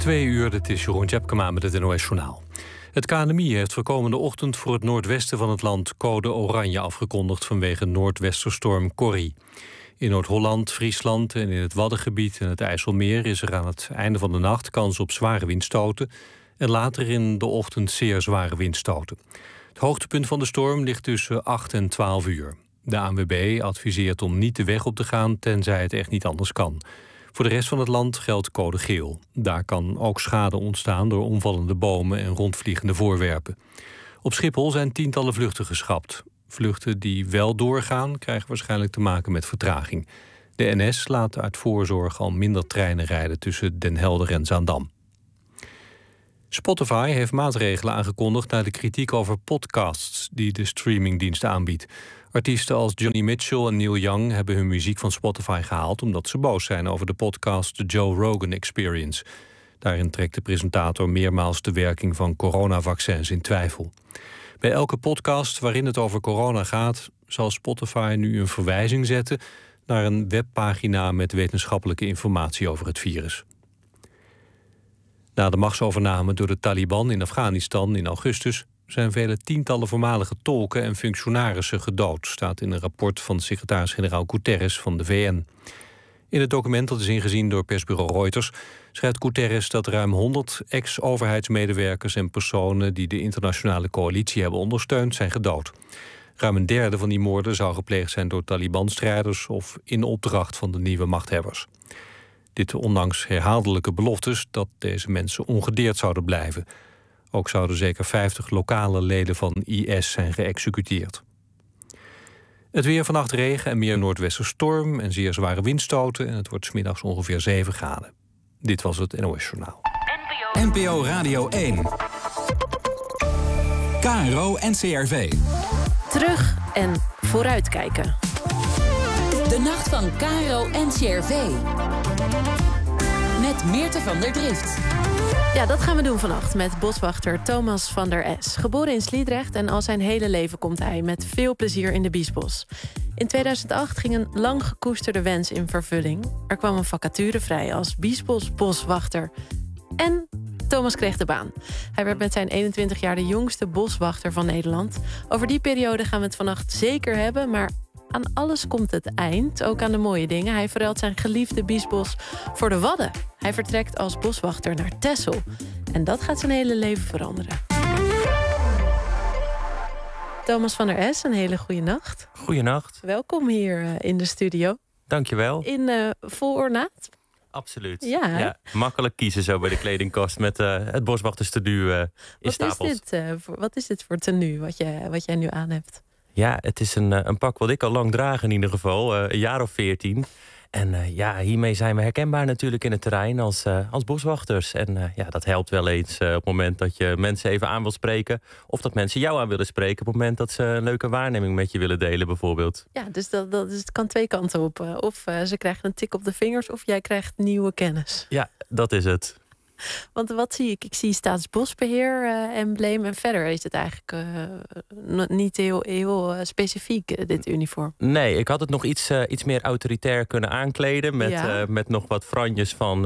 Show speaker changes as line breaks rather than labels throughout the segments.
2 uur, dit is Jeroen Tjepkema met het NOS-journaal. Het KNMI heeft voor komende ochtend voor het noordwesten van het land code oranje afgekondigd vanwege noordwesterstorm Corrie. In Noord-Holland, Friesland en in het Waddengebied en het IJsselmeer is er aan het einde van de nacht kans op zware windstoten en later in de ochtend zeer zware windstoten. Het hoogtepunt van de storm ligt tussen 8 en 12 uur. De ANWB adviseert om niet de weg op te gaan tenzij het echt niet anders kan. Voor de rest van het land geldt code geel. Daar kan ook schade ontstaan door omvallende bomen en rondvliegende voorwerpen. Op Schiphol zijn tientallen vluchten geschrapt. Vluchten die wel doorgaan krijgen waarschijnlijk te maken met vertraging. De NS laat uit voorzorg al minder treinen rijden tussen Den Helder en Zaandam. Spotify heeft maatregelen aangekondigd na de kritiek over podcasts die de streamingdienst aanbiedt. Artiesten als Johnny Mitchell en Neil Young hebben hun muziek van Spotify gehaald omdat ze boos zijn over de podcast The Joe Rogan Experience. Daarin trekt de presentator meermaals de werking van coronavaccins in twijfel. Bij elke podcast waarin het over corona gaat, zal Spotify nu een verwijzing zetten naar een webpagina met wetenschappelijke informatie over het virus. Na de machtsovername door de Taliban in Afghanistan in augustus zijn vele tientallen voormalige tolken en functionarissen gedood, staat in een rapport van secretaris-generaal Guterres van de VN. In het document dat is ingezien door persbureau Reuters schrijft Guterres dat ruim 100 ex-overheidsmedewerkers en personen die de internationale coalitie hebben ondersteund zijn gedood. Ruim een derde van die moorden zou gepleegd zijn door Taliban-strijders of in opdracht van de nieuwe machthebbers. Dit ondanks herhaaldelijke beloftes dat deze mensen ongedeerd zouden blijven. Ook zouden zeker 50 lokale leden van IS zijn geëxecuteerd. Het weer: vannacht regen en meer noordwesterstorm en zeer zware windstoten. En het wordt 's middags ongeveer 7 graden. Dit was het NOS-journaal.
NPO Radio 1. KRO NCRV.
Terug en vooruitkijken.
De nacht van KRO NCRV. Met Meerte van der Drift.
Ja, dat gaan we doen vannacht met boswachter Thomas van der Es. Geboren in Sliedrecht en al zijn hele leven komt hij met veel plezier in de Biesbos. In 2008 ging een lang gekoesterde wens in vervulling. Er kwam een vacature vrij als Biesbos-boswachter. En Thomas kreeg de baan. Hij werd met zijn 21 jaar de jongste boswachter van Nederland. Over die periode gaan we het vannacht zeker hebben, maar aan alles komt het eind, ook aan de mooie dingen. Hij verruilt zijn geliefde Biesbos voor de Wadden. Hij vertrekt als boswachter naar Texel. En dat gaat zijn hele leven veranderen. Thomas van der Es, een hele goede nacht.
Goeienacht.
Welkom hier in de studio.
Dankjewel.
In vol ornaat.
Absoluut.
Ja,
makkelijk kiezen zo bij de kledingkast met het boswachterstenue in stapels.
Wat is dit voor tenue wat jij nu aan hebt?
Ja, het is een pak wat ik al lang draag in ieder geval. Een jaar of 14. En hiermee zijn we herkenbaar natuurlijk in het terrein als boswachters. En dat helpt wel eens op het moment dat je mensen even aan wil spreken. Of dat mensen jou aan willen spreken op het moment dat ze een leuke waarneming met je willen delen bijvoorbeeld.
Ja, dus het kan twee kanten op. Of ze krijgen een tik op de vingers of jij krijgt nieuwe kennis.
Ja, dat is het.
Want wat zie ik? Ik zie Staatsbosbeheer-embleem. En verder is het eigenlijk niet heel specifiek, dit uniform.
Nee, ik had het nog iets meer autoritair kunnen aankleden. Met nog wat franjes van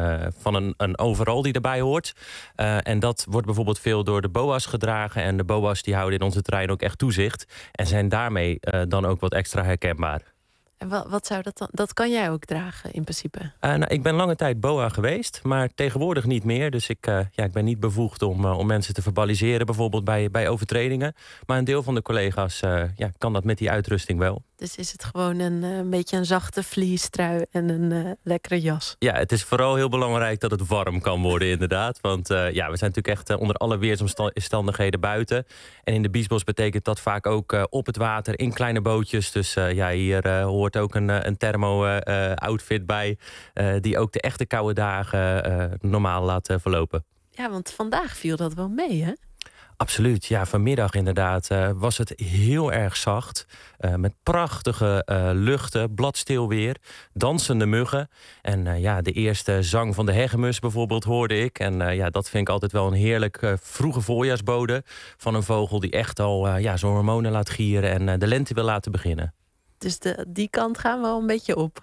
een overal die erbij hoort. En dat wordt bijvoorbeeld veel door de BOA's gedragen. En de BOA's die houden in onze terrein ook echt toezicht. En zijn daarmee dan ook wat extra herkenbaar.
En wat zou dat dan? Dat kan jij ook dragen in principe?
Ik ben lange tijd BOA geweest, maar tegenwoordig niet meer. Dus ik ben niet bevoegd om mensen te verbaliseren, bijvoorbeeld bij overtredingen. Maar een deel van de collega's kan dat met die uitrusting wel.
Dus is het gewoon een beetje een zachte vliestrui en een lekkere jas?
Ja, het is vooral heel belangrijk dat het warm kan worden inderdaad. Want we zijn natuurlijk echt onder alle weersomstandigheden buiten. En in de Biesbos betekent dat vaak ook op het water in kleine bootjes. Dus hier hoort ook een thermo-outfit bij. Die ook de echte koude dagen normaal laat verlopen.
Ja, want vandaag viel dat wel mee, hè?
Absoluut, ja, vanmiddag inderdaad was het heel erg zacht. Met prachtige luchten, bladstil weer, dansende muggen. En de eerste zang van de hegemus bijvoorbeeld hoorde ik. En dat vind ik altijd wel een heerlijk vroege voorjaarsbode van een vogel die echt al zijn hormonen laat gieren en de lente wil laten beginnen.
Dus die kant gaan we al een beetje op.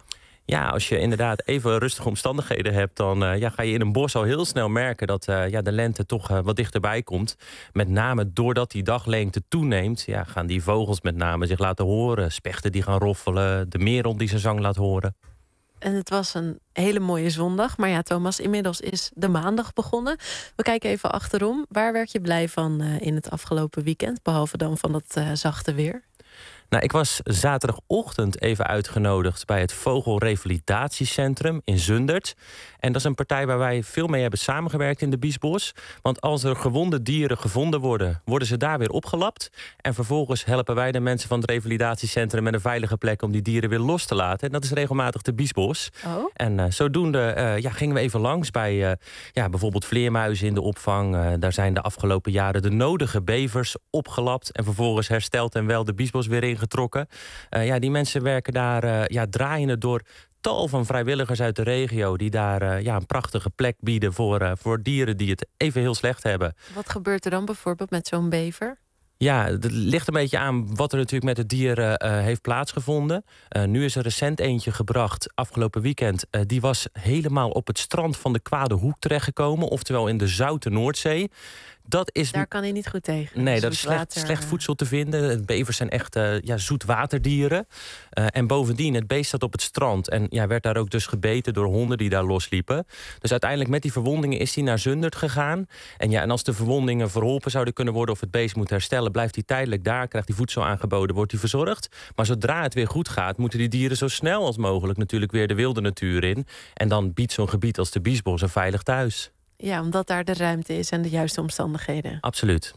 Ja, als je inderdaad even rustige omstandigheden hebt, dan ga je in een bos al heel snel merken dat de lente toch wat dichterbij komt. Met name doordat die daglengte toeneemt, gaan die vogels met name zich laten horen. Spechten die gaan roffelen, de merel die zijn zang laat horen.
En het was een hele mooie zondag. Maar ja, Thomas, inmiddels is de maandag begonnen. We kijken even achterom. Waar werd je blij van in het afgelopen weekend? Behalve dan van dat zachte weer?
Nou, ik was zaterdagochtend even uitgenodigd bij het Vogelrevalidatiecentrum in Zundert. En dat is een partij waar wij veel mee hebben samengewerkt in de Biesbos. Want als er gewonde dieren gevonden worden, worden ze daar weer opgelapt. En vervolgens helpen wij de mensen van het revalidatiecentrum met een veilige plek om die dieren weer los te laten. En dat is regelmatig de Biesbos.
Oh.
En zodoende gingen we even langs bij bijvoorbeeld vleermuizen in de opvang. Daar zijn de afgelopen jaren de nodige bevers opgelapt. En vervolgens hersteld en wel de Biesbos weer ingetrokken. Die mensen werken daar, draaien het door tal van vrijwilligers uit de regio die daar een prachtige plek bieden voor dieren die het even heel slecht hebben.
Wat gebeurt er dan bijvoorbeeld met zo'n bever?
Ja, het ligt een beetje aan wat er natuurlijk met het dier heeft plaatsgevonden. Nu is er recent eentje gebracht, afgelopen weekend. Die was helemaal op het strand van de Kwade Hoek terechtgekomen, oftewel in de Zoute Noordzee.
Daar kan hij niet goed tegen.
Nee, dat is slecht voedsel te vinden. Bevers zijn echt zoetwaterdieren. En bovendien, het beest zat op het strand. En werd daar ook dus gebeten door honden die daar losliepen. Dus uiteindelijk met die verwondingen is hij naar Zundert gegaan. En als de verwondingen verholpen zouden kunnen worden of het beest moet herstellen, blijft hij tijdelijk daar, krijgt hij voedsel aangeboden, wordt hij verzorgd. Maar zodra het weer goed gaat, moeten die dieren zo snel als mogelijk natuurlijk weer de wilde natuur in. En dan biedt zo'n gebied als de Biesbos een veilig thuis.
Ja, omdat daar de ruimte is en de juiste omstandigheden.
Absoluut.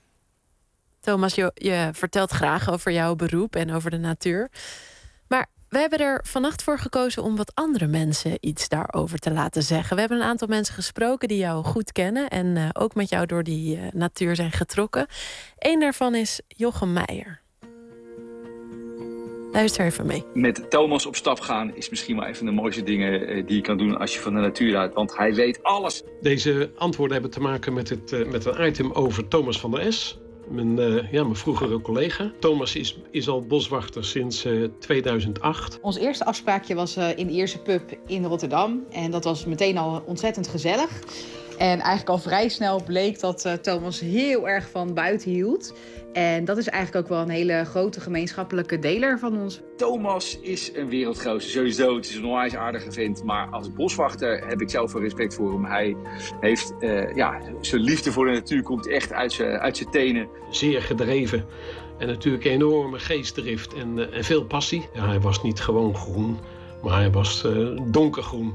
Thomas, je vertelt graag over jouw beroep en over de natuur. Maar we hebben er vannacht voor gekozen om wat andere mensen iets daarover te laten zeggen. We hebben een aantal mensen gesproken die jou goed kennen en ook met jou door die natuur zijn getrokken. Eén daarvan is Jochem Meijer. Luister even mee.
Met Thomas op stap gaan is misschien wel een van de mooiste dingen die je kan doen als je van de natuur houdt. Want hij weet alles.
Deze antwoorden hebben te maken met een item over Thomas van der S. Mijn vroegere collega. Thomas is al boswachter sinds 2008.
Ons eerste afspraakje was in de Ierse pub in Rotterdam. En dat was meteen al ontzettend gezellig. En eigenlijk al vrij snel bleek dat Thomas heel erg van buiten hield. En dat is eigenlijk ook wel een hele grote gemeenschappelijke deler van ons.
Thomas is een wereldgozer, sowieso. Het is een onwijs aardige vent. Maar als boswachter heb ik zelf veel respect voor hem. Hij heeft zijn liefde voor de natuur komt echt uit zijn tenen.
Zeer gedreven. En natuurlijk een enorme geestdrift en veel passie. Ja, hij was niet gewoon groen, maar hij was donkergroen.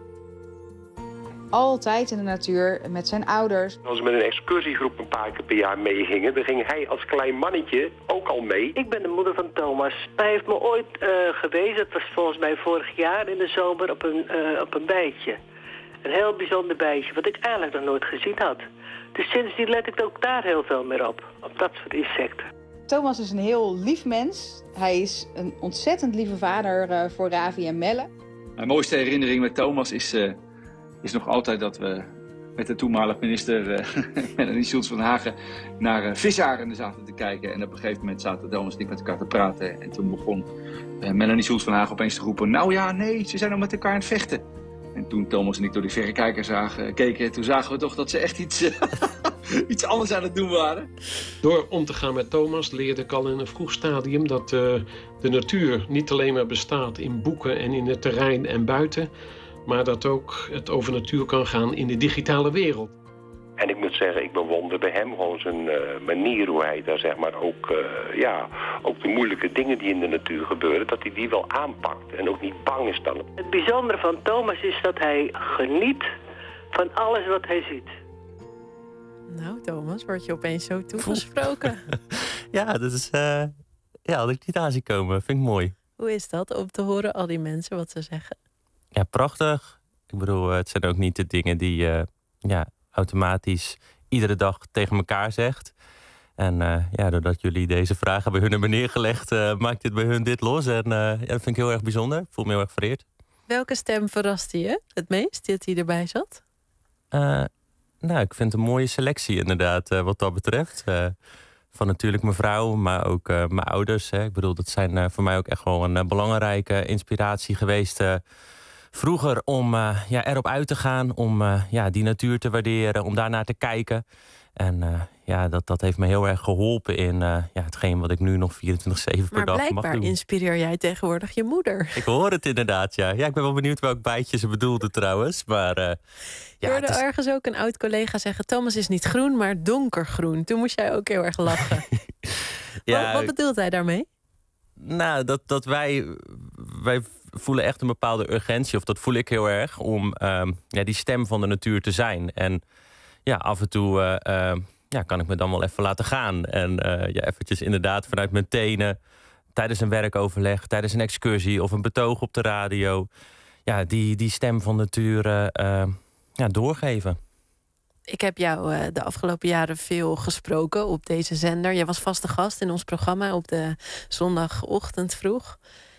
Altijd in de natuur, met zijn ouders.
Als we met een excursiegroep een paar keer per jaar meegingen, dan ging hij als klein mannetje ook al mee.
Ik ben de moeder van Thomas. Hij heeft me ooit gewezen, dat was volgens mij vorig jaar in de zomer, op een bijtje. Een heel bijzonder bijtje, wat ik eigenlijk nog nooit gezien had. Dus sindsdien let ik ook daar heel veel meer op dat soort insecten.
Thomas is een heel lief mens. Hij is een ontzettend lieve vader voor Ravi en Melle.
Mijn mooiste herinnering met Thomas is nog altijd dat we met de toenmalig minister Melanie Schultz van Hagen naar visarenden zaten te kijken. En op een gegeven moment zaten Thomas en ik met elkaar te praten. En toen begon Melanie Schultz van Hagen opeens te roepen: nou ja, nee, ze zijn nog met elkaar aan het vechten. En toen Thomas en ik door die verrekijker keken, toen zagen we toch dat ze echt iets anders aan het doen waren.
Door om te gaan met Thomas leerde ik al in een vroeg stadium dat de natuur niet alleen maar bestaat in boeken en in het terrein en buiten, maar dat ook het over natuur kan gaan in de digitale wereld.
En ik moet zeggen, ik bewonder bij hem gewoon zijn manier hoe hij daar zeg maar ook de moeilijke dingen die in de natuur gebeuren, dat hij die wel aanpakt en ook niet bang is dan.
Het bijzondere van Thomas is dat hij geniet van alles wat hij ziet.
Nou, Thomas, word je opeens zo toegesproken.
Ja, dat is had ik niet aan zien komen. Vind ik mooi.
Hoe is dat om te horen al die mensen wat ze zeggen?
Ja, prachtig. Ik bedoel, het zijn ook niet de dingen die je automatisch iedere dag tegen elkaar zegt. En doordat jullie deze vragen bij hun hebben neergelegd, maakt dit bij hun dit los. En dat vind ik heel erg bijzonder. Ik voel me heel erg vereerd.
Welke stem verraste je het meest, dat hij erbij zat?
Ik vind het een mooie selectie inderdaad, wat dat betreft. Van natuurlijk mijn vrouw, maar ook mijn ouders. Hè. Ik bedoel, dat zijn voor mij ook echt wel een belangrijke inspiratie geweest. Vroeger om erop uit te gaan, om die natuur te waarderen, om daarnaar te kijken. En dat heeft me heel erg geholpen in hetgeen wat ik nu nog 24/7 per dag mag doen.
Maar blijkbaar inspireer jij tegenwoordig je moeder.
Ik hoor het inderdaad, ja. Ja, ik ben wel benieuwd welk bijtje ze bedoelde trouwens. Maar,
je hoorde ergens ook een oud collega zeggen... Thomas is niet groen, maar donkergroen. Toen moest jij ook heel erg lachen. Wat bedoelt hij daarmee?
Nou, dat wij voelen echt een bepaalde urgentie. Of dat voel ik heel erg. Om die stem van de natuur te zijn. En af en toe kan ik me dan wel even laten gaan. En eventjes inderdaad vanuit mijn tenen... tijdens een werkoverleg, tijdens een excursie... of een betoog op de radio... die stem van de natuur doorgeven.
Ik heb jou de afgelopen jaren veel gesproken op deze zender. Jij was vaste gast in ons programma op de zondagochtend vroeg.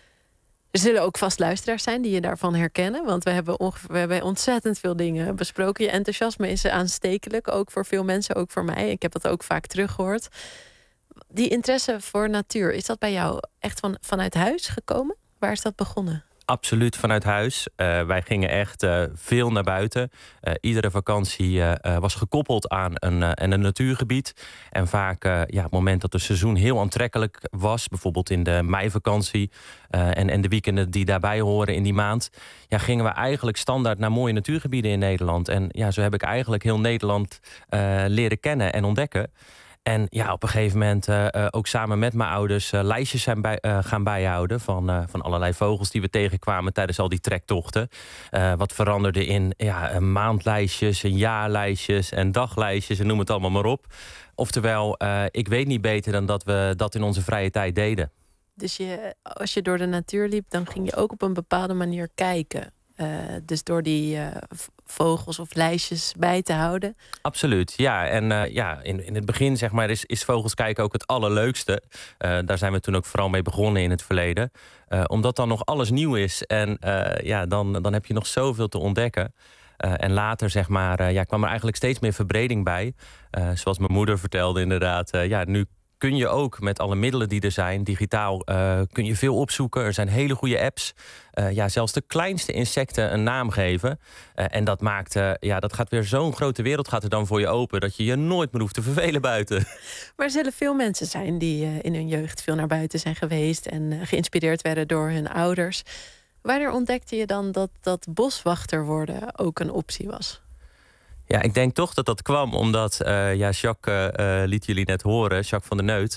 Er zullen ook vast luisteraars zijn die je daarvan herkennen. Want we hebben ontzettend veel dingen besproken. Je enthousiasme is aanstekelijk, ook voor veel mensen, ook voor mij. Ik heb dat ook vaak teruggehoord. Die interesse voor natuur, is dat bij jou echt vanuit huis gekomen? Waar is dat begonnen?
Absoluut vanuit huis. Wij gingen echt veel naar buiten. Iedere vakantie was gekoppeld aan een natuurgebied. En vaak het moment dat het seizoen heel aantrekkelijk was... bijvoorbeeld in de meivakantie en de weekenden die daarbij horen in die maand... gingen we eigenlijk standaard naar mooie natuurgebieden in Nederland. En zo heb ik eigenlijk heel Nederland leren kennen en ontdekken. En op een gegeven moment ook samen met mijn ouders lijstjes gaan bijhouden van allerlei vogels die we tegenkwamen tijdens al die trektochten. Wat veranderde in maandlijstjes en jaarlijstjes en daglijstjes en noem het allemaal maar op. Oftewel, ik weet niet beter dan dat we dat in onze vrije tijd deden.
Dus als je door de natuur liep, dan ging je ook op een bepaalde manier kijken. Dus door die vogels of lijstjes bij te houden.
Absoluut, ja. En in het begin zeg maar is vogels kijken ook het allerleukste. Daar zijn we toen ook vooral mee begonnen in het verleden. Omdat dan nog alles nieuw is. En dan heb je nog zoveel te ontdekken. En later zeg maar, kwam er eigenlijk steeds meer verbreding bij. Zoals mijn moeder vertelde inderdaad. Nu kun je ook met alle middelen die er zijn, digitaal, kun je veel opzoeken. Er zijn hele goede apps. Zelfs de kleinste insecten een naam geven. En dat maakt, dat gaat weer zo'n grote wereld gaat er dan voor je open, dat je je nooit meer hoeft te vervelen buiten.
Maar er zullen veel mensen zijn die in hun jeugd veel naar buiten zijn geweest en geïnspireerd werden door hun ouders. Wanneer ontdekte je dan dat boswachter worden ook een optie was?
Ja, ik denk toch dat kwam omdat, Jacques liet jullie net horen, Jacques van der Neut.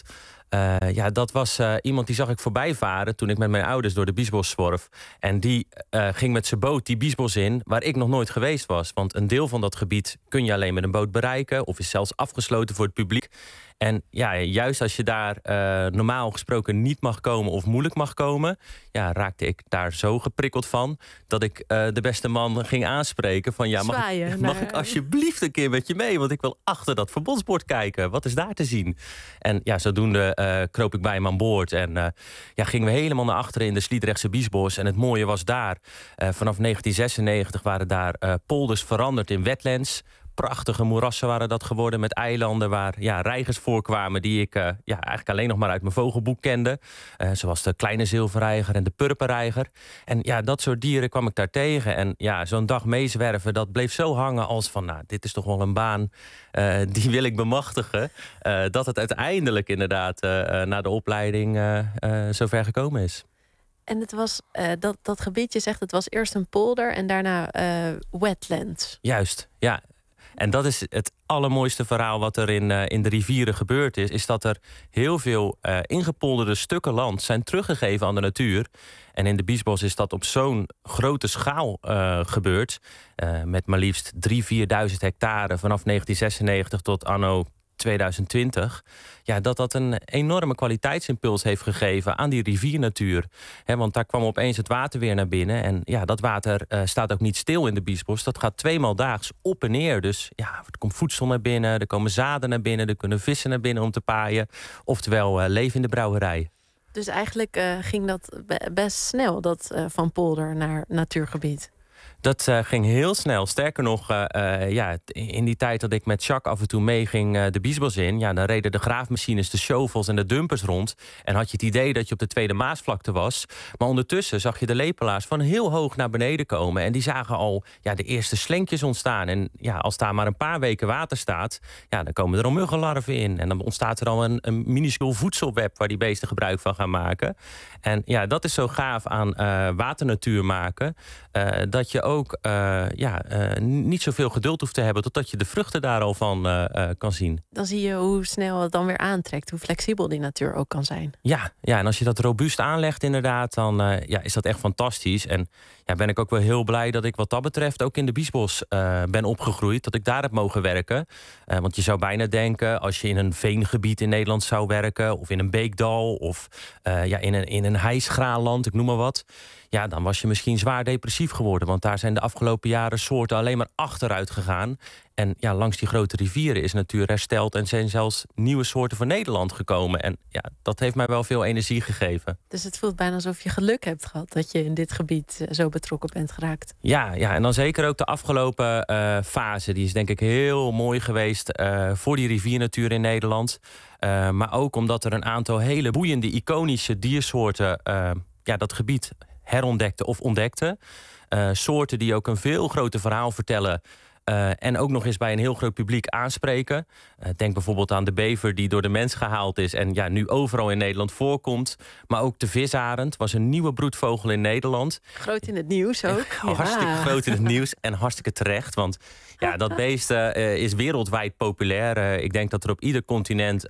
Dat was iemand die zag ik voorbij varen toen ik met mijn ouders door de Biesbos zworf. En die ging met zijn boot die Biesbos in, waar ik nog nooit geweest was. Want een deel van dat gebied kun je alleen met een boot bereiken, of is zelfs afgesloten voor het publiek. En juist als je daar normaal gesproken niet mag komen of moeilijk mag komen, raakte ik daar zo geprikkeld van dat ik de beste man ging aanspreken van mag ik alsjeblieft een keer met je mee, want ik wil achter dat verbodsbord kijken. Wat is daar te zien? En zodoende kroop ik bij hem aan boord en gingen we helemaal naar achteren in de Sliedrechtse Biesbos. En het mooie was daar, vanaf 1996 waren daar polders veranderd in wetlands. Prachtige moerassen waren dat geworden met eilanden waar reigers voorkwamen die ik eigenlijk alleen nog maar uit mijn vogelboek kende. Zoals de kleine zilverreiger en de purperreiger. En dat soort dieren kwam ik daar tegen. En zo'n dag meezwerven, dat bleef zo hangen als van, dit is toch wel een baan, die wil ik bemachtigen. Dat het uiteindelijk inderdaad na de opleiding zover gekomen is.
En het was dat gebied, je zegt, het was eerst een polder en daarna wetlands.
Juist, ja. En dat is het allermooiste verhaal wat er in de rivieren gebeurd is dat er heel veel ingepolderde stukken land zijn teruggegeven aan de natuur. En in de Biesbos is dat op zo'n grote schaal gebeurd. Met maar liefst 3.000-4.000 hectare vanaf 1996 tot anno 2020. Dat een enorme kwaliteitsimpuls heeft gegeven aan die riviernatuur. Want daar kwam opeens het water weer naar binnen. En dat water staat ook niet stil in de Biesbos. Dat gaat 2 maal daags op en neer. Dus er komt voedsel naar binnen, er komen zaden naar binnen, er kunnen vissen naar binnen om te paaien. Oftewel leven in de brouwerij.
Dus eigenlijk ging dat best snel, dat van polder naar natuurgebied.
Dat ging heel snel. Sterker nog, in die tijd dat ik met Jacques af en toe meeging de Biesbos in... dan reden de graafmachines, de shovels en de dumpers rond. En had je het idee dat je op de Tweede Maasvlakte was. Maar ondertussen zag je de lepelaars van heel hoog naar beneden komen. En die zagen al de eerste slenkjes ontstaan. En als daar maar een paar weken water staat... dan komen er al muggenlarven in. En dan ontstaat er al een minuscuul voedselweb... waar die beesten gebruik van gaan maken. En dat is zo gaaf aan waternatuur maken... dat je ook niet zoveel geduld hoeft te hebben... totdat je de vruchten daar al van kan zien.
Dan zie je hoe snel het dan weer aantrekt. Hoe flexibel die natuur ook kan zijn.
Ja, en als je dat robuust aanlegt inderdaad... dan is dat echt fantastisch. En ben ik ook wel heel blij dat ik wat dat betreft... ook in de Biesbos ben opgegroeid. Dat ik daar heb mogen werken. Want je zou bijna denken... als je in een veengebied in Nederland zou werken... of in een beekdal... of in een hijsgraaland, ik noem maar wat... dan was je misschien zwaar depressief geworden. Want daar zijn de afgelopen jaren soorten alleen maar achteruit gegaan. En langs die grote rivieren is natuur hersteld... en zijn zelfs nieuwe soorten van Nederland gekomen. En dat heeft mij wel veel energie gegeven.
Dus het voelt bijna alsof je geluk hebt gehad... dat je in dit gebied zo betrokken bent geraakt.
Ja, en dan zeker ook de afgelopen fase. Die is denk ik heel mooi geweest voor die riviernatuur in Nederland. Maar ook omdat er een aantal hele boeiende, iconische diersoorten... dat gebied herontdekte of ontdekte. Soorten die ook een veel groter verhaal vertellen... en ook nog eens bij een heel groot publiek aanspreken. Denk bijvoorbeeld aan de bever die door de mens gehaald is... en nu overal in Nederland voorkomt. Maar ook de visarend was een nieuwe broedvogel in Nederland.
Groot in het nieuws ook.
Hartstikke groot in het nieuws en hartstikke terecht. Want dat beest is wereldwijd populair. Ik denk dat er op ieder continent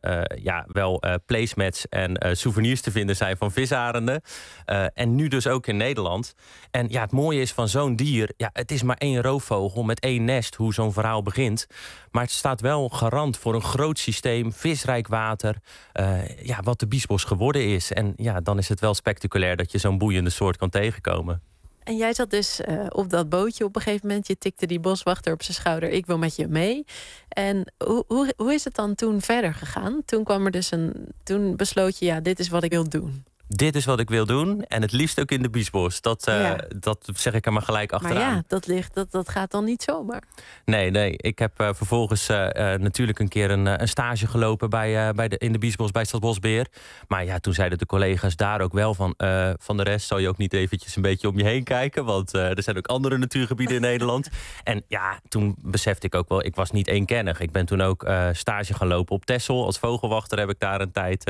wel placemats en souvenirs te vinden zijn van visarenden. En nu dus ook in Nederland. En het mooie is van zo'n dier... het is maar één roofvogel met één nest, hoe zo'n verhaal begint. Maar het staat wel garant voor een groot systeem, visrijk water... wat de Biesbos geworden is. En dan is het wel spectaculair dat je zo'n boeiende soort kan tegenkomen.
En jij zat dus op dat bootje op een gegeven moment. Je tikte die boswachter op zijn schouder. Ik wil met je mee. En hoe is het dan toen verder gegaan? Toen kwam er dus toen besloot je, dit is wat ik wil doen.
Dit is wat ik wil doen. En het liefst ook in de Biesbos. Dat zeg ik er maar gelijk achteraan.
Maar dat gaat dan niet zomaar.
Nee. Ik heb vervolgens natuurlijk een keer een stage gelopen in de Biesbos bij Staatsbosbeheer. Maar toen zeiden de collega's daar ook wel van de rest... zal je ook niet eventjes een beetje om je heen kijken. Want er zijn ook andere natuurgebieden in Nederland. En toen besefte ik ook wel, ik was niet eenkennig. Ik ben toen ook stage gaan lopen op Texel. Als vogelwachter heb ik daar een tijd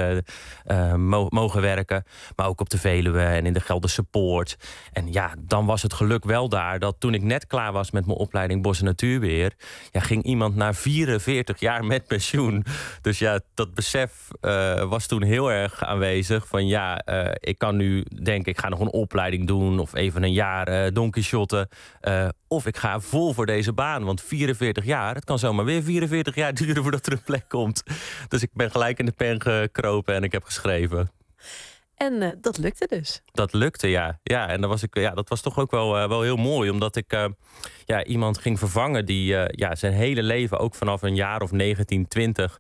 mogen werken. Maar ook op de Veluwe en in de Gelderse Poort. En dan was het geluk wel daar dat toen ik net klaar was met mijn opleiding Bos en Natuurbeheer... ging iemand na 44 jaar met pensioen. Dus dat besef was toen heel erg aanwezig. Van ik kan nu denken, ik ga nog een opleiding doen... of even een jaar Don Quixote. Of ik ga vol voor deze baan. Want 44 jaar, het kan zomaar weer 44 jaar duren voordat er een plek komt. Dus ik ben gelijk in de pen gekropen en ik heb geschreven.
En dat lukte dus.
Dat lukte, ja. En dat was toch ook wel heel mooi. Omdat ik iemand ging vervangen die zijn hele leven... ook vanaf een jaar of 19, 20...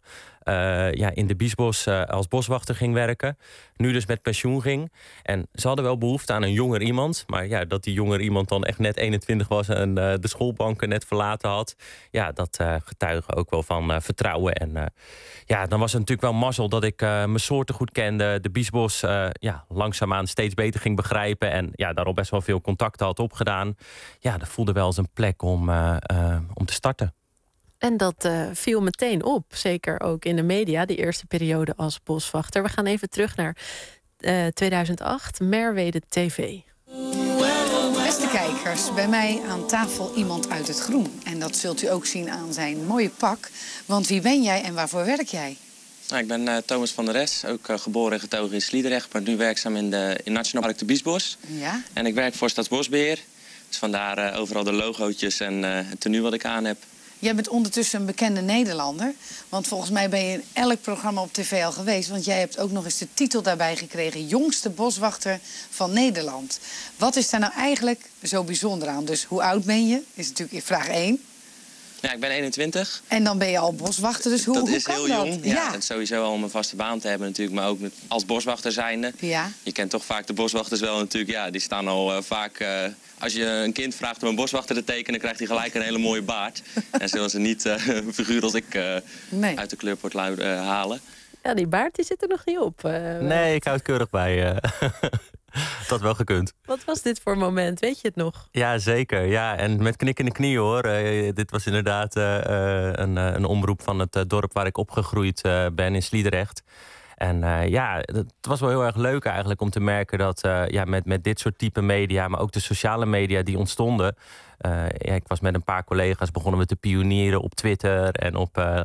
in de Biesbos als boswachter ging werken. Nu dus met pensioen ging. En ze hadden wel behoefte aan een jonger iemand. Maar dat die jonger iemand dan echt net 21 was... en de schoolbanken net verlaten had. Dat getuige ook wel van vertrouwen. En dan was het natuurlijk wel mazzel dat ik mijn soorten goed kende. De Biesbos langzaamaan steeds beter ging begrijpen. En daar al best wel veel contacten had opgedaan. Dat voelde wel als een plek om te starten.
En dat viel meteen op, zeker ook in de media, die eerste periode als boswachter. We gaan even terug naar 2008, Merwede TV.
Beste kijkers, bij mij aan tafel iemand uit het groen. En dat zult u ook zien aan zijn mooie pak. Want wie ben jij en waarvoor werk jij?
Ik ben Thomas van der Es, ook geboren en getogen in Sliedrecht... maar nu werkzaam in Nationaal Park de Biesbos.
Ja?
En ik werk voor Staatsbosbeheer. Dus vandaar overal de logootjes en het tenue wat ik aan heb.
Jij bent ondertussen een bekende Nederlander. Want volgens mij ben je in elk programma op tv al geweest. Want jij hebt ook nog eens de titel daarbij gekregen... jongste boswachter van Nederland. Wat is daar nou eigenlijk zo bijzonder aan? Dus hoe oud ben je? Is natuurlijk vraag 1.
Ja, ik ben 21.
En dan ben je al boswachter, dus hoe
dat
kan
is heel
dat?
jong. Ja, het is sowieso al om een vaste baan te hebben natuurlijk, maar ook als boswachter zijnde.
Ja.
Je kent toch vaak de boswachters wel natuurlijk. Ja, die staan al vaak... als je een kind vraagt om een boswachter te tekenen, krijgt hij gelijk een hele mooie baard. En zullen ze niet een figuur als ik uit de kleurport halen.
Ja, die baard die zit er nog niet op.
Nee, ik hou het keurig bij. Dat wel gekund.
Wat was dit voor moment? Weet je het nog?
Ja, zeker. Ja, en met knikkende knieën hoor. Dit was inderdaad een omroep van het dorp waar ik opgegroeid ben in Sliedrecht. En het was wel heel erg leuk eigenlijk om te merken dat met dit soort type media, maar ook de sociale media die ontstonden. Ik was met een paar collega's, begonnen we te pionieren op Twitter en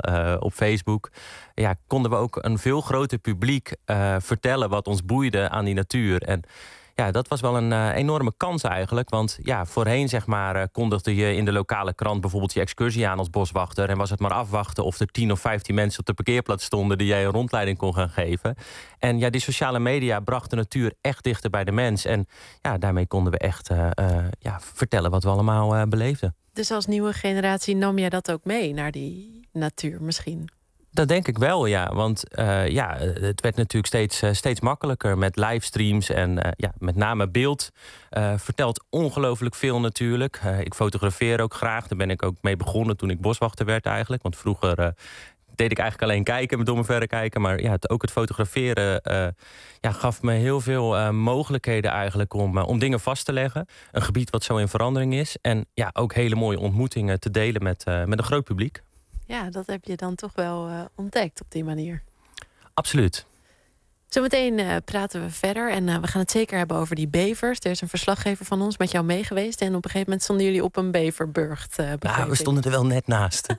op Facebook. Ja, konden we ook een veel groter publiek vertellen wat ons boeide aan die natuur. En ja, dat was wel een enorme kans eigenlijk. Want ja, voorheen zeg maar kondigde je in de lokale krant bijvoorbeeld je excursie aan als boswachter. En was het maar afwachten of er 10 of 15 mensen op de parkeerplaats stonden die jij een rondleiding kon gaan geven. En ja, die sociale media brachten de natuur echt dichter bij de mens. En ja, daarmee konden we echt vertellen wat we allemaal beleefden.
Dus als nieuwe generatie nam jij dat ook mee naar die natuur misschien?
Dat denk ik wel, ja. Want het werd natuurlijk steeds makkelijker met livestreams. En met name beeld vertelt ongelooflijk veel natuurlijk. Ik fotografeer ook graag. Daar ben ik ook mee begonnen toen ik boswachter werd eigenlijk. Want vroeger deed ik eigenlijk alleen kijken, door mijn verrekijken. Maar ook het fotograferen gaf me heel veel mogelijkheden eigenlijk om dingen vast te leggen. Een gebied wat zo in verandering is. En ja, ook hele mooie ontmoetingen te delen met een groot publiek.
Ja, dat heb je dan toch wel ontdekt op die manier.
Absoluut.
Zometeen praten we verder en we gaan het zeker hebben over die bevers. Er is een verslaggever van ons met jou mee geweest. En op een gegeven moment stonden jullie op een beverburgt.
We stonden er wel net naast.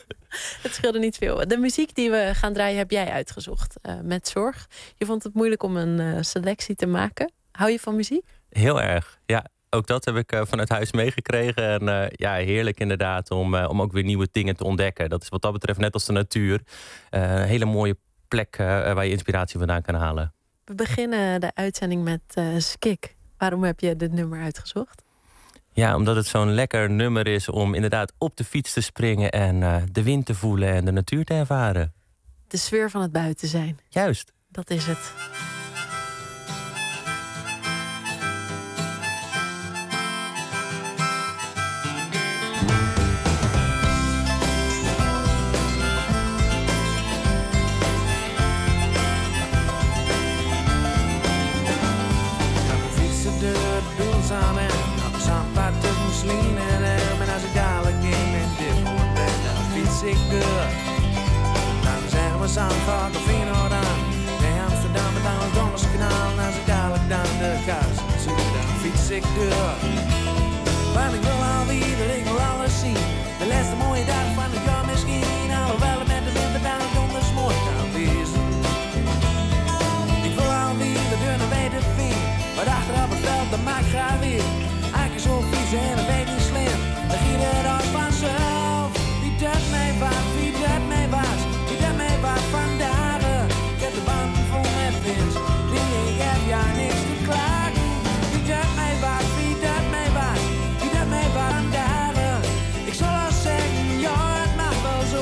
Het scheelde niet veel. De muziek die we gaan draaien heb jij uitgezocht met zorg. Je vond het moeilijk om een selectie te maken. Hou je van muziek?
Heel erg, ja. Ook dat heb ik vanuit huis meegekregen. En heerlijk inderdaad om ook weer nieuwe dingen te ontdekken. Dat is wat dat betreft net als de natuur. Een hele mooie plek waar je inspiratie vandaan kan halen.
We beginnen de uitzending met Skik. Waarom heb je dit nummer uitgezocht?
Ja, omdat het zo'n lekker nummer is om inderdaad op de fiets te springen en de wind te voelen en de natuur te ervaren.
De sfeer van het buiten zijn.
Juist.
Dat is het.
Zandvoort of Feyenoord aan. Naar Amsterdam met aan het Donderskanaal. En als ik dadelijk dan de kous zoek, dan fiets ik door. Want ik wil alweer, ik wil alles zien. De laatste mooie dag van het jaar misschien. Alhoewel het met de winter dan het donders mooi kan wezen. Ik wil alweer de deur naar weten vind. Maar achter op het veld, dat maakt graag weer. Eigenlijk zo vies en dat weet niet slim. Dan giet het als vanzelf. Wie dat mij was, wie dat mij was. Wat vandaag, ik heb de banden vol met wind. Ik heb ja niks te klagen. Wie dat mij was, wie dat mij was, wie dat mij was vandaag. Ik zal al zeggen, ja het mag wel zo.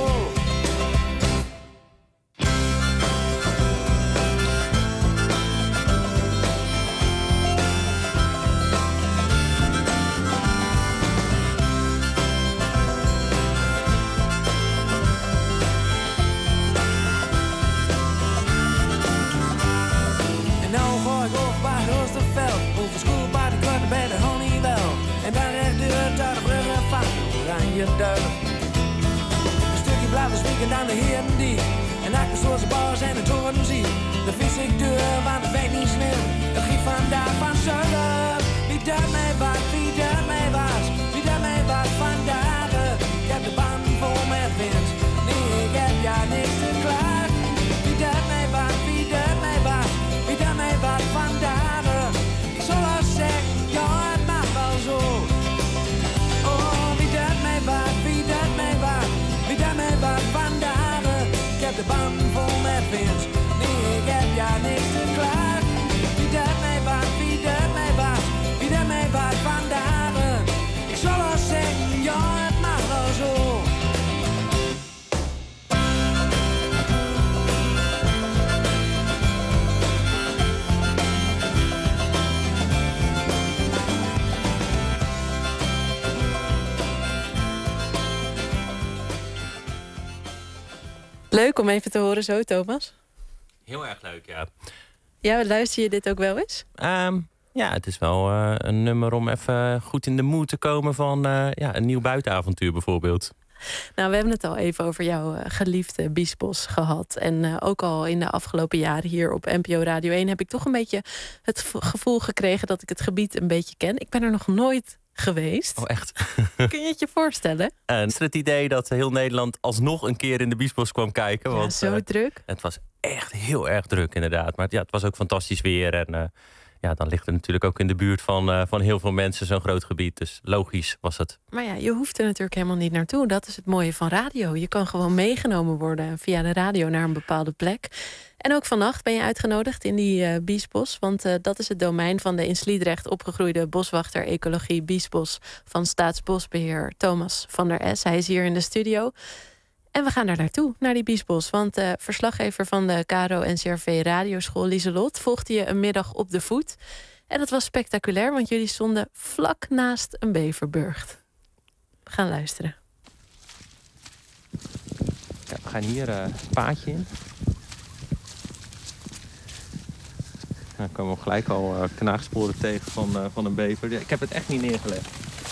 Bij de Honeywell. En dan rechtdoor tot de bruggen van Oranje-Duiven. Een stukje blijven spieken dan de heren die. En achter zoals de bouwers en de toren zie. Dan vis ik deur, want het weet niet slim. Het giet vandaag van zuiden. Wie dat mij was, wie dat mij was. Wie dat mij was vandaag. Ik heb de banden vol met wind. Nee, ik heb ja niks te klagen. Wie dat mij was, wie dat mij was. Wie dat mij was vandaag. Ik zal al zeggen. Ja, het mag wel zo. Oh, wie dat mij was, wie dat mij was, wie dat mij was vandaag. Ik heb de banden vol met wind. Nee, ik heb ja niks te klagen. Wie dat mij was, wie dat mij was, wie dat mij was.
Leuk om even te horen zo, Thomas.
Heel erg leuk, ja.
Ja, luister je dit ook wel eens?
Ja, het is wel een nummer om even goed in de mood te komen van een nieuw buitenavontuur bijvoorbeeld.
Nou, we hebben het al even over jouw geliefde Biesbos gehad. En ook al in de afgelopen jaren hier op NPO Radio 1... heb ik toch een beetje het gevoel gekregen dat ik het gebied een beetje ken. Ik ben er nog nooit geweest.
Oh, echt?
Kun je het je voorstellen?
Het idee dat heel Nederland alsnog een keer in de Biesbos kwam kijken.
Ja,
want,
zo druk.
Het was echt heel erg druk inderdaad. Maar ja, het was ook fantastisch weer. En dan ligt er natuurlijk ook in de buurt van heel veel mensen zo'n groot gebied. Dus logisch was het.
Maar ja, je hoeft er natuurlijk helemaal niet naartoe. Dat is het mooie van radio. Je kan gewoon meegenomen worden via de radio naar een bepaalde plek. En ook vannacht ben je uitgenodigd in die Biesbos. Want dat is het domein van de in Sliedrecht opgegroeide boswachter ecologie Biesbos van Staatsbosbeheer Thomas van der S. Hij is hier in de studio. En we gaan daar naartoe, naar die Biesbos. Want de verslaggever van de KRO-NCRV Radioschool, Lieselot, volgde je een middag op de voet. En dat was spectaculair, want jullie stonden vlak naast een beverburcht. We gaan luisteren.
Ja, we gaan hier een paadje in. Dan komen we gelijk al knaagsporen tegen van een bever. Ik heb het echt niet neergelegd.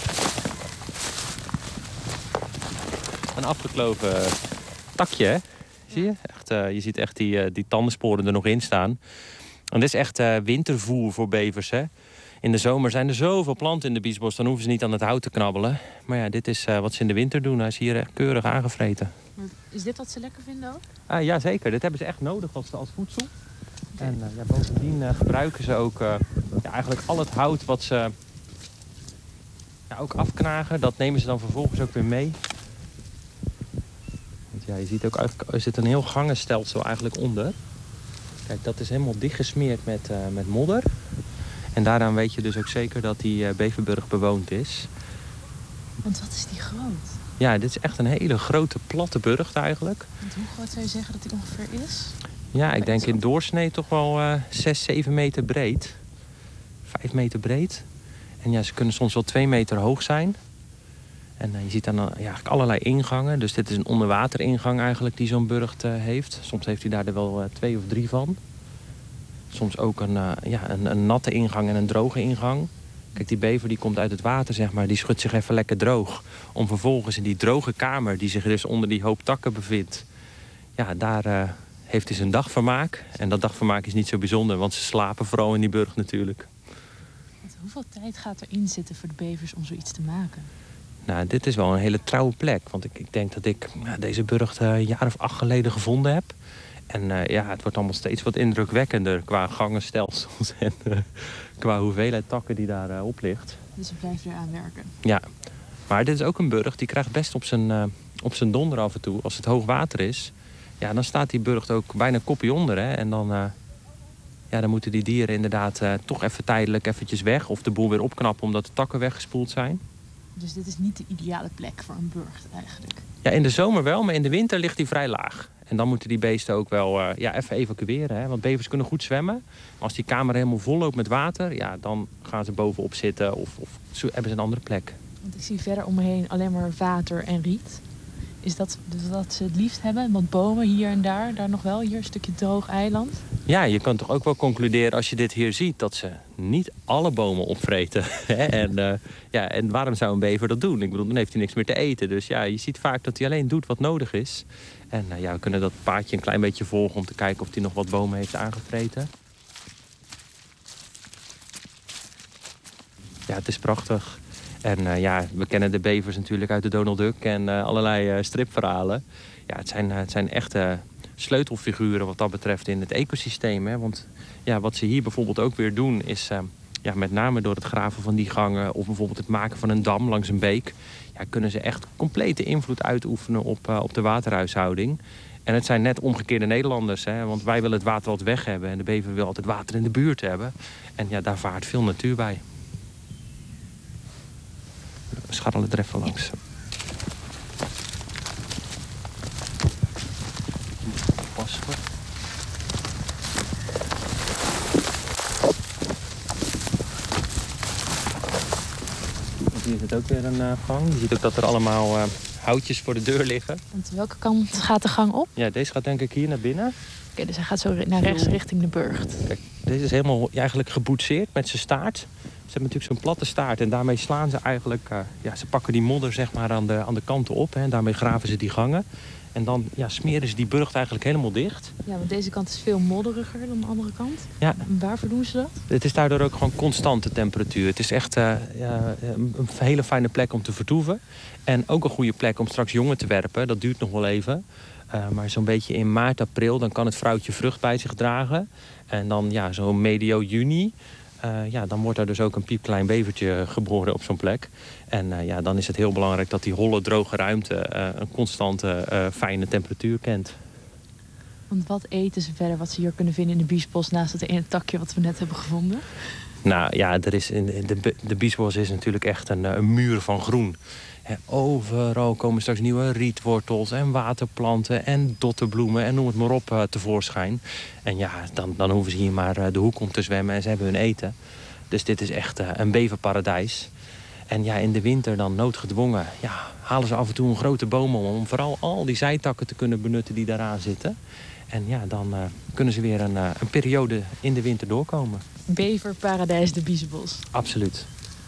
Een afgekloven takje, hè? Zie je? Echt, je ziet echt die tandensporen er nog in staan. En dit is echt wintervoer voor bevers, hè? In de zomer zijn er zoveel planten in de Biesbos, dan hoeven ze niet aan het hout te knabbelen. Maar ja, dit is wat ze in de winter doen. Hij is hier echt keurig aangevreten.
Is dit wat ze lekker vinden ook?
Ja, zeker. Dit hebben ze echt nodig als voedsel. Okay. En bovendien gebruiken ze ook eigenlijk al het hout wat ze ook afknagen. Dat nemen ze dan vervolgens ook weer mee. Ja, je ziet ook, er zit een heel gangenstelsel eigenlijk onder. Kijk, dat is helemaal dichtgesmeerd met modder. En daaraan weet je dus ook zeker dat die beverburg bewoond is.
Want wat is die groot?
Ja, dit is echt een hele grote platte burcht eigenlijk.
Want hoe groot zou je zeggen dat die ongeveer is?
Ja, ik denk in doorsnee toch wel 6, 7 meter breed. 5 meter breed. En ja, ze kunnen soms wel 2 meter hoog zijn. En je ziet dan eigenlijk allerlei ingangen. Dus dit is een onderwateringang eigenlijk die zo'n burcht heeft. Soms heeft hij daar er wel 2 of 3 van. Soms ook een natte ingang en een droge ingang. Kijk, die bever die komt uit het water, zeg maar. Die schudt zich even lekker droog. Om vervolgens in die droge kamer, die zich dus onder die hoop takken bevindt. Ja, daar heeft hij zijn dagvermaak. En dat dagvermaak is niet zo bijzonder, want ze slapen vooral in die burcht natuurlijk.
Hoeveel tijd gaat erin zitten voor de bevers om zoiets te maken?
Nou, dit is wel een hele trouwe plek. Want ik denk dat ik deze burcht een jaar of 8 geleden gevonden heb. En het wordt allemaal steeds wat indrukwekkender qua gangenstelsels en qua hoeveelheid takken die daarop ligt.
Dus je blijft weer aan werken.
Ja, maar dit is ook een burcht die krijgt best op zijn donder af en toe. Als het hoog water is, ja, dan staat die burcht ook bijna kopje onder. Hè? En dan moeten die dieren inderdaad toch even tijdelijk eventjes weg. Of de boel weer opknappen omdat de takken weggespoeld zijn.
Dus dit is niet de ideale plek voor een burcht eigenlijk?
Ja, in de zomer wel, maar in de winter ligt die vrij laag. En dan moeten die beesten ook wel even evacueren. Hè? Want bevers kunnen goed zwemmen. Maar als die kamer helemaal vol loopt met water, ja, dan gaan ze bovenop zitten of hebben ze een andere plek.
Want ik zie verder om me heen alleen maar water en riet. Is dat dus wat ze het liefst hebben? Want bomen hier en daar nog wel. Hier een stukje droog eiland.
Ja, je kan toch ook wel concluderen als je dit hier ziet dat ze niet alle bomen opvreten. En waarom zou een bever dat doen? Ik bedoel, dan heeft hij niks meer te eten. Dus ja, je ziet vaak dat hij alleen doet wat nodig is. En we kunnen dat paadje een klein beetje volgen om te kijken of hij nog wat bomen heeft aangevreten. Ja, het is prachtig. En we kennen de bevers natuurlijk uit de Donald Duck en allerlei stripverhalen. Ja, het zijn echte sleutelfiguren wat dat betreft in het ecosysteem. Hè? Want ja, wat ze hier bijvoorbeeld ook weer doen is met name door het graven van die gangen of bijvoorbeeld het maken van een dam langs een beek, kunnen ze echt complete invloed uitoefenen op de waterhuishouding. En het zijn net omgekeerde Nederlanders. Hè? Want wij willen het water altijd weg hebben en de bever wil altijd water in de buurt hebben. En ja, daar vaart veel natuur bij. We scharrelen er even langs. Hier zit ook weer een gang. Je ziet ook dat er allemaal houtjes voor de deur liggen.
Want welke kant gaat de gang op?
Ja, deze gaat denk ik hier naar binnen.
Oké, dus hij gaat zo naar rechts richting de burcht.
Kijk, deze is helemaal eigenlijk geboetseerd met zijn staart. Ze hebben natuurlijk zo'n platte staart en daarmee slaan ze eigenlijk... ze pakken die modder zeg maar aan de kanten op. Hè, en daarmee graven ze die gangen. En dan smeren ze die burcht eigenlijk helemaal dicht.
Ja, want deze kant is veel modderiger dan de andere kant.
Ja.
En waarvoor doen ze dat?
Het is daardoor ook gewoon constante temperatuur. Het is echt een hele fijne plek om te vertoeven. En ook een goede plek om straks jongen te werpen. Dat duurt nog wel even. Maar zo'n beetje in maart, april, dan kan het vrouwtje vrucht bij zich dragen. En dan zo'n medio juni... dan wordt er dus ook een piepklein bevertje geboren op zo'n plek. En dan is het heel belangrijk dat die holle, droge ruimte... een constante, fijne temperatuur kent.
Want wat eten ze verder wat ze hier kunnen vinden in de biesbos... naast het ene takje wat we net hebben gevonden?
Nou ja, de biesbos is natuurlijk echt een muur van groen. Overal komen straks nieuwe rietwortels en waterplanten en dotterbloemen en noem het maar op tevoorschijn. En dan hoeven ze hier maar de hoek om te zwemmen en ze hebben hun eten. Dus dit is echt een beverparadijs. En in de winter dan noodgedwongen halen ze af en toe een grote boom om vooral al die zijtakken te kunnen benutten die daaraan zitten. En dan kunnen ze weer een periode in de winter doorkomen.
Beverparadijs de Biesbos.
Absoluut.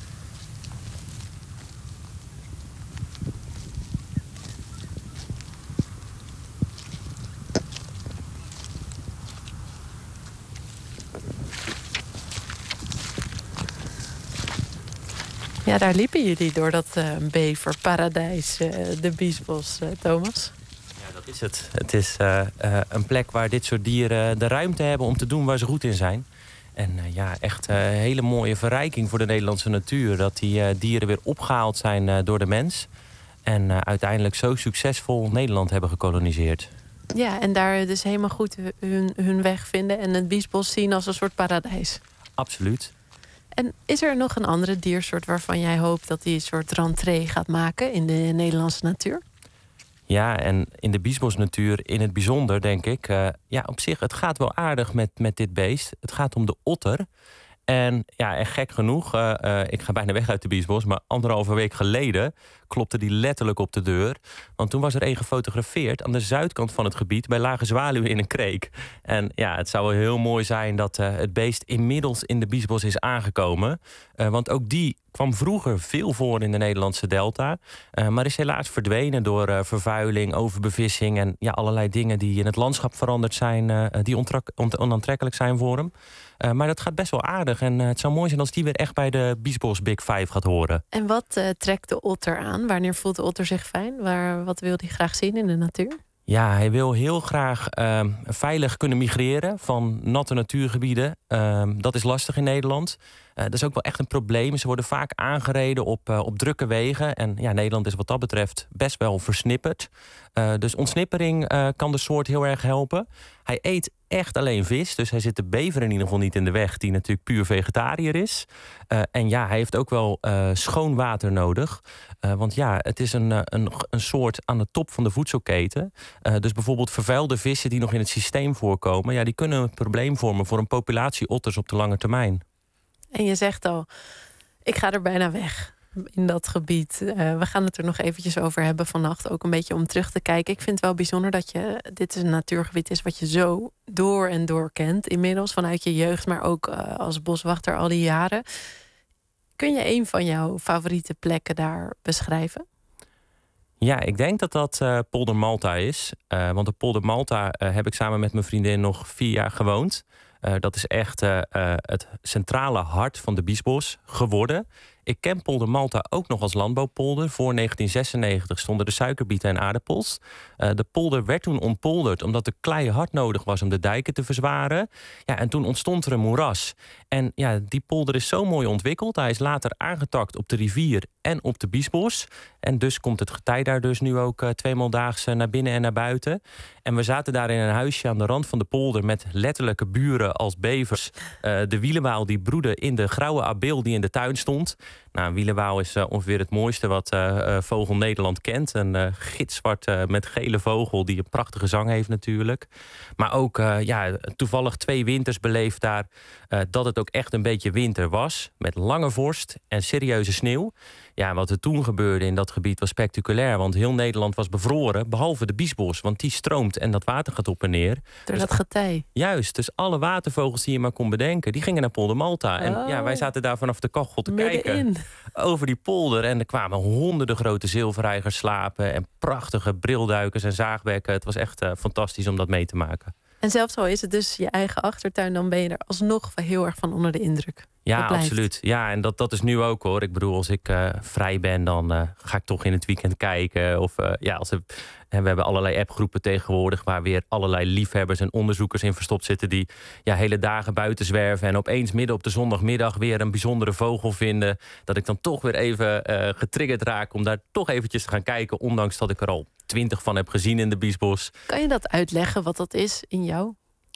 Ja, daar liepen jullie door dat beverparadijs, de Biesbos, Thomas.
Ja, dat is het. Het is een plek waar dit soort dieren de ruimte hebben om te doen waar ze goed in zijn. En echt een hele mooie verrijking voor de Nederlandse natuur. Dat die dieren weer opgehaald zijn door de mens. En uiteindelijk zo succesvol Nederland hebben gekoloniseerd.
Ja, en daar dus helemaal goed hun weg vinden en het Biesbos zien als een soort paradijs.
Absoluut.
En is er nog een andere diersoort waarvan jij hoopt dat die een soort rentree gaat maken in de Nederlandse natuur?
Ja, en in de biesbosnatuur in het bijzonder, denk ik. Op zich, het gaat wel aardig met dit beest. Het gaat om de otter. En gek genoeg, ik ga bijna weg uit de biesbos... maar 1,5 week geleden klopte die letterlijk op de deur. Want toen was er een gefotografeerd aan de zuidkant van het gebied... bij Lage Zwaluwen in een kreek. En het zou wel heel mooi zijn dat het beest inmiddels in de biesbos is aangekomen. Want ook die kwam vroeger veel voor in de Nederlandse delta. Maar is helaas verdwenen door vervuiling, overbevissing... en allerlei dingen die in het landschap veranderd zijn... die onaantrekkelijk zijn voor hem. Maar dat gaat best wel aardig. En het zou mooi zijn als die weer echt bij de Biesbos Big Five gaat horen.
En wat trekt de otter aan? Wanneer voelt de otter zich fijn? Wat wil hij graag zien in de natuur?
Ja, hij wil heel graag veilig kunnen migreren van natte natuurgebieden. Dat is lastig in Nederland. Dat is ook wel echt een probleem. Ze worden vaak aangereden op drukke wegen. En Nederland is wat dat betreft best wel versnipperd. Dus ontsnippering kan de soort heel erg helpen. Hij eet echt alleen vis. Dus hij zit de bever in ieder geval niet in de weg... die natuurlijk puur vegetariër is. En hij heeft ook wel schoon water nodig. Want het is een soort aan de top van de voedselketen. Dus bijvoorbeeld vervuilde vissen die nog in het systeem voorkomen... die kunnen een probleem vormen voor een populatie otters op de lange termijn.
En je zegt al, ik ga er bijna weg in dat gebied. We gaan het er nog eventjes over hebben vannacht. Ook een beetje om terug te kijken. Ik vind het wel bijzonder dat dit een natuurgebied is... wat je zo door en door kent inmiddels. Vanuit je jeugd, maar ook als boswachter al die jaren. Kun je een van jouw favoriete plekken daar beschrijven?
Ja, ik denk dat dat Polder Malta is. Want op Polder Malta heb ik samen met mijn vriendin nog 4 jaar gewoond. Dat is echt het centrale hart van de Biesbos geworden. Ik ken Polder Malta ook nog als landbouwpolder. Voor 1996 stonden de suikerbieten en aardappels. De polder werd toen ontpolderd omdat de klei hard nodig was om de dijken te verzwaren. En toen ontstond er een moeras. En die polder is zo mooi ontwikkeld. Hij is later aangetakt op de rivier en op de Biesbos. En dus komt het getij daar dus nu ook 2 daags naar binnen en naar buiten. En we zaten daar in een huisje aan de rand van de polder... met letterlijke buren als bevers. De wielenwaal die broedde in de grauwe abeel die in de tuin stond. Een wielenwaal is ongeveer het mooiste wat Vogel Nederland kent. Een gitzwart met gele vogel die een prachtige zang heeft natuurlijk. Maar ook toevallig 2 winters beleefd daar... dat het ook echt een beetje winter was. Met lange vorst en serieuze sneeuw. Ja, wat er toen gebeurde in dat gebied was spectaculair. Want heel Nederland was bevroren, behalve de Biesbos. Want die stroomt en dat water gaat op en neer.
Door dat getij.
Juist, dus alle watervogels die je maar kon bedenken, die gingen naar Polder Malta. En wij zaten daar vanaf de kachel te kijken over die polder. En er kwamen honderden grote zilverreigers slapen en prachtige brilduikers en zaagbekken. Het was echt fantastisch om dat mee te maken.
En zelfs al is het dus je eigen achtertuin, dan ben je er alsnog heel erg van onder de indruk.
Ja, absoluut. Ja, en dat is nu ook hoor. Ik bedoel, als ik vrij ben, dan ga ik toch in het weekend kijken. Of we hebben allerlei appgroepen tegenwoordig waar weer allerlei liefhebbers en onderzoekers in verstopt zitten die hele dagen buiten zwerven en opeens midden op de zondagmiddag weer een bijzondere vogel vinden. Dat ik dan toch weer even getriggerd raak om daar toch eventjes te gaan kijken, ondanks dat ik er al 20 van heb gezien in de Biesbos.
Kan je dat uitleggen wat dat is in jou?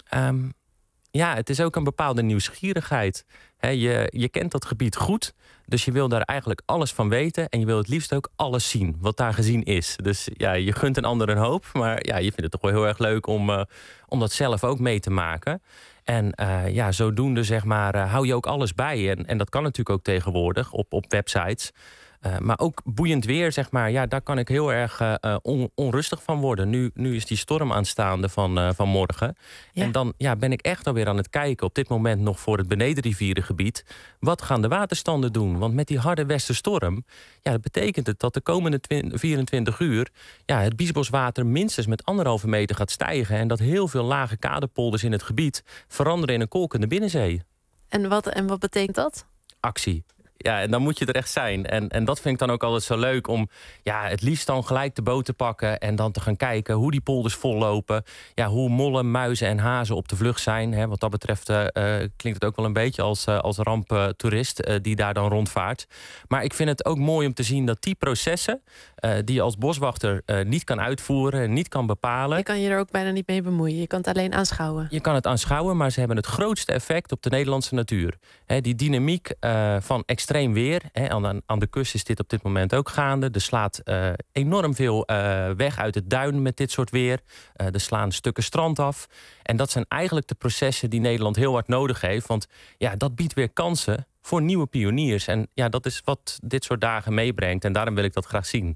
Ja, het is ook een bepaalde nieuwsgierigheid. Je kent dat gebied goed, dus je wil daar eigenlijk alles van weten. En je wil het liefst ook alles zien, wat daar gezien is. Dus ja, je gunt een ander een hoop. Maar ja, je vindt het toch wel heel erg leuk om dat zelf ook mee te maken. En zodoende zeg maar, hou je ook alles bij. En dat kan natuurlijk ook tegenwoordig op websites. Maar ook boeiend weer, zeg maar. Ja, daar kan ik heel erg onrustig van worden. Nu is die storm aanstaande van morgen. Ja. En dan ben ik echt alweer aan het kijken. Op dit moment nog voor het benedenrivierengebied. Wat gaan de waterstanden doen? Want met die harde westerstorm, dat betekent het dat de komende 24 uur het Biesboswater minstens met 1,5 meter gaat stijgen. En dat heel veel lage kaderpolders in het gebied veranderen in een kolkende binnenzee.
En wat betekent dat?
Actie. Ja, en dan moet je er echt zijn. En dat vind ik dan ook altijd zo leuk om het liefst dan gelijk de boot te pakken en dan te gaan kijken hoe die polders vollopen. Ja, hoe mollen, muizen en hazen op de vlucht zijn. Hè. Wat dat betreft klinkt het ook wel een beetje als ramptoerist die daar dan rondvaart. Maar ik vind het ook mooi om te zien dat die processen die je als boswachter niet kan uitvoeren, niet kan bepalen. Je
kan je er ook bijna niet mee bemoeien. Je kan het alleen aanschouwen.
Je kan het aanschouwen, maar ze hebben het grootste effect op de Nederlandse natuur. Hè, die dynamiek van extreem weer. Aan de kust is dit op dit moment ook gaande. Er slaat enorm veel weg uit het duin met dit soort weer. Er slaan stukken strand af. En dat zijn eigenlijk de processen die Nederland heel hard nodig heeft. Want dat biedt weer kansen voor nieuwe pioniers. En dat is wat dit soort dagen meebrengt. En daarom wil ik dat graag zien.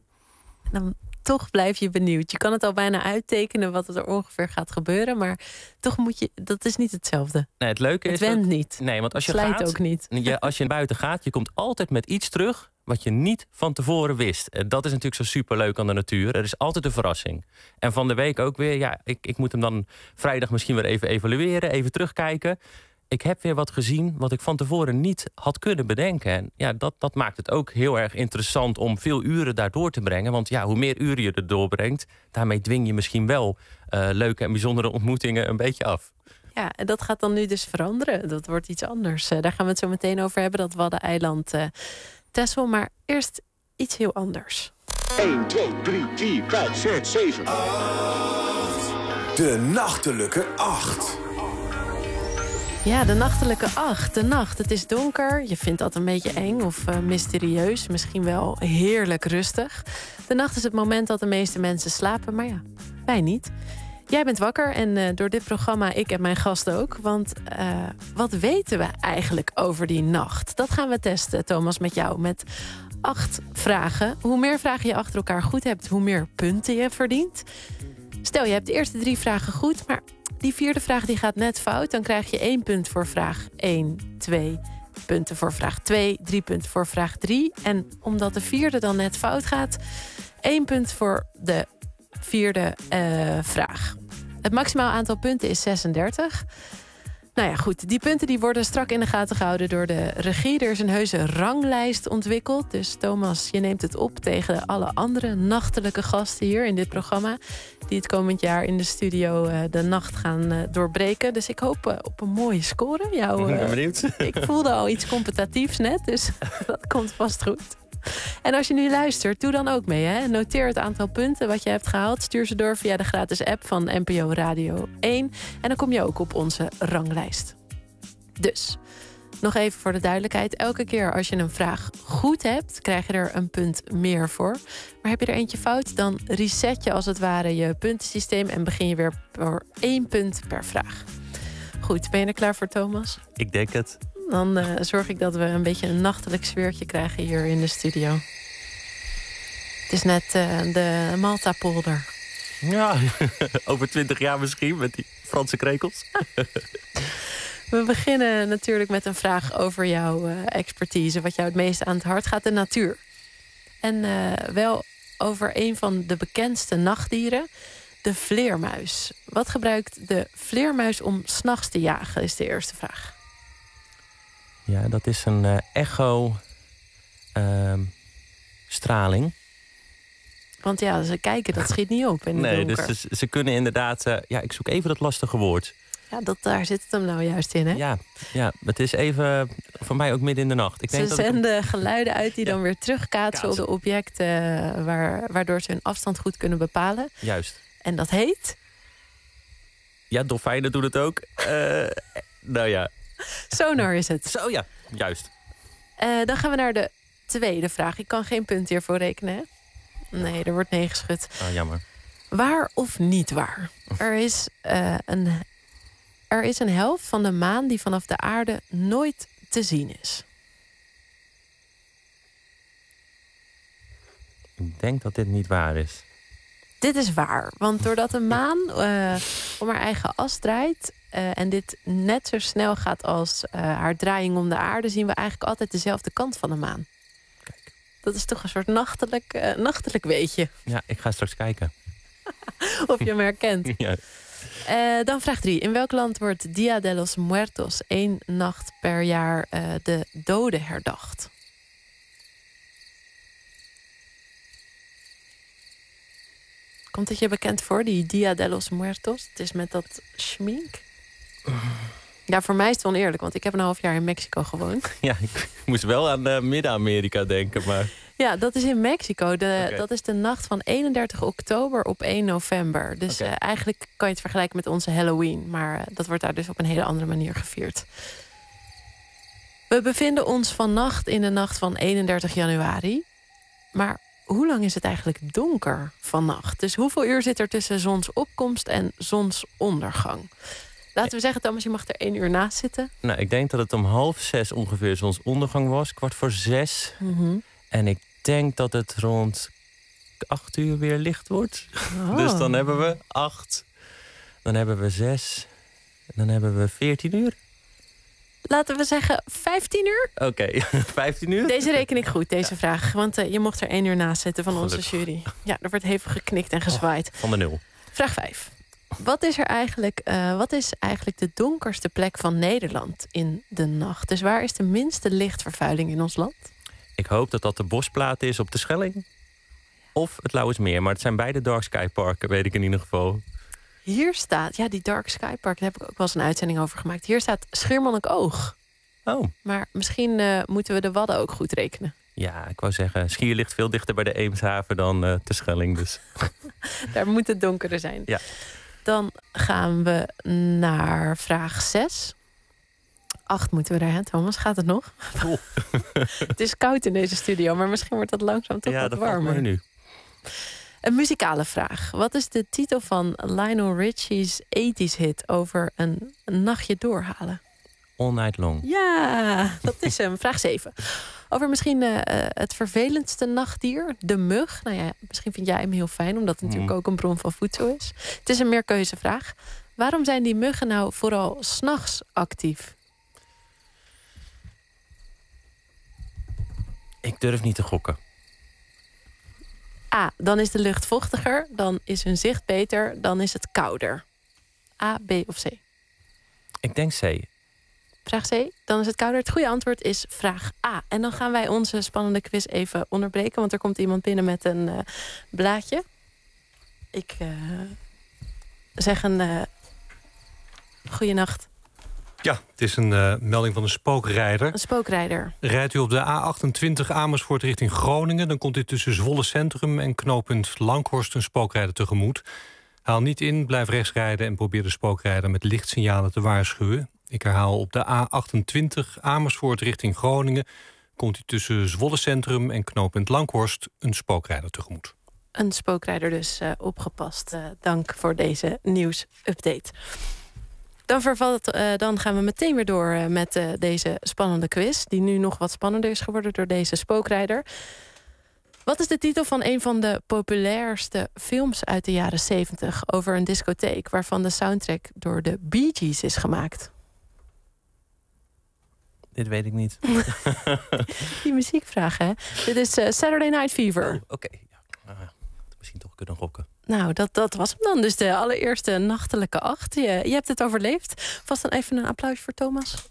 Dan toch blijf je benieuwd. Je kan het al bijna uittekenen wat er ongeveer gaat gebeuren. Maar toch dat is niet hetzelfde.
Nee, het leuke is...
Het went niet.
Nee, want als je
slijt ook niet.
Als je buiten gaat, je komt altijd met iets terug wat je niet van tevoren wist. Dat is natuurlijk zo superleuk aan de natuur. Er is altijd een verrassing. En van de week ook weer. Ik moet hem dan vrijdag misschien weer even evalueren. Even terugkijken. Ik heb weer wat gezien wat ik van tevoren niet had kunnen bedenken. En dat maakt het ook heel erg interessant om veel uren daar door te brengen. Want hoe meer uren je er doorbrengt, daarmee dwing je misschien wel leuke en bijzondere ontmoetingen een beetje af.
Ja, en dat gaat dan nu dus veranderen. Dat wordt iets anders. Daar gaan we het zo meteen over hebben, dat Waddeneiland Texel. Maar eerst iets heel anders.
1, 2, 3, 4, 5, 6, 7, 8. De nachtelijke 8.
Ja, de nachtelijke 8. De nacht. Het is donker. Je vindt dat een beetje eng of mysterieus. Misschien wel heerlijk rustig. De nacht is het moment dat de meeste mensen slapen. Maar wij niet. Jij bent wakker en door dit programma ik en mijn gast ook. Want wat weten we eigenlijk over die nacht? Dat gaan we testen, Thomas, met jou. Met 8 vragen. Hoe meer vragen je achter elkaar goed hebt, hoe meer punten je verdient. Stel, je hebt de eerste 3 vragen goed, maar die 4e vraag die gaat net fout. Dan krijg je 1 punt voor vraag 1, 2 punten voor vraag 2, 3 punten voor vraag 3. En omdat de 4e dan net fout gaat, 1 punt voor de 4e vraag. Het maximaal aantal punten is 36. Nou ja, goed. Die punten die worden strak in de gaten gehouden door de regie. Er is een heuse ranglijst ontwikkeld. Dus Thomas, je neemt het op tegen alle andere nachtelijke gasten hier in dit programma, die het komend jaar in de studio de nacht gaan doorbreken. Dus ik hoop op een mooie score.
Ik ben benieuwd.
Ik voelde al iets competitiefs net, dus dat komt vast goed. En als je nu luistert, doe dan ook mee. Hè? Noteer het aantal punten wat je hebt gehaald. Stuur ze door via de gratis app van NPO Radio 1. En dan kom je ook op onze ranglijst. Dus, nog even voor de duidelijkheid. Elke keer als je een vraag goed hebt, krijg je er een punt meer voor. Maar heb je er eentje fout, dan reset je als het ware je puntensysteem en begin je weer voor 1 punt per vraag. Goed, ben je er klaar voor, Thomas?
Ik denk het.
Dan zorg ik dat we een beetje een nachtelijk sfeertje krijgen hier in de studio. Het is net de Malta-polder.
Ja, over 20 jaar misschien met die Franse krekels.
We beginnen natuurlijk met een vraag over jouw expertise. Wat jou het meest aan het hart gaat, de natuur. En wel over een van de bekendste nachtdieren, de vleermuis. Wat gebruikt de vleermuis om 's nachts te jagen, is de eerste vraag.
Ja, dat is een echo-straling.
Want ja, ze kijken, dat schiet niet op in het donker.
Dus ze kunnen inderdaad... ik zoek even dat lastige woord.
Ja, daar zit het hem nou juist in, hè?
Ja, het is even voor mij ook midden in de nacht.
Ze zenden geluiden uit die dan weer terugkaatsen op de objecten, waardoor ze hun afstand goed kunnen bepalen.
Juist.
En dat heet?
Ja, dolfijnen doen het ook. Nou ja.
Sonar is het.
Zo ja, juist.
Dan gaan we naar de tweede vraag. Ik kan geen punt hiervoor rekenen, hè? Nee, er wordt nee geschud.
Jammer.
Waar of niet waar? Er is een helft van de maan die vanaf de aarde nooit te zien is.
Ik denk dat dit niet waar is.
Dit is waar, want doordat de maan om haar eigen as draait en dit net zo snel gaat als haar draaiing om de aarde, zien we eigenlijk altijd dezelfde kant van de maan. Kijk. Dat is toch een soort nachtelijk weetje.
Ja, ik ga straks kijken.
Of je hem herkent.
Ja.
Dan vraag 3. In welk land wordt Dia de los Muertos 1 nacht per jaar de doden herdacht? Komt het je bekend voor, die Dia de los Muertos? Het is met dat schmink. Ja, voor mij is het oneerlijk, want ik heb een half jaar in Mexico gewoond.
Ja, ik moest wel aan Midden-Amerika denken, maar...
Ja, dat is in Mexico. Dat is de nacht van 31 oktober op 1 november. Dus eigenlijk kan je het vergelijken met onze Halloween. Maar dat wordt daar dus op een hele andere manier gevierd. We bevinden ons vannacht in de nacht van 31 januari. Maar hoe lang is het eigenlijk donker vannacht? Dus hoeveel uur zit er tussen zonsopkomst en zonsondergang? Laten we zeggen, Thomas, je mag er 1 uur naast zitten.
Nou, ik denk dat het om 5:30 ongeveer zonsondergang was. 5:45.
Mm-hmm.
En ik denk dat het rond 8 uur weer licht wordt.
Oh.
Dus dan hebben we 8. Dan hebben we 6. Dan hebben we 14 uur.
Laten we zeggen 15 uur.
Oké, 15 uur?
Deze reken ik goed, deze vraag. Want je mocht er 1 uur naast zitten van onze jury. Ja, er wordt hevig geknikt en gezwaaid.
Van de 0.
Vraag 5. Wat is eigenlijk de donkerste plek van Nederland in de nacht? Dus waar is de minste lichtvervuiling in ons land?
Ik hoop dat dat de Bosplaat is op de Schelling. Of het Lauwersmeer. Maar het zijn beide Dark Sky Parken, weet ik in ieder geval.
Hier staat, die Dark Sky Park, daar heb ik ook wel eens een uitzending over gemaakt. Hier staat Schiermonnikoog.
Oh.
Maar misschien moeten we de Wadden ook goed rekenen.
Ja, ik wou zeggen, Schier ligt veel dichter bij de Eemshaven dan de Schelling. Dus.
Daar moet het donkerder zijn.
Ja.
Dan gaan we naar vraag 6. 8 moeten we er, hè, Thomas? Gaat het nog?
Cool.
Het is koud in deze studio, maar misschien wordt het langzaam toch wat warmer.
Ja, dat nu.
Een muzikale vraag. Wat is de titel van Lionel Richie's 80s hit over een nachtje doorhalen?
All Night Long.
Ja, dat is hem. Vraag 7. Over misschien het vervelendste nachtdier, de mug. Nou ja, misschien vind jij hem heel fijn, omdat het natuurlijk ook een bron van voedsel is. Het is een meerkeuzevraag. Waarom zijn die muggen nou vooral 's nachts actief?
Ik durf niet te gokken.
A, dan is de lucht vochtiger, dan is hun zicht beter, dan is het kouder. A, B of C?
Ik denk C.
Vraag C, dan is het kouder. Het goede antwoord is vraag A. En dan gaan wij onze spannende quiz even onderbreken, want er komt iemand binnen met een blaadje. Ik zeg een goeienacht.
Ja, het is een melding van een spookrijder.
Een spookrijder.
Rijdt u op de A28 Amersfoort richting Groningen, dan komt u tussen Zwolle Centrum en knooppunt Langhorst een spookrijder tegemoet. Haal niet in, blijf rechts rijden en probeer de spookrijder met lichtsignalen te waarschuwen. Ik herhaal, op de A28 Amersfoort richting Groningen komt u tussen Zwolle Centrum en knooppunt Langhorst een spookrijder tegemoet.
Een spookrijder dus, opgepast. Dank voor deze nieuwsupdate. Dan gaan we meteen weer door met deze spannende quiz, die nu nog wat spannender is geworden door deze spookrijder. Wat is de titel van een van de populairste films uit de jaren 70... over een discotheek waarvan de soundtrack door de Bee Gees is gemaakt?
Dit weet ik niet.
Die muziekvraag, hè? Dit is Saturday Night Fever.
Oh, oké. Ja. Misschien toch kunnen gokken.
Nou, dat was hem dan. Dus de allereerste nachtelijke 8. Je hebt het overleefd. Vast dan even een applaus voor Thomas.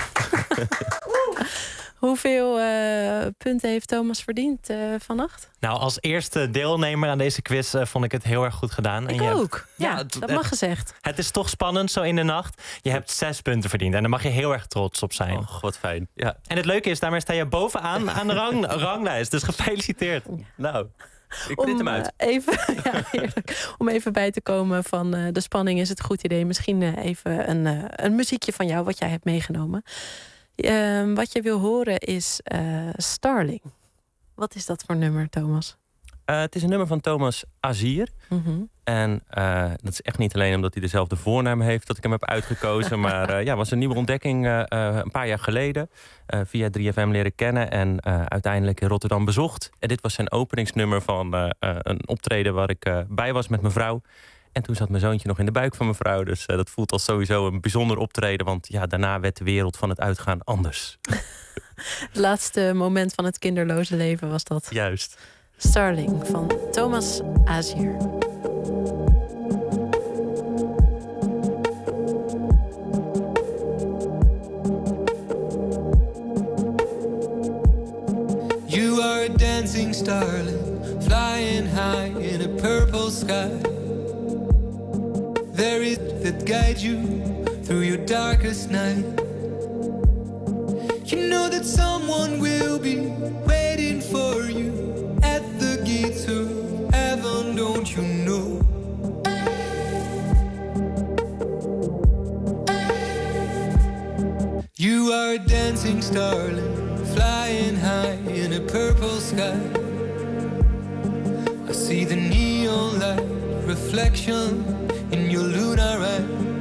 Hoeveel punten heeft Thomas verdiend vannacht?
Nou, als eerste deelnemer aan deze quiz vond ik het heel erg goed gedaan.
Ik ook. Dat mag gezegd.
Het is toch spannend zo in de nacht. Je hebt 6 punten verdiend en daar mag je heel erg trots op zijn.
Oh, wat fijn. Ja.
En het leuke is, daarmee sta je bovenaan aan de ranglijst. Dus gefeliciteerd.
Nou, ik print hem uit.
Om even bij te komen van de spanning is het een goed idee. Misschien even een muziekje van jou wat jij hebt meegenomen. Wat je wil horen is Starling. Wat is dat voor nummer, Thomas?
Het is een nummer van Thomas Azier.
Mm-hmm.
En dat is echt niet alleen omdat hij dezelfde voornaam heeft dat ik hem heb uitgekozen. Maar was een nieuwe ontdekking een paar jaar geleden. Via 3FM leren kennen en uiteindelijk in Rotterdam bezocht. En dit was zijn openingsnummer van een optreden waar ik bij was met mijn vrouw. En toen zat mijn zoontje nog in de buik van mijn vrouw. Dus dat voelt als sowieso een bijzonder optreden. Want daarna werd de wereld van het uitgaan anders.
Het laatste moment van het kinderloze leven was dat.
Juist.
Starling van Thomas Azier.
You are a dancing starling, flying high in a purple sky. There is that guide you through your darkest night. You know that someone will be waiting for you at the gates of heaven, don't you know? You are a dancing starling, flying high in a purple sky. I see the neon light reflection in your lunar eyes.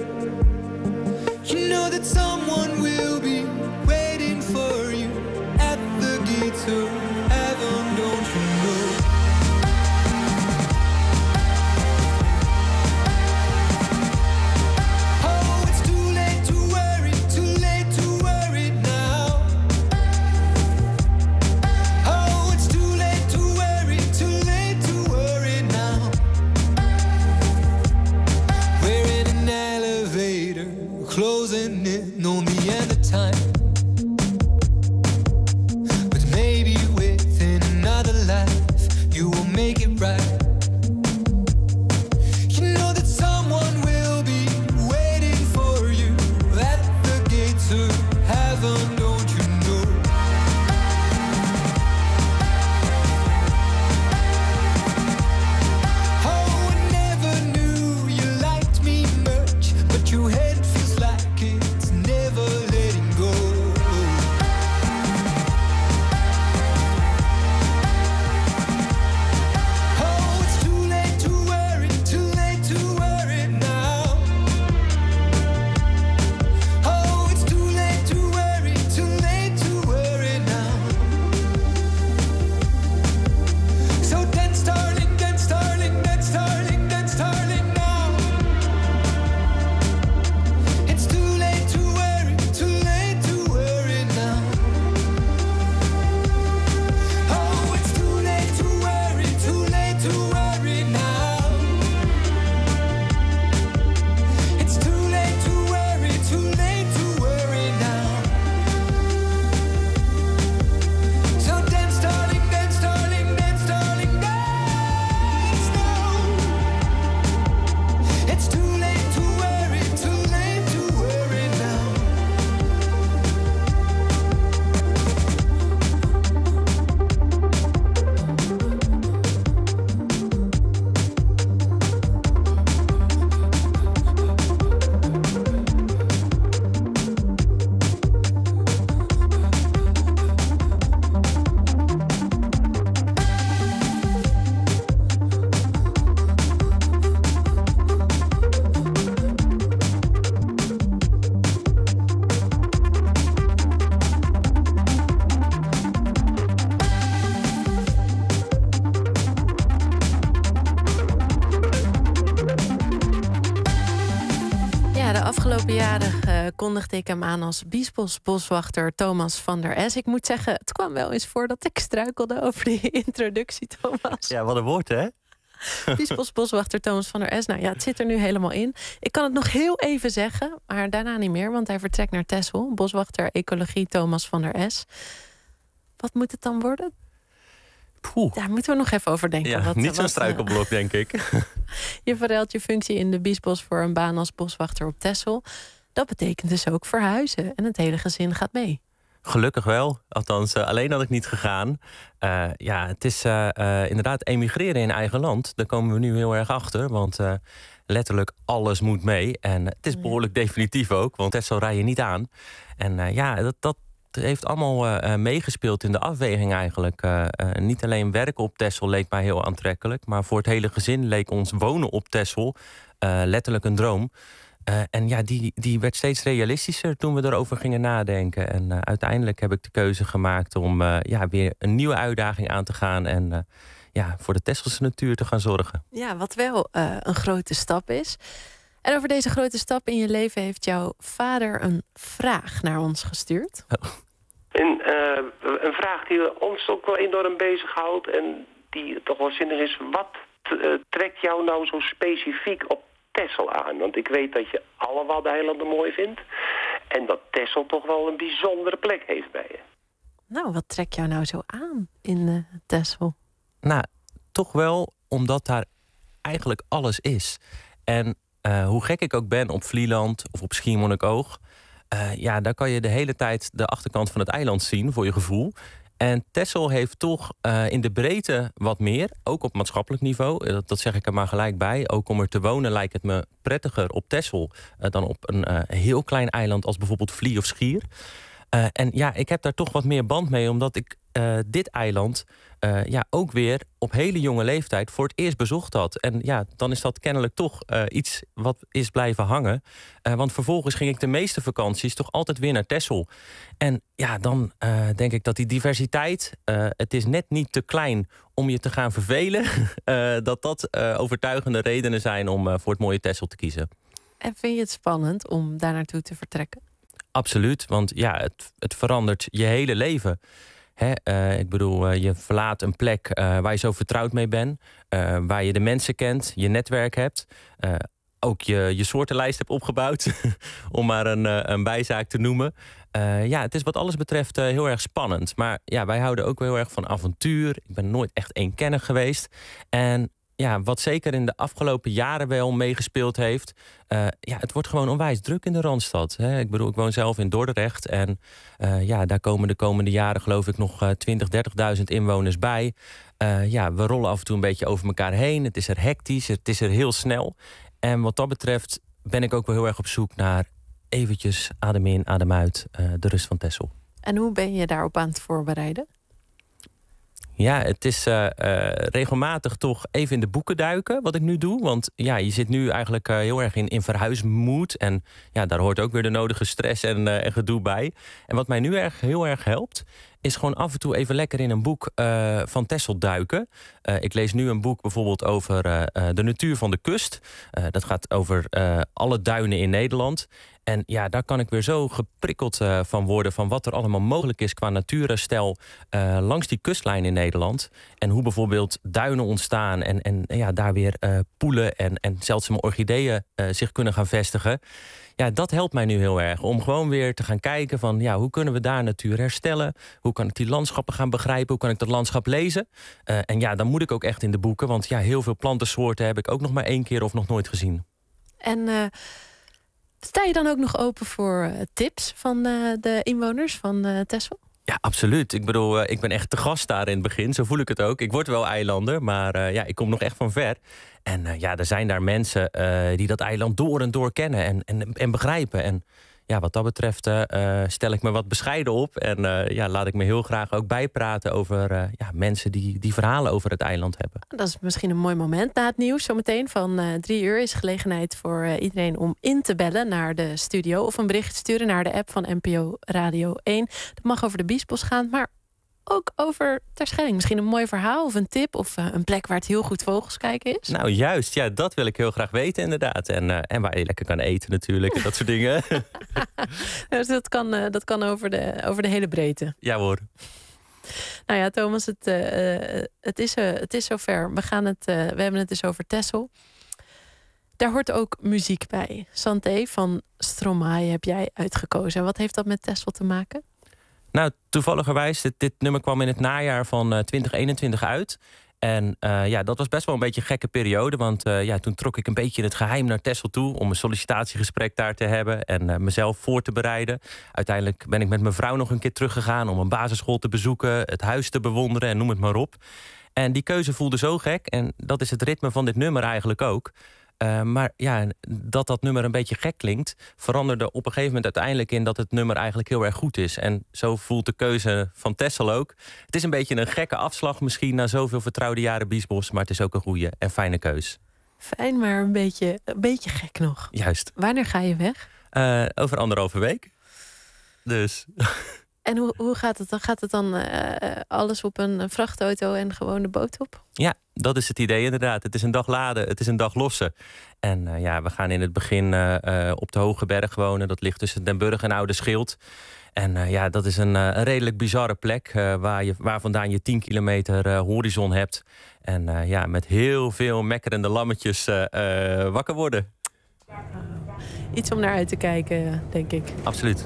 You know that someone will be waiting for you at the gates of heaven, don't you know? Oh, it's too late to worry now. Oh, it's too late to worry now.
de afgelopen jaren kondigde ik hem aan als biesbosboswachter Thomas van der S. Ik moet zeggen, het kwam wel eens voor dat ik struikelde over die introductie, Thomas.
Ja, wat een woord, hè?
Biesbosboswachter Thomas van der S. Nou ja, het zit er nu helemaal in. Ik kan het nog heel even zeggen, maar daarna niet meer, want hij vertrekt naar Texel. Boswachter Ecologie Thomas van der S. Wat moet het dan worden? Daar moeten we nog even over denken.
Ja, niet zo'n struikelblok, denk ik.
Je verruilt je functie in de Biesbos voor een baan als boswachter op Texel. Dat betekent dus ook verhuizen. En het hele gezin gaat mee.
Gelukkig wel. Althans, alleen had ik niet gegaan. Het is inderdaad emigreren in eigen land. Daar komen we nu heel erg achter. Want letterlijk alles moet mee. En het is behoorlijk definitief ook. Want Texel rij je niet aan. En dat heeft allemaal meegespeeld in de afweging eigenlijk. Niet alleen werken op Texel leek mij heel aantrekkelijk. Maar voor het hele gezin leek ons wonen op Texel letterlijk een droom. Die werd steeds realistischer toen we erover gingen nadenken. En uiteindelijk heb ik de keuze gemaakt om weer een nieuwe uitdaging aan te gaan. En voor de Texelse natuur te gaan zorgen. Ja,
wat wel een grote stap is. En over deze grote stap in je leven heeft jouw vader een vraag naar ons gestuurd.
Een vraag die ons ook wel enorm bezighoudt en die toch wel zinnig is. Wat trekt jou nou zo specifiek op Texel aan? Want ik weet dat je alle Waddeneilanden mooi vindt en dat Texel toch wel een bijzondere plek heeft bij je.
Nou, wat trekt jou nou zo aan in Texel?
Nou, toch wel omdat daar eigenlijk alles is. En hoe gek ik ook ben op Vlieland of op Schiermonnikoog, daar kan je de hele tijd de achterkant van het eiland zien, voor je gevoel. En Texel heeft toch in de breedte wat meer, ook op maatschappelijk niveau. Dat zeg ik er maar gelijk bij. Ook om er te wonen lijkt het me prettiger op Texel dan op een heel klein eiland als bijvoorbeeld Vlie of Schier. Ik heb daar toch wat meer band mee, omdat ik dit eiland ook weer op hele jonge leeftijd voor het eerst bezocht had. En dan is dat kennelijk toch iets wat is blijven hangen. Want vervolgens ging ik de meeste vakanties toch altijd weer naar Texel. En dan denk ik dat die diversiteit, het is net niet te klein om je te gaan vervelen. dat overtuigende redenen zijn om voor het mooie Texel te kiezen.
En vind je het spannend om daar naartoe te vertrekken?
Absoluut, want het verandert je hele leven. Ik bedoel, je verlaat een plek waar je zo vertrouwd mee bent. Waar je de mensen kent, je netwerk hebt. Ook je soortenlijst hebt opgebouwd. Om maar een bijzaak te noemen. Het is wat alles betreft heel erg spannend. Maar wij houden ook wel heel erg van avontuur. Ik ben nooit echt eenkennig geweest. En wat zeker in de afgelopen jaren wel meegespeeld heeft. Het wordt gewoon onwijs druk in de Randstad. Hè. Ik bedoel, ik woon zelf in Dordrecht. En daar komen de komende jaren geloof ik nog 20.000, 30.000 inwoners bij. We rollen af en toe een beetje over elkaar heen. Het is er hectisch, het is er heel snel. En wat dat betreft ben ik ook wel heel erg op zoek naar eventjes adem in, adem uit, de rust van Texel.
En hoe ben je daarop aan het voorbereiden?
Ja, het is regelmatig toch even in de boeken duiken, wat ik nu doe. Want je zit nu eigenlijk heel erg in verhuismoed. En daar hoort ook weer de nodige stress en gedoe bij. En wat mij nu heel erg helpt, is gewoon af en toe even lekker in een boek van Texel duiken. Ik lees nu een boek bijvoorbeeld over de natuur van de kust. Dat gaat over alle duinen in Nederland. En daar kan ik weer zo geprikkeld van worden van wat er allemaal mogelijk is qua natuurherstel langs die kustlijn in Nederland. En hoe bijvoorbeeld duinen ontstaan en daar weer poelen en zeldzame orchideeën zich kunnen gaan vestigen. Dat helpt mij nu heel erg om gewoon weer te gaan kijken van hoe kunnen we daar natuur herstellen? Hoe kan ik die landschappen gaan begrijpen? Hoe kan ik dat landschap lezen? Dan moet ik ook echt in de boeken, want heel veel plantensoorten heb ik ook nog maar 1 keer of nog nooit gezien.
En sta je dan ook nog open voor tips van de inwoners van Texel?
Ja, absoluut. Ik bedoel, ik ben echt te gast daar in het begin. Zo voel ik het ook. Ik word wel eilander, maar ik kom nog echt van ver. En er zijn daar mensen die dat eiland door en door kennen en begrijpen. En wat dat betreft stel ik me wat bescheiden op. En laat ik me heel graag ook bijpraten over mensen die verhalen over het eiland hebben.
Dat is misschien een mooi moment na het nieuws. Zometeen van 3 uur is gelegenheid voor iedereen om in te bellen naar de studio. Of een bericht sturen naar de app van NPO Radio 1. Dat mag over de Biesbos gaan, maar ook over Terschelling. Misschien een mooi verhaal of een tip of een plek waar het heel goed vogels kijken is.
Nou juist, ja, dat wil ik heel graag weten inderdaad. En waar je lekker kan eten natuurlijk en dat soort dingen.
Dus dat kan over de hele breedte.
Ja hoor.
Nou ja, Thomas, het is zover. We hebben het dus over Texel. Daar hoort ook muziek bij. Santé van Stromae heb jij uitgekozen. Wat heeft dat met Texel te maken?
Nou, toevalligerwijs, dit nummer kwam in het najaar van 2021 uit. En dat was best wel een beetje een gekke periode. Want toen trok ik een beetje in het geheim naar Texel toe om een sollicitatiegesprek daar te hebben en mezelf voor te bereiden. Uiteindelijk ben ik met mijn vrouw nog een keer teruggegaan om een basisschool te bezoeken, het huis te bewonderen en noem het maar op. En die keuze voelde zo gek. En dat is het ritme van dit nummer eigenlijk ook. Maar ja, dat nummer een beetje gek klinkt, veranderde op een gegeven moment uiteindelijk in dat het nummer eigenlijk heel erg goed is. En zo voelt de keuze van Texel ook. Het is een beetje een gekke afslag misschien na zoveel vertrouwde jaren Biesbos, maar het is ook een goede en fijne keus.
Fijn, maar een beetje gek nog.
Juist.
Wanneer ga je weg?
Over 1,5 week. Dus...
En hoe gaat het dan? Gaat het dan alles op een vrachtauto en gewoon de boot op?
Ja, dat is het idee inderdaad. Het is een dag laden, het is een dag lossen. En we gaan in het begin op de Hoge Berg wonen. Dat ligt tussen Den Burg en Oude Schild. En dat is een redelijk bizarre plek waar vandaan je 10 kilometer horizon hebt. En met heel veel mekkerende lammetjes wakker worden.
Iets om naar uit te kijken, denk ik.
Absoluut.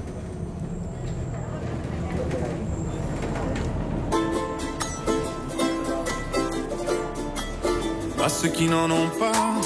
À ceux qui n'en ont pas,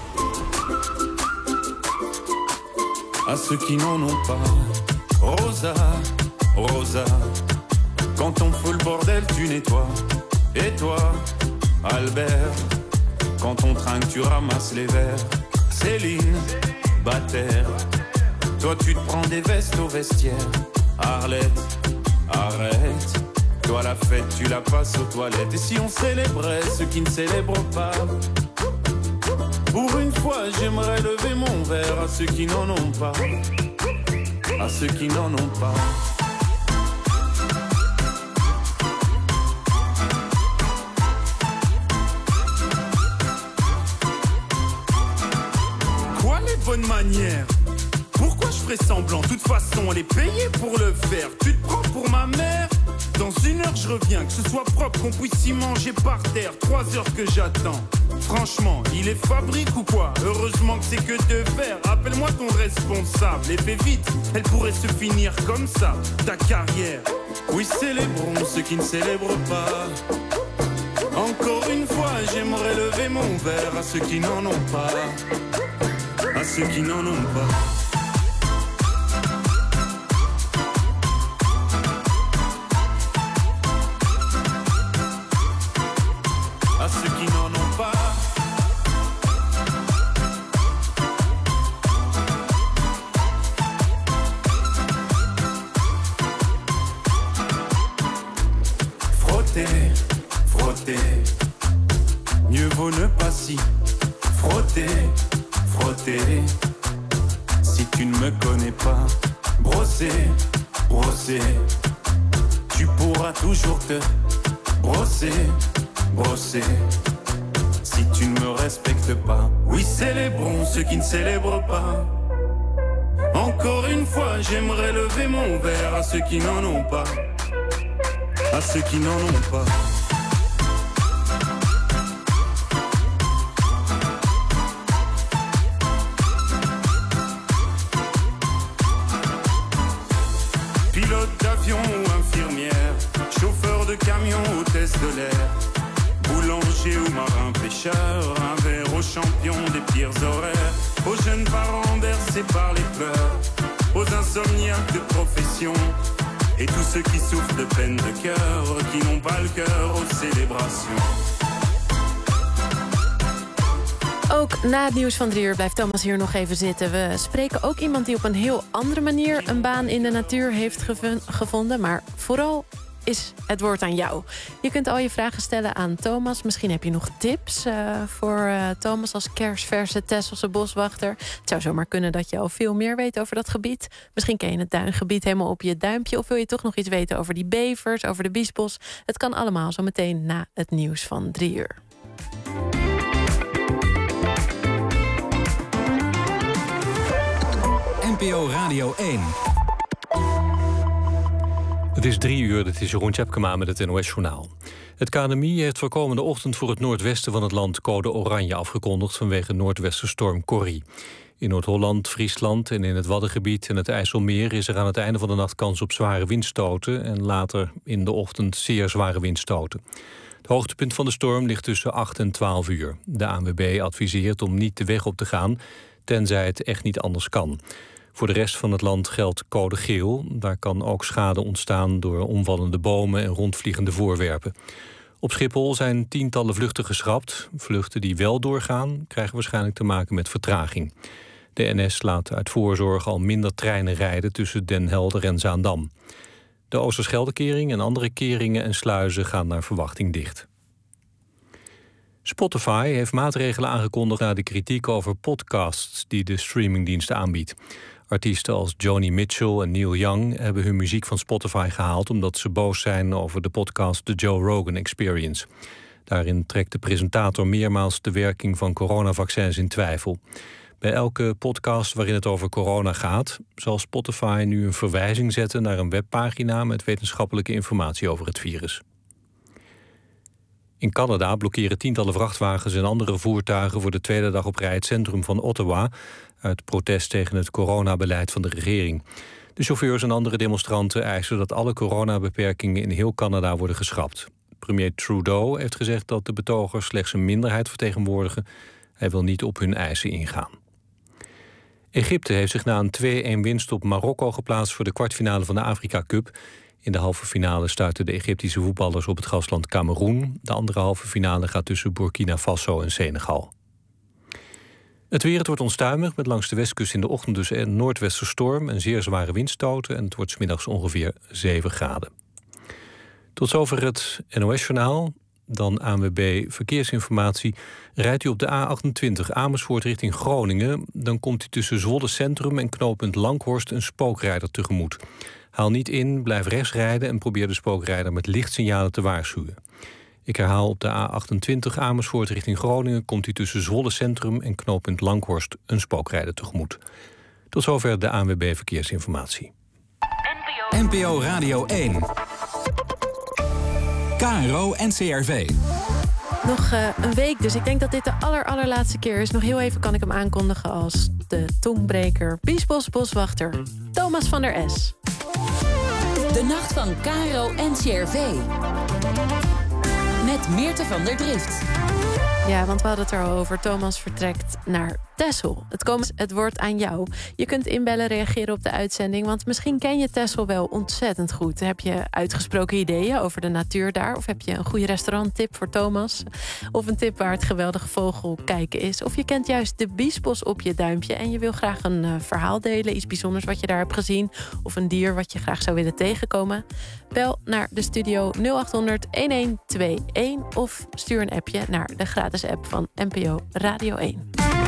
à ceux qui n'en ont pas. Rosa, Rosa, quand on fout le bordel, tu nettoies. Et toi, Albert, quand on trinque, tu ramasses les verres. Céline, Bataire, toi tu te prends des vestes au vestiaire. Arlette, arrête. Toi la fête, tu la passes aux toilettes. Et si on célébrait ceux qui ne célèbrent pas? Pour une fois, j'aimerais lever mon verre à ceux qui n'en ont pas. À ceux qui n'en ont pas. Quoi les bonnes manières? Pourquoi je ferais semblant? De toute façon, elle est payée pour le faire. Tu te prends pour ma mère? Dans 1 heure je reviens, que ce soit propre, qu'on puisse y manger par terre. 3 heures que j'attends. Franchement, il est fabrique ou quoi? Heureusement que c'est que de faire. Appelle-moi ton responsable et fais vite, elle pourrait se finir comme ça, ta carrière. Oui, célébrons ceux qui ne célèbrent pas. Encore une fois, j'aimerais lever mon verre à ceux qui n'en ont pas. À ceux qui n'en ont pas. Mieux vaut ne pas s'y frotter, frotter. Si tu ne me connais pas, brosser, brosser. Tu pourras toujours te brosser, brosser. Si tu ne me respectes pas, oui, célébrons ceux qui ne célèbrent pas. Encore une fois, j'aimerais lever mon verre à ceux qui n'en ont pas. À ceux qui n'en ont pas. Pilote d'avion ou infirmière, chauffeur de camion, hôtesse de l'air, boulanger ou marin pêcheur, un verre aux champions des pires horaires, aux jeunes parents bercés par les pleurs, aux insomniaques de profession. Et tous ceux qui souffrent de peine de cœur, qui n'ont pas le cœur aux célébrations.
Ook na het nieuws van 3 uur blijft Thomas hier nog even zitten. We spreken ook iemand die op een heel andere manier een baan in de natuur heeft gevonden. Maar vooral is het woord aan jou. Je kunt al je vragen stellen aan Thomas. Misschien heb je nog tips voor Thomas als kersverse Texelse boswachter. Het zou zomaar kunnen dat je al veel meer weet over dat gebied. Misschien ken je het duingebied helemaal op je duimpje. Of wil je toch nog iets weten over die bevers, over de biesbos? Het kan allemaal zo meteen na het nieuws van 3 uur.
NPO Radio 1.
Het is 3 uur, dit is Jeroen Tjepkema met het NOS-journaal. Het KNMI heeft voor komende ochtend voor het noordwesten van het land code oranje afgekondigd vanwege noordwesterstorm Corrie. In Noord-Holland, Friesland en in het Waddengebied en het IJsselmeer is er aan het einde van de nacht kans op zware windstoten en later in de ochtend zeer zware windstoten. Het hoogtepunt van de storm ligt tussen 8 en 12 uur. De ANWB adviseert om niet de weg op te gaan, tenzij het echt niet anders kan. Voor de rest van het land geldt code geel. Daar kan ook schade ontstaan door omvallende bomen en rondvliegende voorwerpen. Op Schiphol zijn tientallen vluchten geschrapt. Vluchten die wel doorgaan, krijgen waarschijnlijk te maken met vertraging. De NS laat uit voorzorg al minder treinen rijden tussen Den Helder en Zaandam. De Oosterscheldekering en andere keringen en sluizen gaan naar verwachting dicht. Spotify heeft maatregelen aangekondigd na de kritiek over podcasts die de streamingdienst aanbiedt. Artiesten als Joni Mitchell en Neil Young hebben hun muziek van Spotify gehaald omdat ze boos zijn over de podcast The Joe Rogan Experience. Daarin trekt de presentator meermaals de werking van coronavaccins in twijfel. Bij elke podcast waarin het over corona gaat, zal Spotify nu een verwijzing zetten naar een webpagina met wetenschappelijke informatie over het virus. In Canada blokkeren tientallen vrachtwagens en andere voertuigen voor de tweede dag op rij het centrum van Ottawa uit protest tegen het coronabeleid van de regering. De chauffeurs en andere demonstranten eisen dat alle coronabeperkingen in heel Canada worden geschrapt. Premier Trudeau heeft gezegd dat de betogers slechts een minderheid vertegenwoordigen. Hij wil niet op hun eisen ingaan. Egypte heeft zich na een 2-1 winst op Marokko geplaatst voor de kwartfinale van de Afrika Cup. In de halve finale stuiten de Egyptische voetballers op het gastland Kameroen. De andere halve finale gaat tussen Burkina Faso en Senegal. Het weer, het wordt onstuimig met langs de westkust in de ochtend dus een noordwesterstorm en zeer zware windstoten. En het wordt 's middags ongeveer 7 graden. Tot zover het NOS-journaal. Dan ANWB Verkeersinformatie. Rijdt u op de A28 Amersfoort richting Groningen, dan komt u tussen Zwolle Centrum en knooppunt Langhorst een spookrijder tegemoet. Haal niet in, blijf rechts rijden en probeer de spookrijder met lichtsignalen te waarschuwen. Ik herhaal, op de A28 Amersfoort richting Groningen komt u tussen Zwolle Centrum en knooppunt Langhorst een spookrijder tegemoet. Tot zover de ANWB Verkeersinformatie.
NPO Radio 1. KRO NCRV.
Nog een week, dus ik denk dat dit de allerlaatste keer is. Nog heel even kan ik hem aankondigen als de tongbreker Biesbos boswachter Thomas van der S.
De nacht van KRO NCRV. Met Meerte van der Drift.
Ja, want we hadden het er al over. Thomas vertrekt naar Texel. Het wordt aan jou. Je kunt inbellen, reageren op de uitzending. Want misschien ken je Texel wel ontzettend goed. Heb je uitgesproken ideeën over de natuur daar? Of heb je een goede restauranttip voor Thomas? Of een tip waar het geweldige vogelkijken is? Of je kent juist de biesbos op je duimpje en je wil graag een verhaal delen. Iets bijzonders wat je daar hebt gezien. Of een dier wat je graag zou willen tegenkomen. Bel naar de studio 0800 1121. Of stuur een appje naar de gratis app van NPO Radio 1.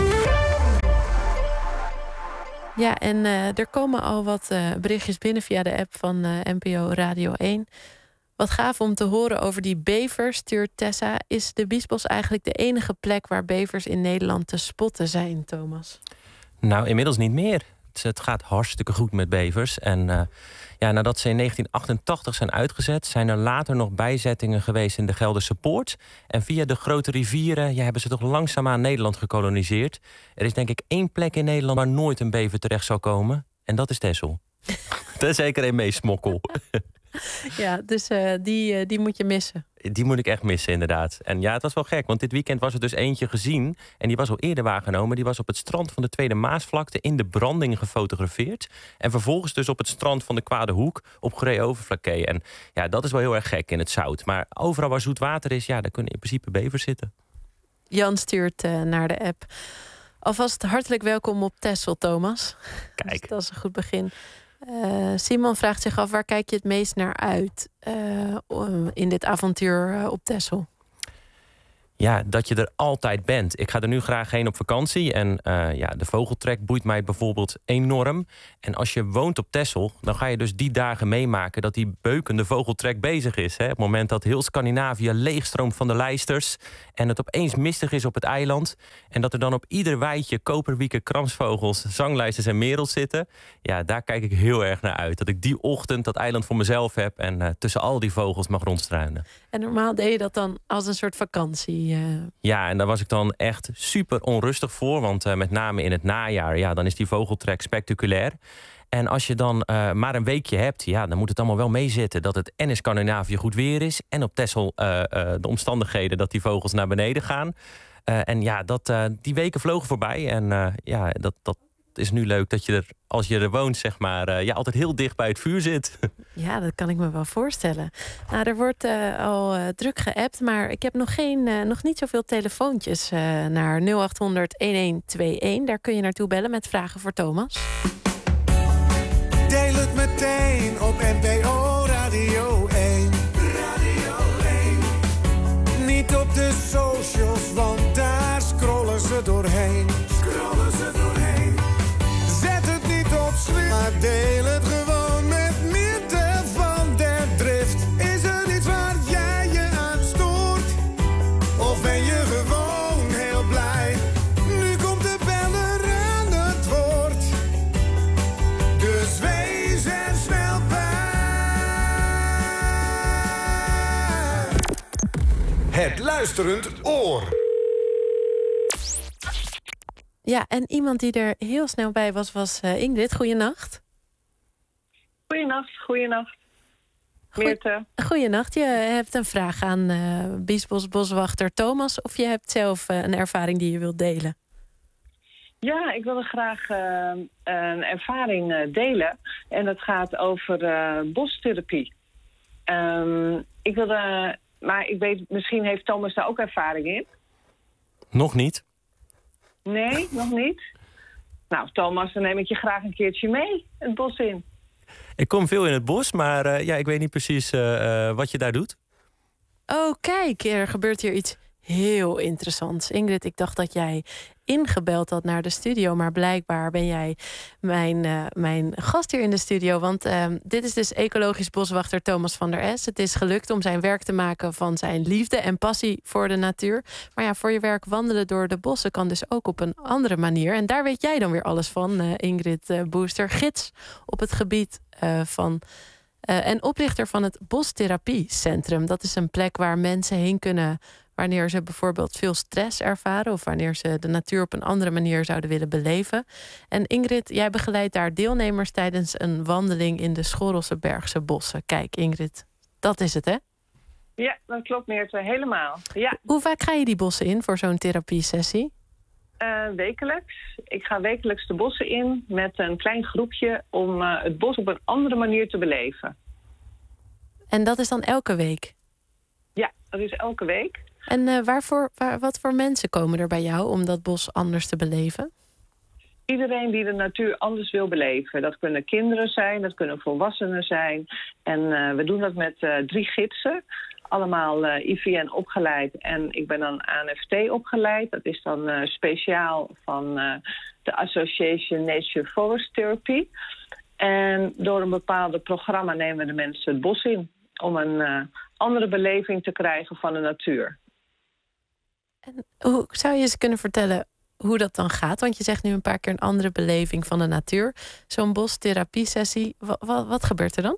Ja, en er komen al wat berichtjes binnen via de app van NPO Radio 1. Wat gaaf om te horen over die bevers, stuurt Tessa. Is de Biesbos eigenlijk de enige plek waar bevers in Nederland te spotten zijn, Thomas?
Nou, inmiddels niet meer. Het gaat hartstikke goed met bevers. En nadat ze in 1988 zijn uitgezet, zijn er later nog bijzettingen geweest in de Gelderse Poort. En via de grote rivieren hebben ze toch langzaamaan Nederland gekoloniseerd. Er is denk ik 1 plek in Nederland waar nooit een bever terecht zal komen. En dat is Texel. Dat is zeker een meesmokkel.
Ja, dus die moet je missen.
Die moet ik echt missen, inderdaad. En ja, het was wel gek, want dit weekend was er dus eentje gezien. En die was al eerder waargenomen. Die was op het strand van de Tweede Maasvlakte in de branding gefotografeerd. En vervolgens dus op het strand van de Kwade Hoek op Gree-Overflakkee. En ja, dat is wel heel erg gek in het zout. Maar overal waar zoet water is, daar kunnen in principe bevers zitten.
Jan stuurt naar de app. Alvast hartelijk welkom op Texel, Thomas.
Kijk.
Dus dat is een goed begin. Simon vraagt zich af, waar kijk je het meest naar uit in dit avontuur op Texel?
Ja, dat je er altijd bent. Ik ga er nu graag heen op vakantie. En de vogeltrek boeit mij bijvoorbeeld enorm. En als je woont op Texel, dan ga je dus die dagen meemaken dat die beukende vogeltrek bezig is. Hè? Op het moment dat heel Scandinavië leegstroomt van de lijsters en het opeens mistig is op het eiland. En dat er dan op ieder weidje koperwieken, kramsvogels, zanglijsters en merels zitten. Ja, daar kijk ik heel erg naar uit. Dat ik die ochtend dat eiland voor mezelf heb en tussen al die vogels mag rondstruinen.
En normaal deed je dat dan als een soort vakantie?
Ja, en daar was ik dan echt super onrustig voor. Want met name in het najaar, dan is die vogeltrek spectaculair. En als je dan maar een weekje hebt, dan moet het allemaal wel meezitten. Dat het en in Scandinavië goed weer is. En op Texel de omstandigheden dat die vogels naar beneden gaan. Die weken vlogen voorbij. En dat is nu leuk dat je er, als je er woont, zeg maar, altijd heel dicht bij het vuur zit.
Ja, dat kan ik me wel voorstellen. Nou, er wordt al druk geappt, maar ik heb nog niet zoveel telefoontjes naar 0800-1121. Daar kun je naartoe bellen met vragen voor Thomas.
Deel het meteen op NPO Radio 1. Radio 1. Niet op de socials, want daar scrollen ze doorheen. Zet het niet op slim, maar deel het gewoon met Meerte van der Drift. Is er iets waar jij je aan stoort? Of ben je gewoon heel blij? Nu komt de beller aan het woord. Dus wees er snel bij. Het luisterend oor.
Ja, en iemand die er heel snel bij was Ingrid. Goeienacht.
Goeienacht. Meerte.
Goeienacht. Je hebt een vraag aan Biesbos-boswachter Thomas... of je hebt zelf een ervaring die je wilt delen?
Ja, ik wilde graag een ervaring delen. En dat gaat over bostherapie. Maar ik weet, misschien heeft Thomas daar ook ervaring in.
Nog niet.
Nee, nog niet? Nou, Thomas, dan neem ik je graag een keertje mee het bos in.
Ik kom veel in het bos, maar ik weet niet precies wat je daar doet.
Oh, kijk, er gebeurt hier iets heel interessants. Ingrid, ik dacht dat jij ingebeld had naar de studio... maar blijkbaar ben jij mijn gast hier in de studio. Want dit is dus ecologisch boswachter Thomas van der Es. Het is gelukt om zijn werk te maken van zijn liefde en passie voor de natuur. Maar ja, voor je werk wandelen door de bossen kan dus ook op een andere manier. En daar weet jij dan weer alles van, Ingrid Booster. Gids op het gebied van... en oprichter van het Bostherapiecentrum. Dat is een plek waar mensen heen kunnen... wanneer ze bijvoorbeeld veel stress ervaren... of wanneer ze de natuur op een andere manier zouden willen beleven. En Ingrid, jij begeleidt daar deelnemers... tijdens een wandeling in de Schorrelse Bergse bossen. Kijk, Ingrid, dat is het, hè?
Ja, dat klopt, Meerte. Helemaal. Ja.
Hoe vaak ga je die bossen in voor zo'n therapiesessie?
Wekelijks. Ik ga wekelijks de bossen in met een klein groepje... om het bos op een andere manier te beleven.
En dat is dan elke week?
Ja, dat is elke week.
En wat voor mensen komen er bij jou om dat bos anders te beleven?
Iedereen die de natuur anders wil beleven. Dat kunnen kinderen zijn, dat kunnen volwassenen zijn. En we doen dat met 3 gidsen. Allemaal IVN opgeleid en ik ben dan ANFT opgeleid. Dat is dan speciaal van de Association Nature Forest Therapy. En door een bepaald programma nemen we de mensen het bos in... om een andere beleving te krijgen van de natuur.
En hoe zou je eens kunnen vertellen hoe dat dan gaat? Want je zegt nu een paar keer een andere beleving van de natuur. Zo'n bostherapie-sessie, wat gebeurt er dan?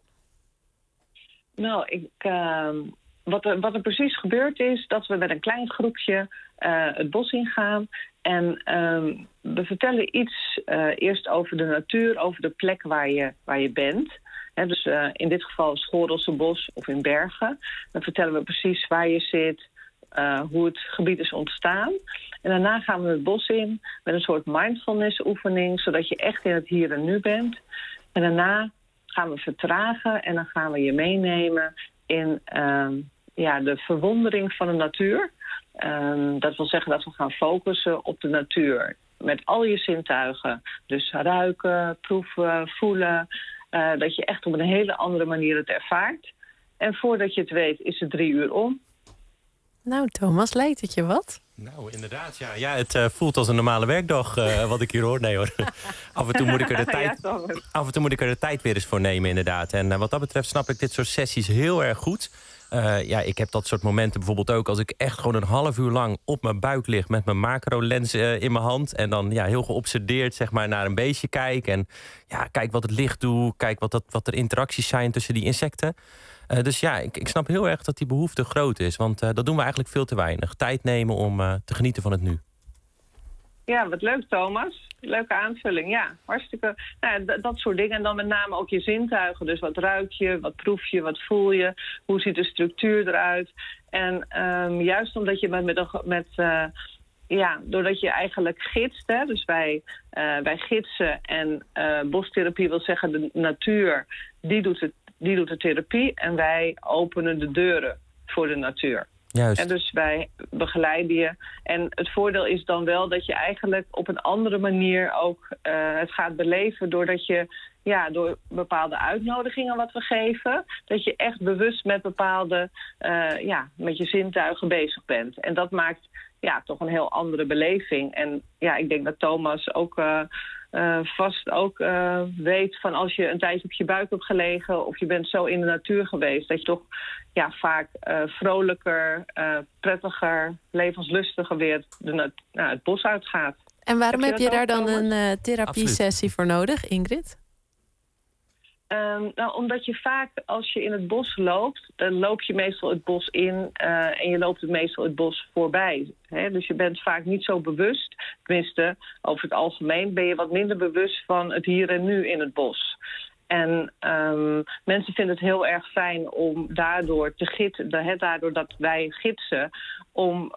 Nou, wat er precies gebeurt is dat we met een klein groepje het bos ingaan. En we vertellen iets eerst over de natuur, over de plek waar je bent. Dus in dit geval Schorrelse Bos of in Bergen. Dan vertellen we precies waar je zit, hoe het gebied is ontstaan. En daarna gaan we het bos in met een soort mindfulness oefening... zodat je echt in het hier en nu bent. En daarna gaan we vertragen en dan gaan we je meenemen in de verwondering van de natuur. Dat wil zeggen dat we gaan focussen op de natuur. Met al je zintuigen. Dus ruiken, proeven, voelen. Dat je echt op een hele andere manier het ervaart. En voordat je het weet is het 3 uur om.
Nou, Thomas, lijkt het je wat?
Nou, inderdaad, ja. Het voelt als een normale werkdag, wat ik hier hoor. Nee hoor. Af en toe moet ik er de tijd weer eens voor nemen, inderdaad. En wat dat betreft snap ik dit soort sessies heel erg goed. Ik heb dat soort momenten bijvoorbeeld ook als ik echt gewoon een half uur lang op mijn buik lig met mijn macro-lens in mijn hand. En dan heel geobsedeerd zeg maar, naar een beestje kijk. En kijk wat het licht doet. Kijk wat er interacties zijn tussen die insecten. Dus ik snap heel erg dat die behoefte groot is. Want dat doen we eigenlijk veel te weinig. Tijd nemen om te genieten van het nu.
Ja, wat leuk, Thomas. Leuke aanvulling, ja. Hartstikke. Dat soort dingen. En dan met name ook je zintuigen. Dus wat ruik je, wat proef je, wat voel je? Hoe ziet de structuur eruit? En juist omdat je doordat je eigenlijk gidst, hè, dus wij gidsen en bostherapie wil zeggen de natuur, die doet de therapie en wij openen de deuren voor de natuur.
Juist.
En dus wij begeleiden je. En het voordeel is dan wel dat je eigenlijk op een andere manier ook het gaat beleven doordat je door bepaalde uitnodigingen wat we geven, dat je echt bewust met bepaalde met je zintuigen bezig bent. En dat maakt toch een heel andere beleving. En ik denk dat Thomas ook vast ook weet van als je een tijdje op je buik hebt gelegen of je bent zo in de natuur geweest, dat je toch vaak vrolijker, prettiger, levenslustiger weer het bos uitgaat.
En waarom heb je daar dan een therapiesessie voor nodig, Ingrid?
Omdat je vaak, als je in het bos loopt, dan loop je meestal het bos in en je loopt meestal het bos voorbij. Hè? Dus je bent vaak niet zo bewust, tenminste over het algemeen ben je wat minder bewust van het hier en nu in het bos. En mensen vinden het heel erg fijn om daardoor te gidsen, daardoor dat wij gidsen, om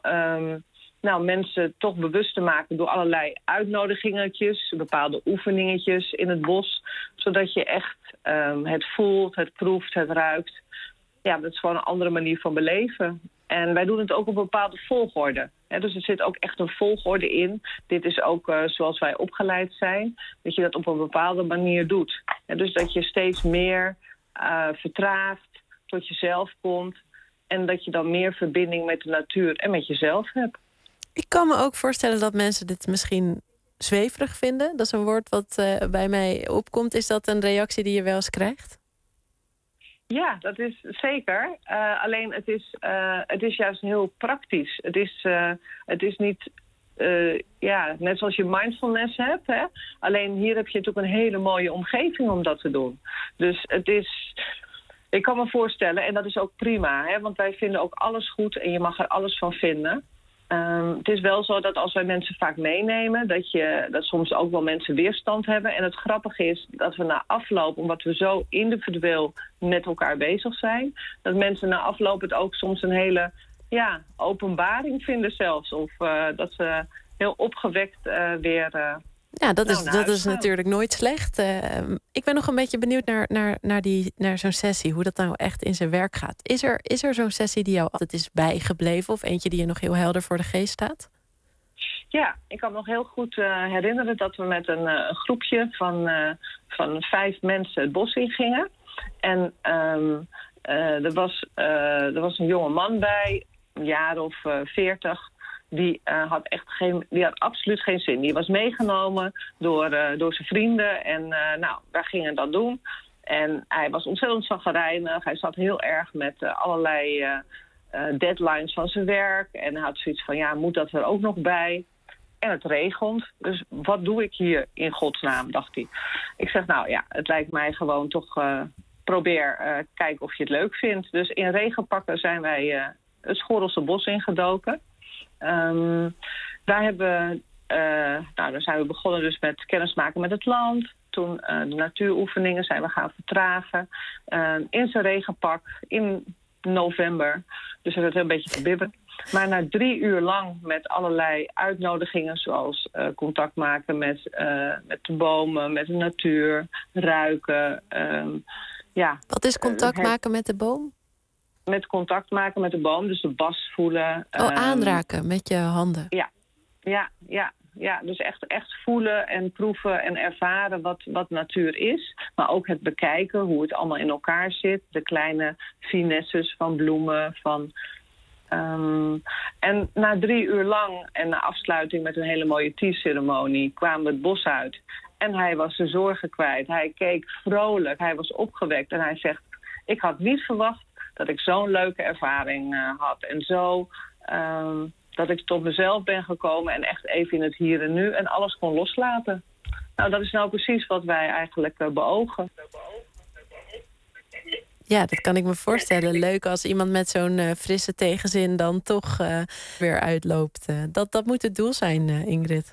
mensen toch bewust te maken door allerlei uitnodigingetjes, bepaalde oefeningetjes in het bos, zodat je echt het voelt, het proeft, het ruikt. Ja, dat is gewoon een andere manier van beleven. En wij doen het ook op een bepaalde volgorde. Dus er zit ook echt een volgorde in. Dit is ook zoals wij opgeleid zijn, dat je dat op een bepaalde manier doet. Dus dat je steeds meer vertraagt, tot jezelf komt en dat je dan meer verbinding met de natuur en met jezelf hebt.
Ik kan me ook voorstellen dat mensen dit misschien zweverig vinden. Dat is een woord wat bij mij opkomt. Is dat een reactie die je wel eens krijgt?
Ja, dat is zeker. Alleen het is juist heel praktisch. Het is niet net zoals je mindfulness hebt. Hè? Alleen hier heb je natuurlijk een hele mooie omgeving om dat te doen. Dus het is... Ik kan me voorstellen, en dat is ook prima. Hè? Want wij vinden ook alles goed en je mag er alles van vinden. Het is wel zo dat als wij mensen vaak meenemen, dat soms ook wel mensen weerstand hebben. En het grappige is dat we na afloop, omdat we zo individueel met elkaar bezig zijn, dat mensen na afloop het ook soms een hele openbaring vinden zelfs. Of dat ze heel opgewekt weer...
dat is natuurlijk nooit slecht. Ik ben nog een beetje benieuwd naar zo'n sessie, hoe dat nou echt in zijn werk gaat. Is er zo'n sessie die jou altijd is bijgebleven of eentje die je nog heel helder voor de geest staat?
Ja, ik kan me nog heel goed herinneren dat we met een groepje van 5 mensen het bos in gingen. En er was een jonge man bij, een jaar of 40... Die had absoluut geen zin. Die was meegenomen door zijn vrienden. En wij gingen dat doen. En hij was ontzettend chagrijnig. Hij zat heel erg met allerlei deadlines van zijn werk. En hij had zoiets van, moet dat er ook nog bij? En het regent. Dus wat doe ik hier in godsnaam, dacht hij. Ik zeg, het lijkt mij gewoon toch... probeer kijken of je het leuk vindt. Dus in regenpakken zijn wij het Schorrelse bos ingedoken. Daar zijn we begonnen dus met kennismaken met het land. Toen de natuuroefeningen zijn we gaan vertragen. In zijn regenpak in november. Dus we hebben een beetje gebibberd. Maar na 3 uur lang met allerlei uitnodigingen, zoals contact maken met de bomen, met de natuur, ruiken.
Wat is contact maken met de boom?
Met contact maken met de boom, dus de bas voelen.
Aanraken met je handen.
Ja. Ja, dus echt voelen en proeven en ervaren wat natuur is. Maar ook het bekijken, hoe het allemaal in elkaar zit. De kleine finesses van bloemen, en na 3 uur lang en na afsluiting met een hele mooie tea-ceremonie kwamen we het bos uit. En hij was zijn zorgen kwijt. Hij keek vrolijk, hij was opgewekt. En hij zegt, ik had niet verwacht dat ik zo'n leuke ervaring had. En zo dat ik tot mezelf ben gekomen en echt even in het hier en nu en alles kon loslaten. Nou, dat is nou precies wat wij eigenlijk beogen.
Ja, dat kan ik me voorstellen. Leuk als iemand met zo'n frisse tegenzin dan toch weer uitloopt. Dat moet het doel zijn, Ingrid.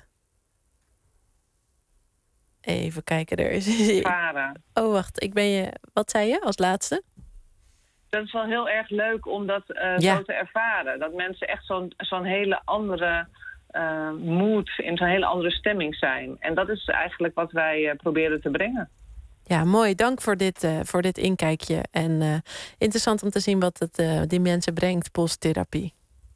Even kijken, er is... Oh, wacht, wat zei je als laatste?
Dat is wel heel erg leuk om dat zo te ervaren. Dat mensen echt zo'n hele andere mood, in zo'n hele andere stemming zijn. En dat is eigenlijk wat wij proberen te brengen.
Ja, mooi. Dank voor dit inkijkje. En interessant om te zien wat het die mensen brengt, bostherapie.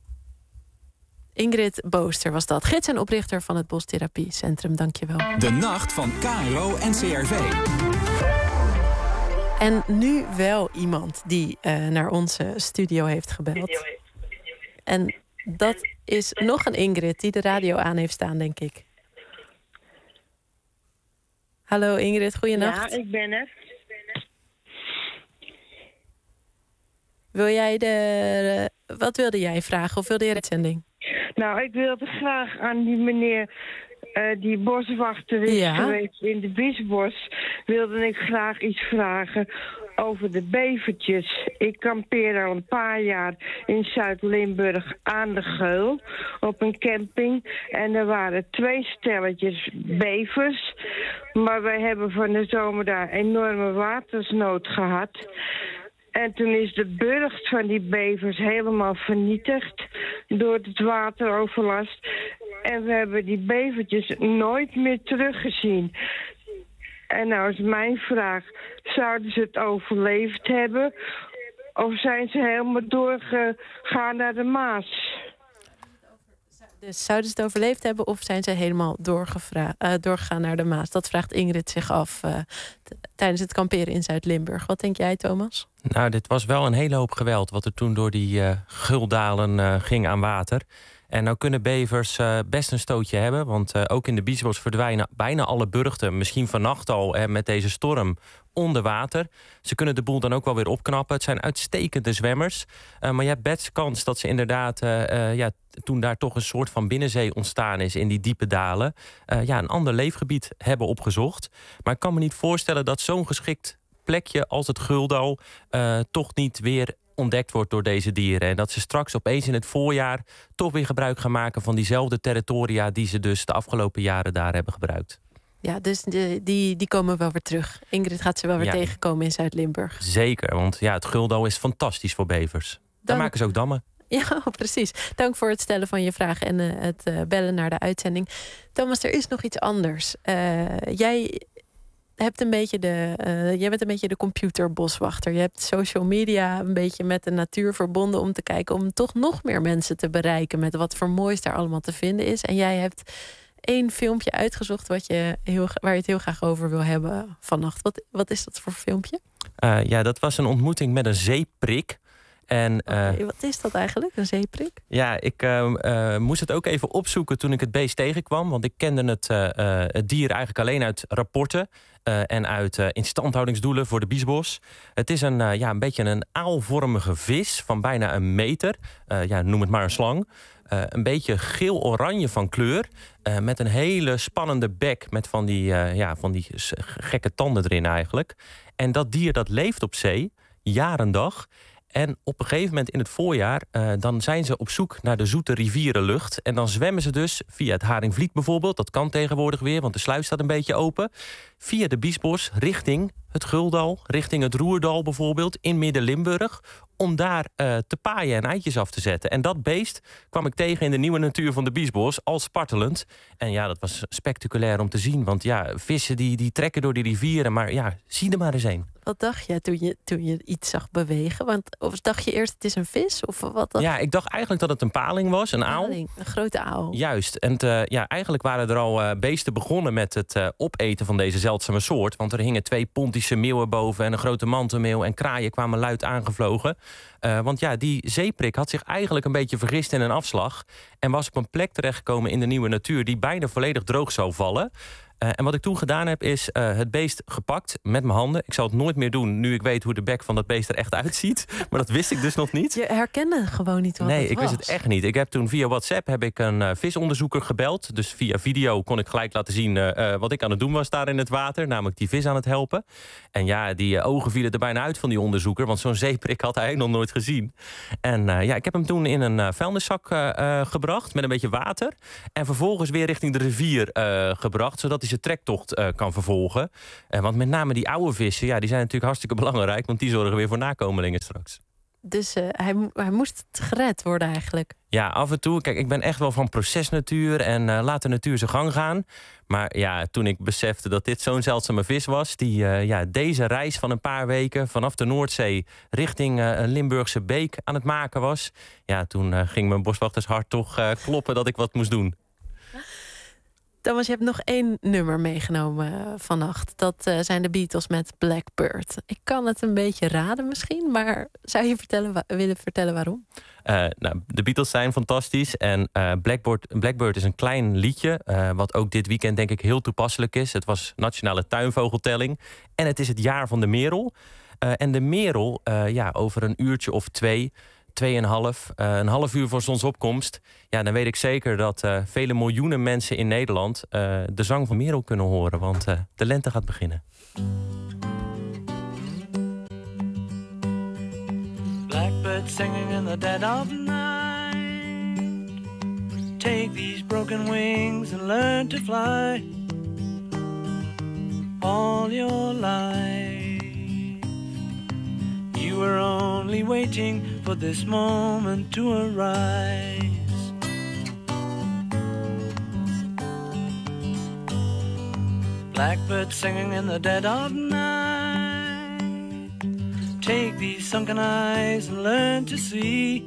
Ingrid Booster was dat. Gids en oprichter van het Bostherapiecentrum. Dank je wel.
De nacht van KRO NCRV.
En nu wel iemand die naar onze studio heeft gebeld. En dat is nog een Ingrid die de radio aan heeft staan, denk ik. Hallo Ingrid, goeienacht.
Ja, ik ben er.
Wat wilde jij vragen of wilde je uitzending?
Nou, ik wilde graag aan die meneer die boswachter is geweest in de Biesbos, wilde ik graag iets vragen over de bevertjes. Ik kampeer al een paar jaar in Zuid-Limburg aan de Geul op een camping. En er waren 2 stelletjes bevers. Maar wij hebben van de zomer daar enorme watersnood gehad. En toen is de burcht van die bevers helemaal vernietigd door het wateroverlast. En we hebben die bevertjes nooit meer teruggezien. En nou is mijn vraag, zouden ze het overleefd hebben? Of zijn ze helemaal doorgegaan naar de Maas?
Dus zouden ze het overleefd hebben of zijn ze helemaal doorgegaan naar de Maas? Dat vraagt Ingrid zich af tijdens het kamperen in Zuid-Limburg. Wat denk jij, Thomas?
Nou, dit was wel een hele hoop geweld wat er toen door die Guldalen ging aan water. En nou kunnen bevers best een stootje hebben. Want ook in de Biesbos verdwijnen bijna alle burchten, misschien vannacht al met deze storm, onder water. Ze kunnen de boel dan ook wel weer opknappen. Het zijn uitstekende zwemmers. Maar je hebt best kans dat ze inderdaad, toen daar toch een soort van binnenzee ontstaan is in die diepe dalen, een ander leefgebied hebben opgezocht. Maar ik kan me niet voorstellen dat zo'n geschikt plekje als het Guldal toch niet weer ontdekt wordt door deze dieren. En dat ze straks opeens in het voorjaar toch weer gebruik gaan maken van diezelfde territoria die ze dus de afgelopen jaren daar hebben gebruikt.
Ja, dus die komen wel weer terug. Ingrid gaat ze wel weer tegenkomen in Zuid-Limburg.
Zeker, want het Guldal is fantastisch voor bevers. Daar maken ze ook dammen. Ja,
precies. Dank voor het stellen van je vraag en het bellen naar de uitzending. Thomas, er is nog iets anders. Jij bent een beetje de computerboswachter. Je hebt social media een beetje met de natuur verbonden om te kijken, om toch nog meer mensen te bereiken met wat voor moois daar allemaal te vinden is. En jij hebt 1 filmpje uitgezocht waar je het heel graag over wil hebben vannacht. Wat is dat voor filmpje?
Dat was een ontmoeting met een zeeprik. En,
wat is dat eigenlijk, een zeeprik?
Ja, ik moest het ook even opzoeken toen ik het beest tegenkwam. Want ik kende het dier eigenlijk alleen uit rapporten en uit instandhoudingsdoelen voor de Biesbos. Het is een beetje een aalvormige vis van bijna 1 meter. Noem het maar een slang. Een beetje geel-oranje van kleur. Met een hele spannende bek met van die gekke tanden erin eigenlijk. En dat dier dat leeft op zee, jaar en dag. En op een gegeven moment in het voorjaar, dan zijn ze op zoek naar de zoete rivierenlucht. En dan zwemmen ze dus via het Haringvliet bijvoorbeeld. Dat kan tegenwoordig weer, want de sluis staat een beetje open. Via de Biesbos richting het Guldal, richting het Roerdal bijvoorbeeld, in Midden-Limburg. Om daar te paaien en eitjes af te zetten. En dat beest kwam ik tegen in de nieuwe natuur van de Biesbos, al spartelend. En ja, dat was spectaculair om te zien. Want ja, vissen die trekken door die rivieren. Maar ja, zie er maar eens een.
Wat dacht je toen je iets zag bewegen? Of dacht je eerst het is een vis? Of wat?
Ja, ik dacht eigenlijk dat het een paling was, een aal.
Een grote aal.
Juist. En eigenlijk waren er al beesten begonnen met het opeten van deze zeldzame soort. Want er hingen 2 Pontische meeuwen boven en een grote mantelmeeuw. En kraaien kwamen luid aangevlogen. Want ja, die zeeprik had zich eigenlijk een beetje vergist in een afslag. En was op een plek terechtgekomen in de nieuwe natuur die bijna volledig droog zou vallen. En wat ik toen gedaan heb, is het beest gepakt met mijn handen. Ik zal het nooit meer doen, nu ik weet hoe de bek van dat beest er echt uitziet. Maar dat wist ik dus nog niet.
Je herkende gewoon niet wat het was.
Nee, ik wist het echt niet. Ik heb toen via WhatsApp een visonderzoeker gebeld. Dus via video kon ik gelijk laten zien wat ik aan het doen was daar in het water. Namelijk die vis aan het helpen. En ja, die ogen vielen er bijna uit van die onderzoeker. Want zo'n zeeprik had hij nog nooit gezien. En ik heb hem toen in een vuilniszak gebracht met een beetje water. En vervolgens weer richting de rivier gebracht. Zodat hij zijn trektocht kan vervolgen. Want met name die oude vissen, die zijn natuurlijk hartstikke belangrijk. Want die zorgen weer voor nakomelingen straks.
Dus hij moest gered worden eigenlijk.
Ja, af en toe. Kijk, ik ben echt wel van procesnatuur en laat de natuur zijn gang gaan. Maar ja, toen ik besefte dat dit zo'n zeldzame vis was, die deze reis van een paar weken vanaf de Noordzee richting een Limburgse beek aan het maken was. Ja, toen ging mijn boswachtershart toch kloppen dat ik wat moest doen.
Thomas, je hebt nog 1 nummer meegenomen vannacht. Dat zijn de Beatles met Blackbird. Ik kan het een beetje raden misschien, maar zou je willen vertellen waarom?
De Beatles zijn fantastisch. En Blackbird is een klein liedje, wat ook dit weekend denk ik heel toepasselijk is. Het was Nationale Tuinvogeltelling. En het is het jaar van de merel. En de merel, over een uurtje of 2... 2,5, een half uur voor zonsopkomst. Ja, dan weet ik zeker dat vele miljoenen mensen in Nederland de zang van merel kunnen horen. Want de lente gaat beginnen.
Blackbird singing in the dead of night. Take these broken wings and learn to fly. All your life you were only waiting for this moment to arise. Blackbird singing in the dead of night. Take these sunken eyes and learn to see.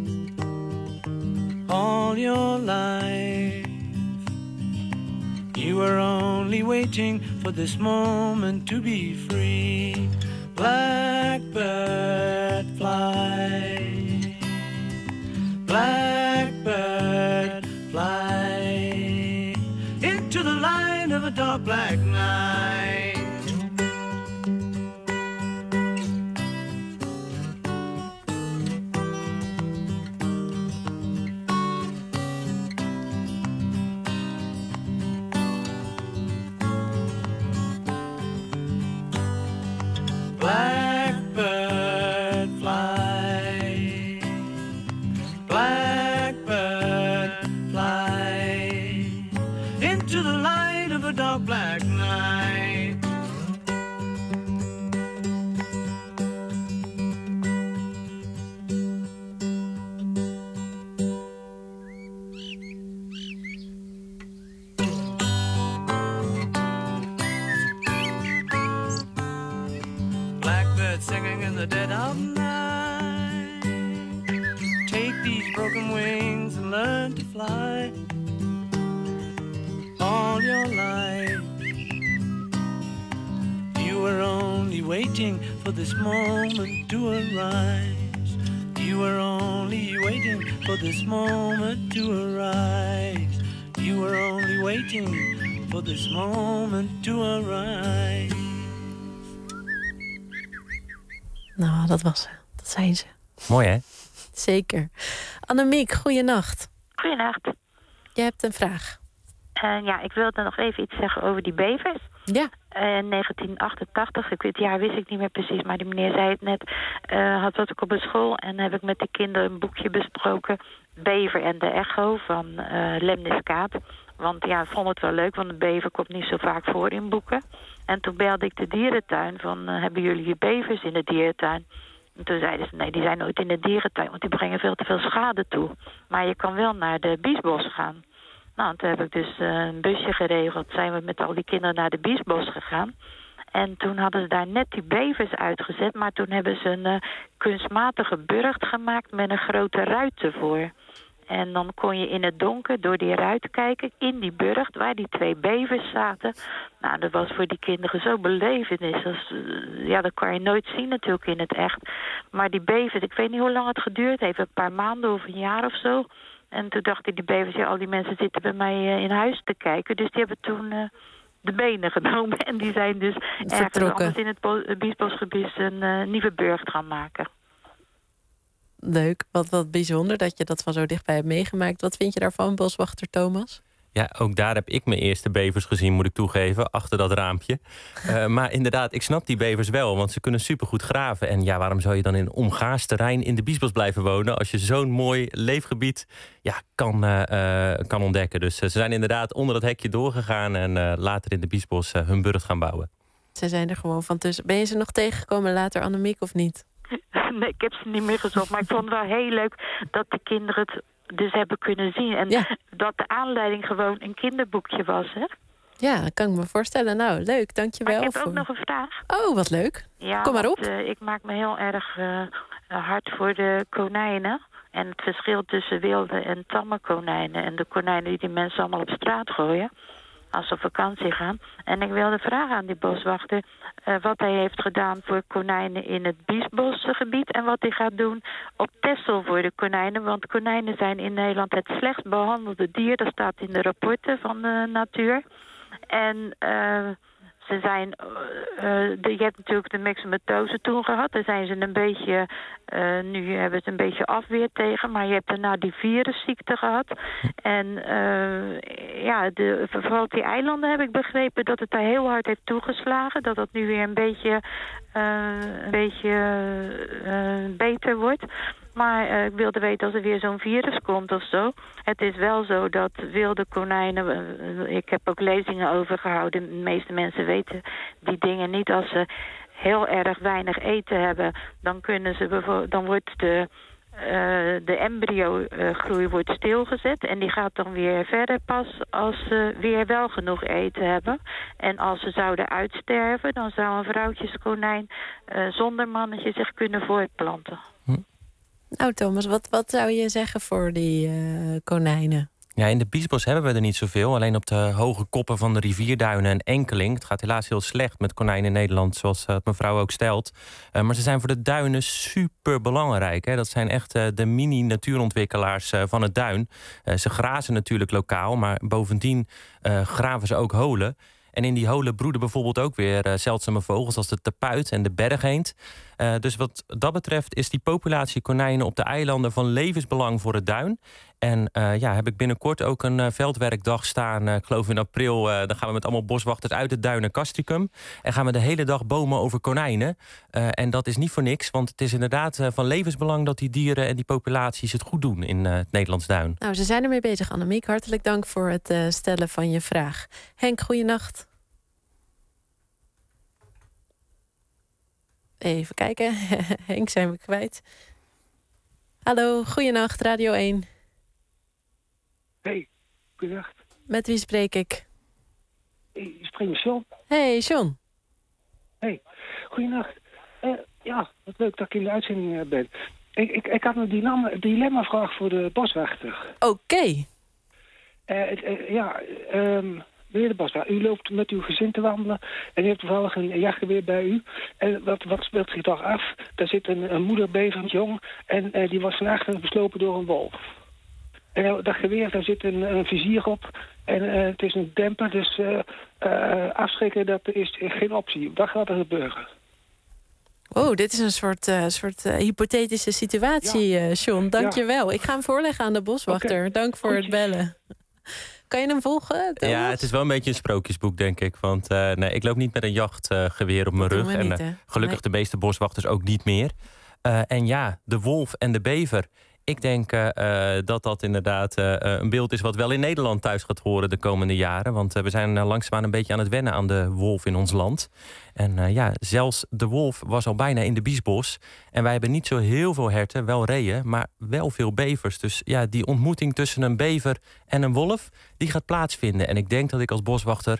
All your life you were only waiting for this moment to be free. Blackbird fly, blackbird fly, into the light of a dark black night. Blackbird fly, blackbird fly, into the light of a dark black night. Singing in the dead of night. Take these broken wings and learn to fly. All your life you were only waiting for this moment to arise. You were only waiting for this moment to arise. You were only waiting for this moment to arise.
Nou, dat was ze. Dat zijn ze.
Mooi, hè?
Zeker. Annemiek, goeienacht.
Goeienacht.
Je hebt een vraag.
Ik wilde nog even iets zeggen over die bevers.
Ja.
1988, het jaar wist ik niet meer precies, maar die meneer zei het net. Had ik op een school en heb ik met de kinderen een boekje besproken. Bever en de echo van Lemnis Kaat. Want ik vond het wel leuk, want een bever komt niet zo vaak voor in boeken. En toen belde ik de dierentuin van, hebben jullie hier bevers in de dierentuin? En toen zeiden ze, nee, die zijn nooit in de dierentuin, want die brengen veel te veel schade toe. Maar je kan wel naar de Biesbos gaan. Nou, toen heb ik dus een busje geregeld. Zijn we met al die kinderen naar de Biesbos gegaan. En toen hadden ze daar net die bevers uitgezet. Maar toen hebben ze een kunstmatige burcht gemaakt met een grote ruit ervoor. En dan kon je in het donker door die ruit kijken in die burcht waar die 2 bevers zaten. Nou, dat was voor die kinderen zo belevenis. Dat kan je nooit zien natuurlijk in het echt. Maar die bevers, ik weet niet hoe lang het geduurd heeft. Een paar maanden of een jaar of zo. En toen dachten die bevers, al die mensen zitten bij mij in huis te kijken. Dus die hebben toen de benen genomen. En die zijn dus ergens anders in het Biesbosgebied een nieuwe burcht gaan maken.
Leuk, wat bijzonder dat je dat van zo dichtbij hebt meegemaakt. Wat vind je daarvan, boswachter Thomas?
Ja, ook daar heb ik mijn eerste bevers gezien, moet ik toegeven, achter dat raampje. Maar inderdaad, ik snap die bevers wel, want ze kunnen supergoed graven. En ja, waarom zou je dan in een omgaasd terrein in de Biesbos blijven wonen als je zo'n mooi leefgebied kan ontdekken? Dus ze zijn inderdaad onder dat hekje doorgegaan en later in de Biesbos hun burcht gaan bouwen.
Ze zijn er gewoon van tussen. Ben je ze nog tegengekomen later, Annemiek, of niet?
Nee, ik heb ze niet meer gezocht. Maar ik vond het wel heel leuk dat de kinderen het dus hebben kunnen zien. En dat de aanleiding gewoon een kinderboekje was, hè?
Ja, dat kan ik me voorstellen. Nou, leuk, dankjewel.
Maar ik heb ook nog een vraag.
Oh, wat leuk.
Ja,
kom maar op.
Ik maak me heel erg hard voor de konijnen. En het verschil tussen wilde en tamme konijnen. En de konijnen die mensen allemaal op straat gooien als ze op vakantie gaan. En ik wilde vragen aan die boswachter wat hij heeft gedaan voor konijnen in het Biesbosgebied en wat hij gaat doen op Texel voor de konijnen. Want konijnen zijn in Nederland het slechtst behandelde dier. Dat staat in de rapporten van de natuur. En ze zijn, je hebt natuurlijk de myxomatose toen gehad. Daar zijn ze een beetje, nu hebben ze een beetje afweer tegen. Maar je hebt daarna die virusziekte gehad. En vooral op die eilanden heb ik begrepen dat het daar heel hard heeft toegeslagen. Dat dat nu weer een beetje beter wordt. Maar ik wilde weten als er weer zo'n virus komt of zo. Het is wel zo dat wilde konijnen... ik heb ook lezingen over gehouden. De meeste mensen weten die dingen niet. Als ze heel erg weinig eten hebben, dan kunnen ze dan wordt de embryo-groei wordt stilgezet. En die gaat dan weer verder pas als ze weer wel genoeg eten hebben. En als ze zouden uitsterven, dan zou een vrouwtjeskonijn zonder mannetje zich kunnen voortplanten.
Nou, Thomas, wat zou je zeggen voor die konijnen?
Ja, in de Biesbos hebben we er niet zoveel. Alleen op de hoge koppen van de rivierduinen en enkeling. Het gaat helaas heel slecht met konijnen in Nederland, zoals mevrouw ook stelt. Maar ze zijn voor de duinen super belangrijk. Hè? Dat zijn echt de mini-natuurontwikkelaars van het duin. Ze grazen natuurlijk lokaal, maar bovendien graven ze ook holen. En in die holen broeden bijvoorbeeld ook weer zeldzame vogels als de tapuit en de bergeend. Dus wat dat betreft is die populatie konijnen op de eilanden van levensbelang voor het duin. En heb ik binnenkort ook een veldwerkdag staan, ik geloof in april. Dan gaan we met allemaal boswachters uit het duin naar Castricum. En gaan we de hele dag bomen over konijnen. En dat is niet voor niks, want het is inderdaad van levensbelang dat die dieren en die populaties het goed doen in het Nederlands duin.
Nou, ze zijn ermee bezig, Annemiek. Hartelijk dank voor het stellen van je vraag. Henk, goeienacht. Even kijken. Henk zijn we kwijt. Hallo, goeienacht, Radio 1.
Hey, goeienacht.
Met wie spreek ik?
Ik spreek met John.
Hey, John.
Hey, goeienacht. Wat leuk dat ik in de uitzending ben. Ik had een dilemma-vraag voor de boswachter.
Oké.
Meneer de boswachter, u loopt met uw gezin te wandelen en u hebt toevallig een jachtgeweer bij u. En wat speelt zich toch af? Daar zit een moederbever jong en die was vannacht beslopen door een wolf. En dat geweer, daar zit een vizier op en het is een demper, dus afschrikken, dat is geen optie. Wat gaat er gebeuren?
Oh, dit is een soort hypothetische situatie, John. Dank je wel. Ik ga hem voorleggen aan de boswachter. Okay. Dank voor het bellen. Kan je hem volgen, Thomas?
Ja, het is wel een beetje een sprookjesboek, denk ik. Want nee, ik loop niet met een jachtgeweer op mijn rug. En gelukkig de meeste boswachters ook niet meer. En ja, de wolf en de bever. Ik denk dat inderdaad een beeld is wat wel in Nederland thuis gaat horen de komende jaren. Want we zijn langzaamaan een beetje aan het wennen aan de wolf in ons land. En zelfs de wolf was al bijna in de Biesbos. En wij hebben niet zo heel veel herten, wel reeën, maar wel veel bevers. Dus ja, die ontmoeting tussen een bever en een wolf, die gaat plaatsvinden. En ik denk dat ik als boswachter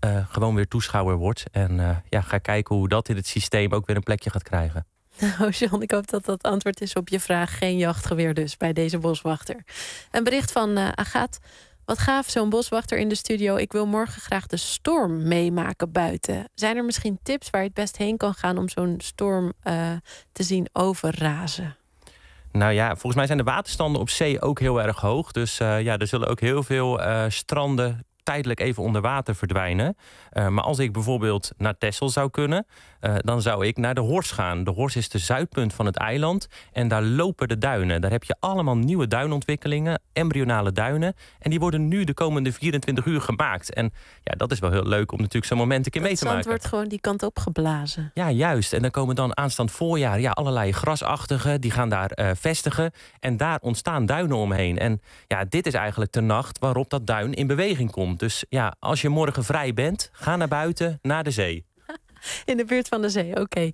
gewoon weer toeschouwer wordt. En ga kijken hoe dat in het systeem ook weer een plekje gaat krijgen.
Nou, John, ik hoop dat dat antwoord is op je vraag. Geen jachtgeweer dus bij deze boswachter. Een bericht van Agathe. Wat gaaf, zo'n boswachter in de studio. Ik wil morgen graag de storm meemaken buiten. Zijn er misschien tips waar je het best heen kan gaan om zo'n storm te zien overrazen?
Nou ja, volgens mij zijn de waterstanden op zee ook heel erg hoog. Dus er zullen ook heel veel stranden tijdelijk even onder water verdwijnen. Maar als ik bijvoorbeeld naar Texel zou kunnen, dan zou ik naar de Horst gaan. De Horst is de zuidpunt van het eiland en daar lopen de duinen. Daar heb je allemaal nieuwe duinontwikkelingen, embryonale duinen. En die worden nu de komende 24 uur gemaakt. En ja, dat is wel heel leuk om natuurlijk zo'n moment een keer mee te maken.
Het zand wordt gewoon die kant op geblazen.
Ja, juist. En dan komen dan aanstaand voorjaar allerlei grasachtigen, die gaan daar vestigen. En daar ontstaan duinen omheen. En ja, dit is eigenlijk de nacht waarop dat duin in beweging komt. Dus ja, als je morgen vrij bent, ga naar buiten, naar de zee.
In de buurt van de zee, oké.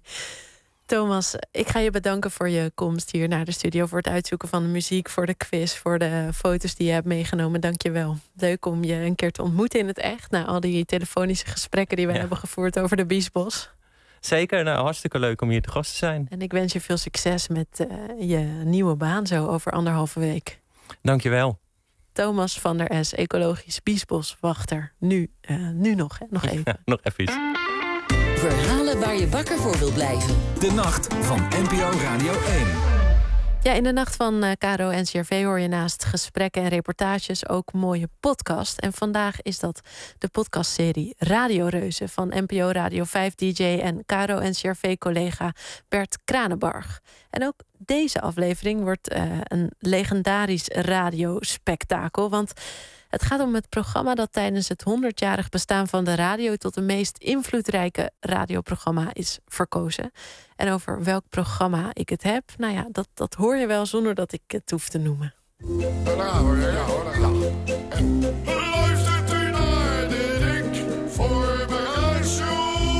Thomas, ik ga je bedanken voor je komst hier naar de studio, voor het uitzoeken van de muziek, voor de quiz, voor de foto's die je hebt meegenomen. Dank je wel. Leuk om je een keer te ontmoeten in het echt, na al die telefonische gesprekken die we hebben gevoerd over de Biesbos.
Zeker, nou, hartstikke leuk om hier te gast te zijn.
En ik wens je veel succes met je nieuwe baan zo over 1,5 week.
Dank je wel.
Thomas van der S, ecologisch biesboswachter. Nu nog, hè? Nog even.
Ja, nog even iets.
Verhalen waar je wakker voor wil blijven.
De nacht van NPO Radio 1.
Ja, in de nacht van KRO NCRV hoor je naast gesprekken en reportages ook mooie podcast. En vandaag is dat de podcastserie Radioreuzen van NPO Radio 5 DJ en KRO NCRV-collega Bert Kranenbarg. En ook deze aflevering wordt een legendarisch radiospektakel. Want het gaat om het programma dat tijdens het 100-jarig bestaan van de radio tot de meest invloedrijke radioprogramma is verkozen. En over welk programma ik het heb, nou ja, dat hoor je wel zonder dat ik het hoef te noemen.
Luistert u naar de Dik Voorbereidshow.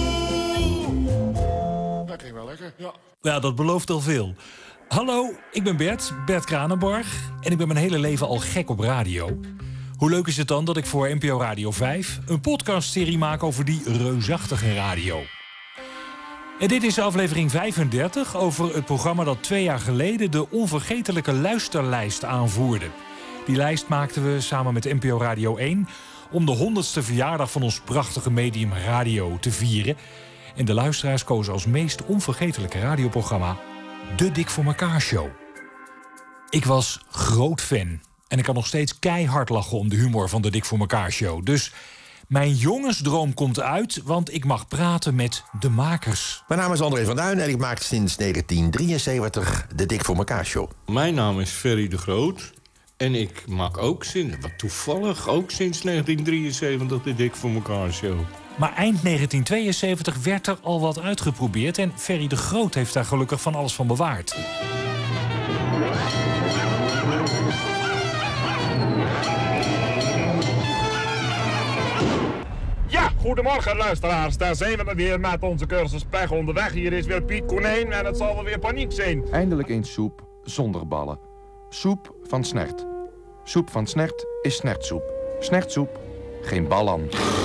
Dat ging wel lekker, ja.
Ja, dat belooft al veel. Hallo, ik ben Bert Kranenbarg. En ik ben mijn hele leven al gek op radio. Hoe leuk is het dan dat ik voor NPO Radio 5 een podcastserie maak over die reusachtige radio. En dit is aflevering 35 over het programma dat 2 jaar geleden de onvergetelijke luisterlijst aanvoerde. Die lijst maakten we samen met NPO Radio 1 om de 100ste verjaardag van ons prachtige medium radio te vieren. En de luisteraars kozen als meest onvergetelijke radioprogramma De Dik voor Mekaar Show. Ik was groot fan. En ik kan nog steeds keihard lachen om de humor van de Dik voor Mekaar Show. Dus mijn jongensdroom komt uit, want ik mag praten met de makers.
Mijn naam is André van Duin en ik maak sinds 1973 de Dik voor Mekaar Show.
Mijn naam is Ferry de Groot. En ik maak ook toevallig ook sinds 1973 de Dik voor Mekaar Show.
Maar eind 1972 werd er al wat uitgeprobeerd. En Ferry de Groot heeft daar gelukkig van alles van bewaard.
Ja, goedemorgen luisteraars. Daar zijn we weer met onze cursus Pech onderweg. Hier is weer Piet Konijn en het zal wel weer paniek zijn.
Eindelijk eens soep zonder ballen. Soep van Snert. Soep van Snert is snertsoep. Snertsoep, geen ballen.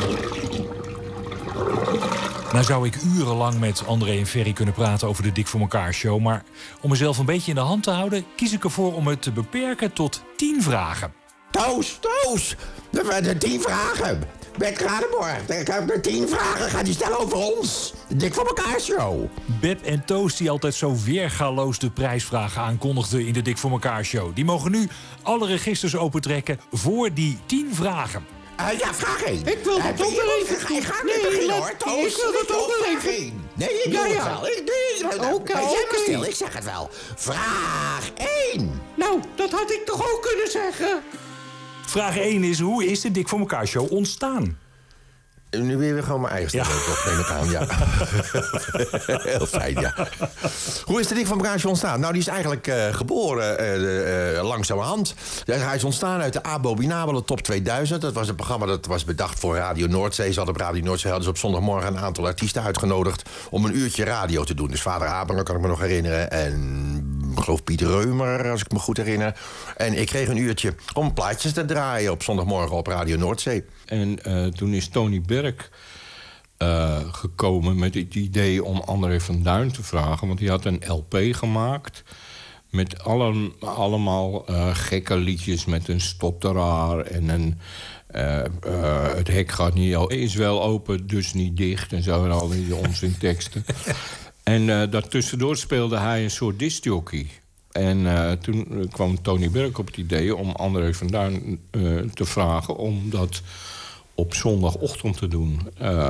Nou zou ik urenlang met André en Ferry kunnen praten over de Dik voor Mekaar Show. Maar om mezelf een beetje in de hand te houden, kies ik ervoor om het te beperken tot 10 vragen.
Toos! De 10 vragen! Bert Kranenborg, de 10 vragen gaat hij stellen over ons. De Dik voor Mekaar Show.
Beb en Toos, die altijd zo weergaloos de prijsvragen aankondigden in de Dik voor Mekaar Show, die mogen nu alle registers opentrekken voor die 10 vragen.
Ja, vraag 1.
Ik wil dat ook wel even.
Ik ga niet beginnen, hoor, Toos.
Ik wil dat ook wel even.
Nee, ik doe het wel. Oké. Jij maar stil, ik zeg het wel. Vraag 1.
Nou, dat had ik toch ook kunnen zeggen?
Vraag 1 is, hoe is de Dik voor Mekaar Show ontstaan?
Nu weer gewoon mijn eigen stem op, neem ik aan, ja. Heel fijn, ja. Hoe is de Dik voor Mekaar Show ontstaan? Nou, die is eigenlijk geboren langzamerhand. Hij is ontstaan uit de abominabele Top 2000. Dat was een programma dat was bedacht voor Radio Noordzee. Ze hadden op Radio Noordzee hadden ze op zondagmorgen een aantal artiesten uitgenodigd om een uurtje radio te doen. Dus Vader Abraham kan ik me nog herinneren. En geloof Piet Reumer, als ik me goed herinner. En ik kreeg een uurtje om plaatjes te draaien op zondagmorgen op Radio Noordzee.
En toen is Tony Berg gekomen met het idee om André van Duin te vragen. Want die had een LP gemaakt met allemaal gekke liedjes met een stotteraar en een... het hek gaat niet is wel open, dus niet dicht en zo en al die onzinteksten. En daartussendoor speelde hij een soort discjockey. En toen kwam Tony Berg op het idee om André van Duin te vragen om dat op zondagochtend te doen.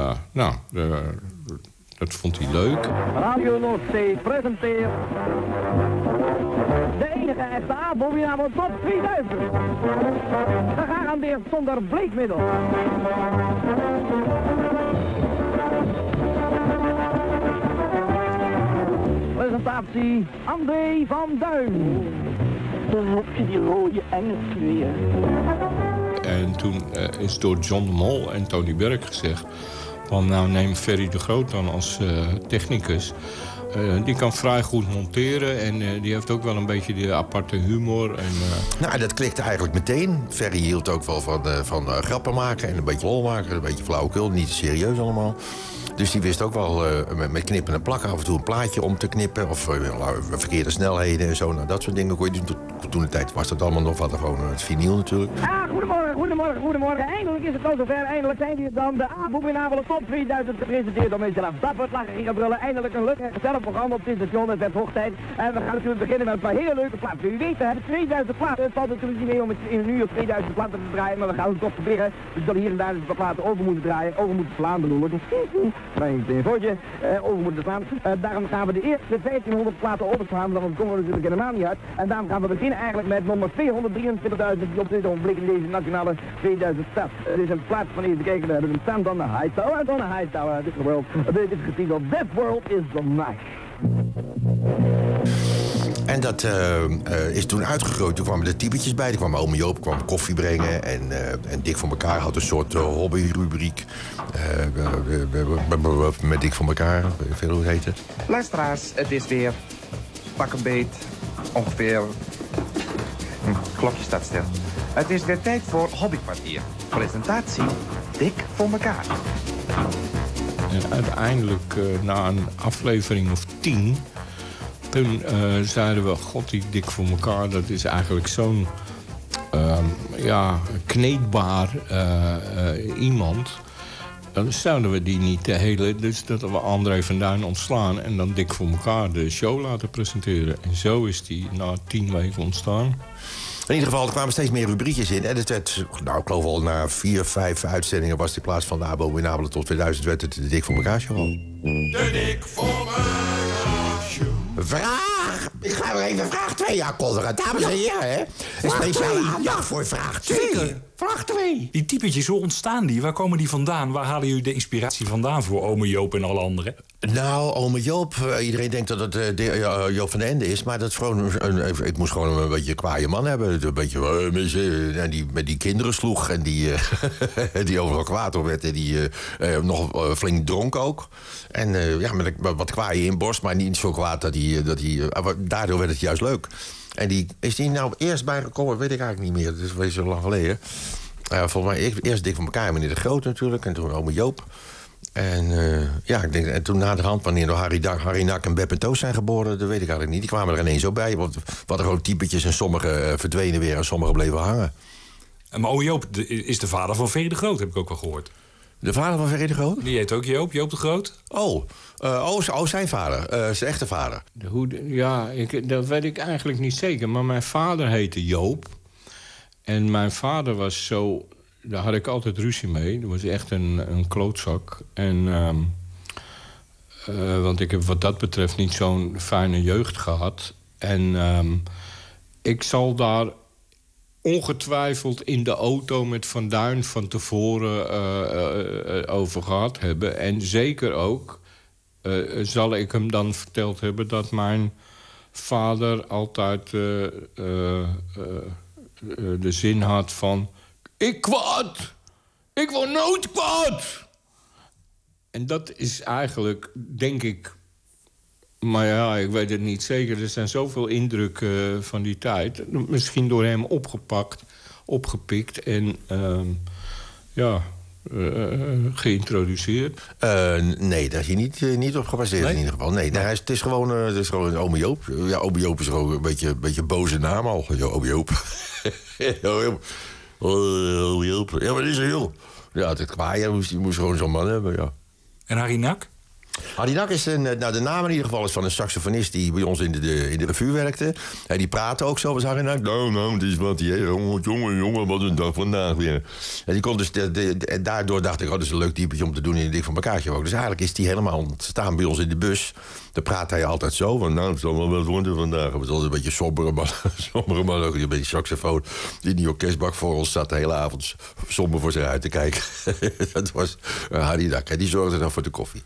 Dat vond hij leuk.
Radio Noordzee presenteert de enige echte abominabele top 3000. Gegarandeerd zonder bleekmiddel. Presentatie André van Duin. Dan heb je die rode enge weer.
En toen is door John de Mol en Tony Berg gezegd van nou neem Ferry de Groot dan als technicus. Die kan vrij goed monteren en die heeft ook wel een beetje die aparte humor.
Nou, dat klikte eigenlijk meteen. Ferry hield ook wel van grappen maken en een beetje lol maken. Een beetje flauwekul, niet serieus allemaal. Dus die wist ook wel met knippen en plakken af en toe een plaatje om te knippen. Of verkeerde snelheden en zo. Nou, dat soort dingen kon je doen. Toen de tijd was dat allemaal nog wat gewoon het vinyl natuurlijk.
Goedemorgen. Eindelijk is het al zover. Eindelijk zijn hier dan de abominabele top 3000 gepresenteerd door mezelf. Dat wordt lachen gaan brullen. Eindelijk een leuk en gezellig programma op dit station. Het werd hoog tijd. En we gaan natuurlijk beginnen met een paar hele leuke plaatsen. U weet, we hebben 2000 plaatsen. Het valt natuurlijk niet mee om in een uur 2000 plaatsen te draaien. Maar we gaan het toch proberen. Dus we zullen hier en daar een paar plaatsen over moeten draaien. Over moeten slaan bedoel ik. Mijn telefootje. Over moeten slaan. Daarom gaan we de eerste 1500 platen overslaan. Dan komen we natuurlijk helemaal niet uit. En daarom gaan we beginnen eigenlijk met nummer 223.000 die op dit ogenblik in deze nationale 2000 staat. Het is een plaats van even kijken. We hebben een stand on the high tower. On the high tower. This is the world. Dit is getiteld That World is the Night.
En dat is toen uitgegroeid. Toen kwamen er typetjes bij. Er kwam Ome Joop, kwam koffie brengen. En Dik voor elkaar had een soort hobbyrubriek. Met Dik voor elkaar. Ik weet niet hoe het heette.
Luisteraars, het is weer pak een beet. Ongeveer... klokje staat stil. Het is weer tijd voor Hobbykwartier. Presentatie Dik voor elkaar.
En uiteindelijk, na een aflevering of 10... toen zeiden we, god, die Dik voor elkaar... dat is eigenlijk zo'n kneedbaar iemand. Dan zouden we die niet de hele... Dus dat we André van Duin ontslaan... en dan Dik voor elkaar de show laten presenteren. En zo is die na 10 weken ontstaan.
In ieder geval, er kwamen steeds meer rubriekjes in. En het werd, nou, ik geloof al na 4, 5 uitzendingen... was in plaats van de abominabele tot 2000... werd het de Dik voor elkaar show.
De Dik voor elkaar show.
Vraag! Ik ga weer even vraag 2 aankondigen. Dames en heren, hè? Een speciale aandacht voor vraag 2.
Zeker.
Vraag 2.
Die typetjes, hoe ontstaan die? Waar komen die vandaan? Waar halen jullie de inspiratie vandaan voor Ome Joop en alle anderen?
Nou, Ome Joop, iedereen denkt dat het Joop van den Ende is... maar dat is gewoon ik moest gewoon een beetje een kwaaie man hebben. Een beetje en die met die kinderen sloeg en die overal kwaad op werd... en die nog flink dronk ook. En met wat kwaaie inborst, maar niet zo kwaad dat hij daardoor werd het juist leuk. En is die nou eerst bijgekomen, weet ik eigenlijk niet meer. Dat is wel zo lang geleden. Volgens mij eerst Dik voor elkaar, meneer De Groot natuurlijk. En toen Ome Joop. En ik denk, en toen naderhand, wanneer Harry Nak en Beb en Toos zijn geboren... dat weet ik eigenlijk niet. Die kwamen er ineens zo bij. Want we hadden gewoon typetjes en sommige verdwenen weer... en sommige bleven hangen.
Maar Ome Joop is de vader van Ferry de Groot, heb ik ook al gehoord.
De vader van Ferry de Groot?
Die heet ook Joop de Groot.
Zijn vader. Zijn echte vader.
Dat weet ik eigenlijk niet zeker. Maar mijn vader heette Joop. En mijn vader was zo... Daar had ik altijd ruzie mee. Dat was echt een klootzak. En, want ik heb wat dat betreft niet zo'n fijne jeugd gehad. En ik zal daar ongetwijfeld in de auto met Van Duin van tevoren over gehad hebben. En zeker ook zal ik hem dan verteld hebben dat mijn vader altijd de zin had van... Ik kwaad! Ik word nooit kwaad! En dat is eigenlijk, denk ik... Maar ja, ik weet het niet zeker. Er zijn zoveel indrukken van die tijd. Misschien door hem opgepikt en geïntroduceerd.
Nee, daar is hij niet op gebaseerd in ieder geval. Nee, het is gewoon Ome Joop. Ja, Ome Joop is gewoon een beetje boze naam al. Ja, Ome Joop. Ome Joop. Ja, maar dat is er heel. Ja, het kwaaien moest gewoon zo'n man hebben, ja.
En Harry Nak?
Harry Nak is de naam in ieder geval is van een saxofonist die bij ons in de revue werkte. En die praatte ook zo als Harry Nak. Nou, het is wat hij, jongen, wat een dag vandaag weer. En die kon dus, daardoor dacht ik, dat is een leuk typetje om te doen in de Dik voor elkaar ook. Dus eigenlijk is die helemaal ontstaan bij ons in de bus. Dan praat hij altijd zo, van het zal wel wat worden vandaag. Het was altijd een beetje sombere man, ook een beetje saxofoon. Die in die orkestbak voor ons zat de hele avond somber voor zich uit te kijken. Dat was Harry Nak. En die zorgde dan voor de koffie.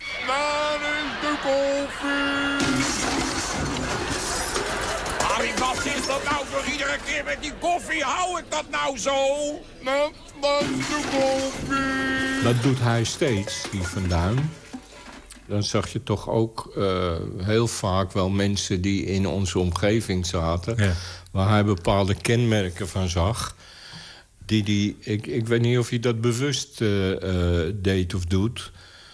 Harry, wat is dat nou toch iedere keer met die koffie? Hou ik dat nou zo? Dat is de koffie.
Dat doet hij steeds, die Van Duin. Dan zag je toch ook heel vaak wel mensen die in onze omgeving zaten... Ja. Waar hij bepaalde kenmerken van zag. Ik weet niet of hij dat bewust deed of doet...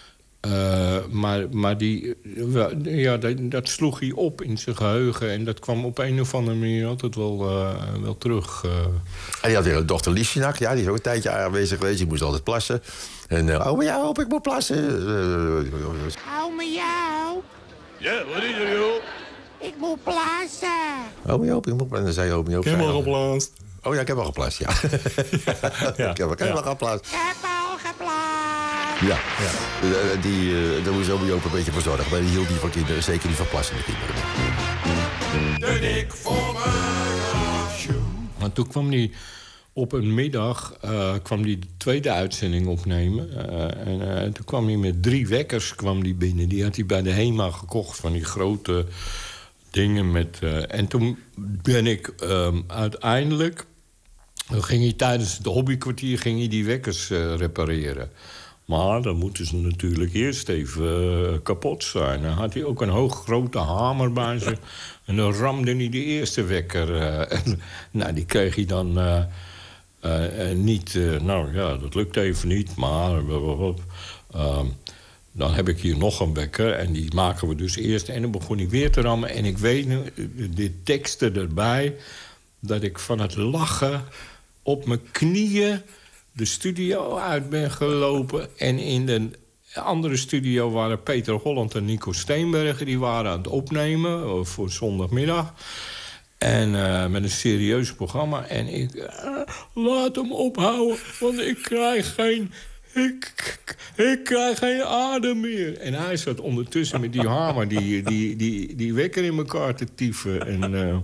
Maar dat sloeg hij op in zijn geheugen. En dat kwam op een of andere manier altijd wel terug.
En die had weer een dochter Liesje Nak. Ja, die is ook een tijdje aanwezig geweest. Die moest altijd plassen. En maar jou, ik moet plassen.
Maar jou.
Ja, wat is er, joh?
Ik moet plassen.
Maar jou, ik moet plassen. Dan zei Ome Joop.
Ik heb al geplaatst.
Oh ja, ik heb al geplast, ja. Ik heb al geplast.
Ik heb al geplaatst.
Ja. Daar moest Ome Joop een beetje voor zorgen. Maar die hield niet van kinderen, zeker niet van plassende kinderen.
De Dik voor elkaar.
Maar toen kwam hij op een middag de tweede uitzending opnemen. En toen kwam hij met 3 wekkers binnen. Die had hij bij de HEMA gekocht, van die grote dingen. En toen ben ik uiteindelijk... ging hij tijdens het hobbykwartier die wekkers repareren. Maar dan moeten ze natuurlijk eerst even kapot zijn. Dan had hij ook een grote hamer bij zich. En dan ramde hij de eerste wekker. Die kreeg hij dan niet... dat lukt even niet, maar... dan heb ik hier nog een wekker en die maken we dus eerst. En dan begon hij weer te rammen. En ik weet nu, de teksten erbij... dat ik van het lachen op mijn knieën de studio uit ben gelopen. En in de andere studio waren Peter Holland en Nico Steenbergen. Die waren aan het opnemen voor zondagmiddag. En met een serieus programma. En ik laat hem ophouden, want ik krijg geen adem meer. En hij zat ondertussen met die hamer die wekker in elkaar te tieven. En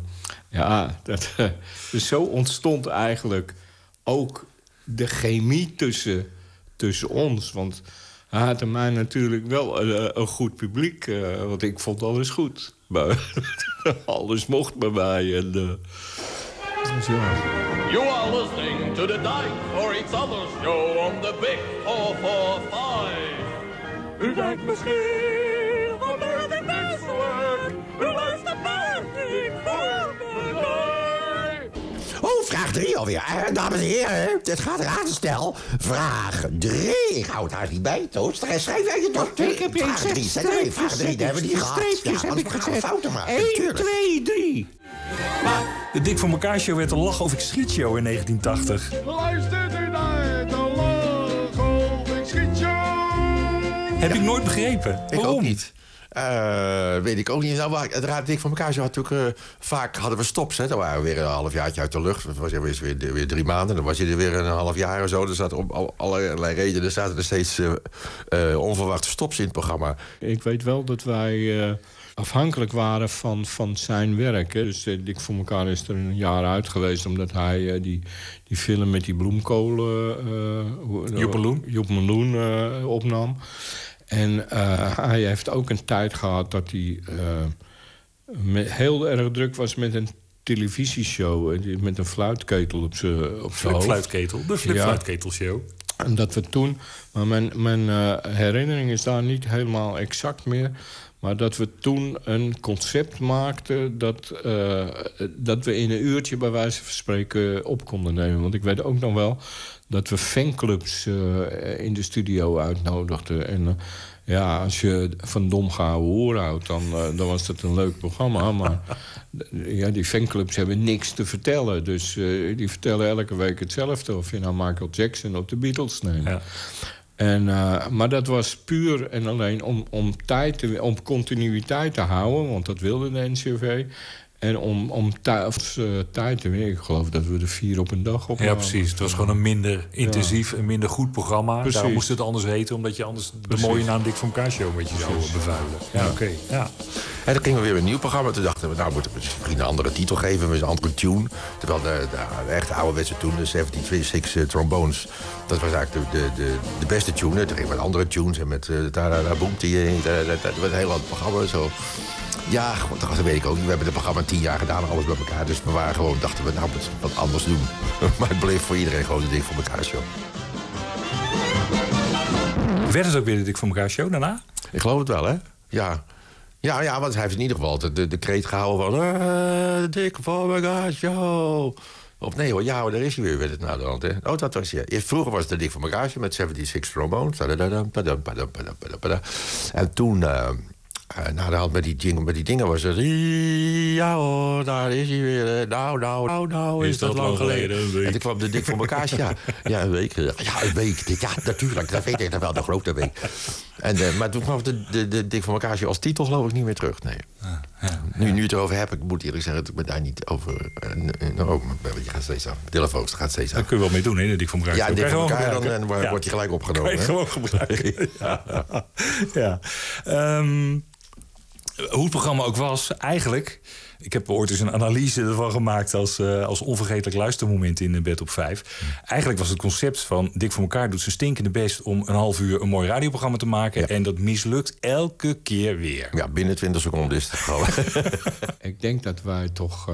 dus zo ontstond eigenlijk ook de chemie tussen ons. Want hij had en mij natuurlijk wel een goed publiek. Want ik vond alles goed. Alles mocht bij mij. En, dus ja.
You are listening to the Dike for Each Other show on the Big 445. U denkt misschien, wat doe ik menselijk? U luistert naar Dik voor mij.
Oh, vraag 3 alweer. Dames en heren, het gaat raadstel. Vraag 3. Ik hou het haast niet bij, Toos. Schrijf jij je toch?
Ik heb je gezegd.
Vraag 3, daar hebben we niet gehad.
Streepjes heb ik gezegd.
Fouten maken.
1, 2, 3.
De Dik voor elkaar show werd een Lach of ik schiet show in 1980.
Luistert u naar de Lach of ik schiet show.
Heb ik nooit begrepen.
Ik ook niet. Weet ik ook niet. Nou, het Dik voor elkaar show had natuurlijk... vaak hadden we stops, hè. Dan waren we weer een halfjaartje uit de lucht. Dat was weer 3 maanden. Dan was je er weer een half jaar of zo. Er zaten om allerlei redenen zaten er steeds onverwachte stops in het programma.
Ik weet wel dat wij... afhankelijk waren van zijn werk. Hè. Dus Dik voor elkaar is er een jaar uit geweest... omdat hij die film met die bloemkolen... Joep Meloen opnam. En hij heeft ook een tijd gehad dat hij heel erg druk was... met een televisieshow, met een fluitketel op zijn hoofd.
De Flipfluitketelshow.
En dat we toen... Maar mijn herinnering is daar niet helemaal exact meer... Maar dat we toen een concept maakten dat we in een uurtje bij wijze van spreken op konden nemen. Want ik weet ook nog wel dat we fanclubs in de studio uitnodigden. En als je van dom gehouden hoer houdt, dan was dat een leuk programma. Maar die fanclubs hebben niks te vertellen. Dus die vertellen elke week hetzelfde. Of je nou Michael Jackson of de Beatles neemt. Ja. Maar dat was puur en alleen om continuïteit te houden. Want dat wilde de NCRV. En om tijd te werken. Ik geloof dat we er 4 op een dag op
Ja, precies. Het was gewoon een minder intensief en minder goed programma. Precies. Daarom moest het anders heten. Omdat je anders de mooie naam Dick van elkaar show een beetje zou bevuilen. Ja, oké. Ja.
En dan gingen we weer een nieuw programma. Toen dachten we, nou moeten we misschien een andere titel geven. Met een andere tune. Terwijl de echte ouderwetse tune, de 1726 Trombones. Dat was eigenlijk de beste tune. Toen gingen we met andere tunes. En met Boomtie. Dat was een heel ander programma. Zo. Ja, dat weet ik ook niet. We hebben het programma 10 jaar gedaan, alles bij elkaar. Dus we waren gewoon, dachten we, nou, wat anders doen. Maar het bleef voor iedereen gewoon de Dik voor elkaar show.
Werd het ook weer de Dik voor elkaar show daarna?
Ik geloof het wel, hè? Ja. Ja, want hij heeft in ieder geval de kreet gehouden van... Dik voor elkaar show. Of nee hoor, ja, daar is hij weer, werd het nou de hand, hè? Oh, dat was hij. Eerst vroeger was het de Dik voor elkaar show met 76 Trombones. En toen... met die dingen was het... Ja hoor, daar is hij weer. Nou, is dat lang geleden. En toen kwam de Dik voor elkaar. Ja, een week. Ja, een week. Ja, natuurlijk. Dat weet ik nog wel, de grote week. Maar toen kwam de Dik voor elkaar als titel geloof ik niet meer terug. Nee. Nu het erover heb, ik moet eerlijk zeggen dat ik me daar niet over... je gaat steeds af. Telefoon gaat steeds af.
Daar kun je wel mee doen, hè, de Dik voor elkaar.
Ja, Dik voor elkaar, dan wordt je gelijk opgenomen.
Kan je gewoon gebruiken. Ja. Hoe het programma ook was, eigenlijk... Ik heb ooit eens een analyse ervan gemaakt als onvergetelijk luistermoment in Bed op 5. Eigenlijk was het concept van Dik voor elkaar doet zijn stinkende best... om een half uur een mooi radioprogramma te maken. Ja. En dat mislukt elke keer weer.
Ja, binnen 20 seconden is het gewoon.
Ik denk dat wij toch...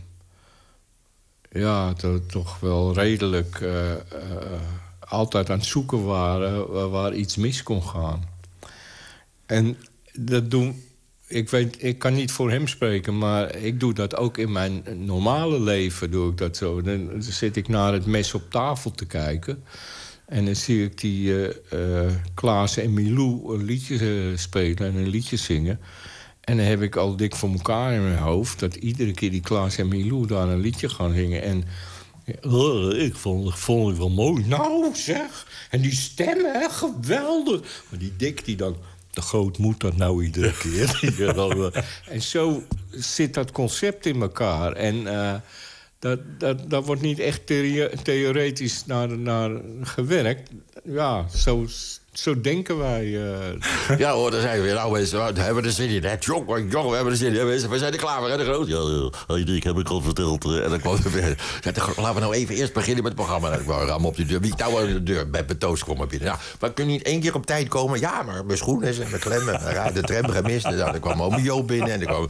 toch wel redelijk... altijd aan het zoeken waren waar iets mis kon gaan. En dat doen... Ik kan niet voor hem spreken, maar ik doe dat ook in mijn normale leven. Doe ik dat zo. Dan zit ik naar het mes op tafel te kijken. En dan zie ik die Klaas en Milou een liedje spelen en een liedje zingen. En dan heb ik al dik voor elkaar in mijn hoofd... dat iedere keer die Klaas en Milou daar een liedje gaan zingen. En ik vond het wel mooi. Nou zeg, en die stemmen, geweldig. Maar die Dick die dan... De Groot moet dat nou iedere keer. En zo zit dat concept in elkaar. En daar wordt niet echt theoretisch naar gewerkt. Ja, zo denken wij.
Ja hoor, daar zijn we weer. Nou mensen, we hebben er zin in. Jong, we hebben er zin in. We zijn er klaar voor, hè, de Groot. Ja, ik heb ik al verteld. En dan kwam er weer. Laten we nou even eerst beginnen met het programma. En ik wou ram op de deur. Wie nou aan de deur? Met mijn toast kwam er binnen. Ja, maar kun je niet 1 keer op tijd komen? Ja, maar mijn schoenen en mijn klemmen. De tram gemist. Nou, dan kwam oom Joop binnen. En dan kwam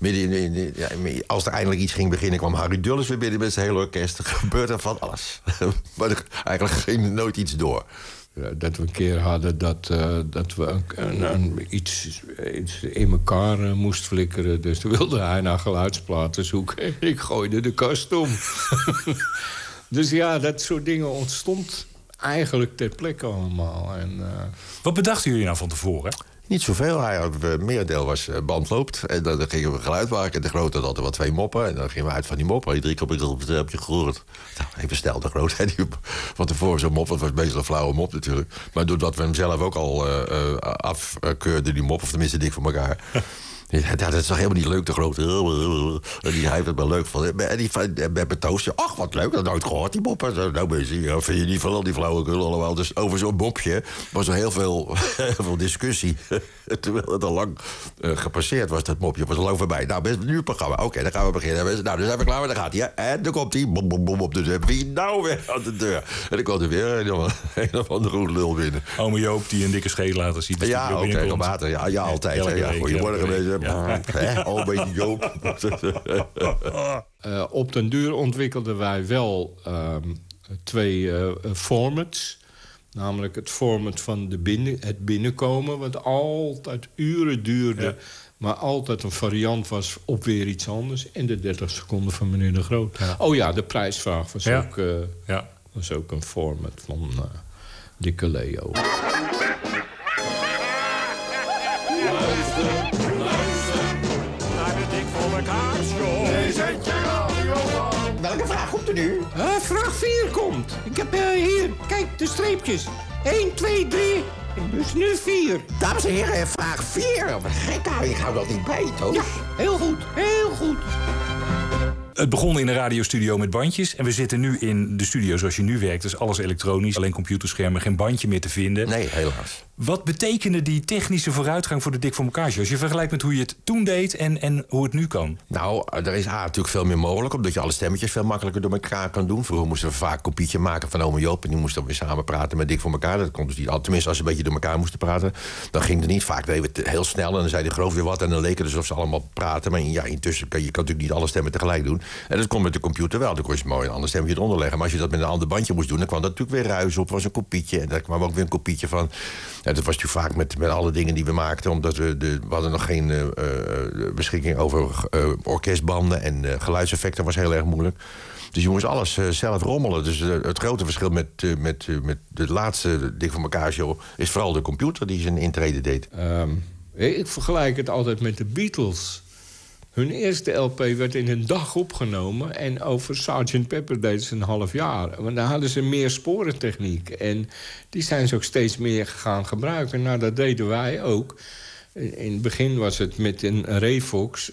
als er eindelijk iets ging beginnen, kwam Harry Dulles weer binnen met zijn hele orkest. Er gebeurde van alles. Maar eigenlijk ging nooit iets door.
Dat we een keer hadden dat we iets in elkaar moest flikkeren. Dus toen wilde hij naar geluidsplaten zoeken. Ik gooide de kast om. Dus ja, dat soort dingen ontstond eigenlijk ter plekke allemaal.
Wat bedachten jullie nou van tevoren?
Niet zoveel. Het merendeel was band loopt. En dan gingen we geluid maken. En de Grote had altijd wel 2 moppen. En dan gingen we uit van die moppen. Die 3 keer heb je gehoord. Nou, even snel de Grote. Van tevoren zo'n mop. Dat was meestal een flauwe mop natuurlijk. Maar doordat we hem zelf ook al afkeurden, die mop. Of tenminste dik voor elkaar. Ja, dat is toch helemaal niet leuk, de Grote. Hij heeft het wel leuk van. En die met mijn toastje. Ach, wat leuk, dat nooit gehoord, die moppen. Nou, mensen, vind je niet van al die flauwekul allemaal. Dus over zo'n mopje was er heel veel discussie. Terwijl het al lang gepasseerd was, dat mopje. Was al lang voorbij. Nou, best nu programma. Oké, dan gaan we beginnen. Nou, dan zijn we klaar, maar dan gaat hij. En dan komt hij. Bom, bom, bom op de deur. Wie nou weer aan de deur? En dan kwam er weer een of andere goede lul binnen.
Ome Joop die een dikke scheet laten zien.
Ja, ook regelmatig. Ja, altijd. Ja, goedemorgen, mensen. Ja. Al bij Joop.
Op den duur ontwikkelden wij wel 2 formats. Namelijk het format van het binnenkomen, wat altijd uren duurde... Ja. Maar altijd een variant was op weer iets anders. En de 30 seconden van meneer De Groot. Ja. Oh ja, de prijsvraag was, was ook een format van Dikke Leo.
Welke vraag komt er nu?
Vraag 4 komt. Ik heb hier, kijk, de streepjes. 1, 2, 3, dus nu 4.
Dames en heren, vraag 4. Wat gek, ik hou dat niet bij, Toos.
Ja, heel goed, heel goed.
Het begon in een radiostudio met bandjes. En we zitten nu in de studio zoals je nu werkt. Dus alles elektronisch, alleen computerschermen, geen bandje meer te vinden.
Nee, helaas.
Wat betekende die technische vooruitgang voor de Dik voor elkaar show? Als je vergelijkt met hoe je het toen deed en hoe het nu kan.
Nou, er is natuurlijk veel meer mogelijk. Omdat je alle stemmetjes veel makkelijker door elkaar kan doen. Vroeger moesten we vaak een kopietje maken van Ome Joop. En die moesten weer samen praten met Dik voor elkaar. Dat kon dus niet altijd. Tenminste, als ze een beetje door elkaar moesten praten. Dan ging het niet. Vaak deden we het heel snel. En dan zei de Groof weer wat. En dan leek het alsof ze allemaal praten. Maar ja, intussen kan je natuurlijk niet alle stemmen tegelijk doen. En dat kon met de computer wel. Dan kon je mooi een ander stemmetje eronder leggen. Maar als je dat met een ander bandje moest doen, dan kwam dat natuurlijk weer ruis op. Het was een kopietje. En daar kwam ook weer een kopietje van. Ja, dat was natuurlijk vaak met alle dingen die we maakten. Omdat we hadden nog geen beschikking over orkestbanden. En geluidseffecten was heel erg moeilijk. Dus je moest alles zelf rommelen. Dus het grote verschil met de laatste Dik voor elkaar show is vooral de computer die zijn intrede deed.
Ik vergelijk het altijd met de Beatles. Hun eerste LP werd in een dag opgenomen. En over Sgt. Pepper deden ze een half jaar. Want dan hadden ze meer sporentechniek. En die zijn ze ook steeds meer gaan gebruiken. Nou, dat deden wij ook. In het begin was het met een Revox.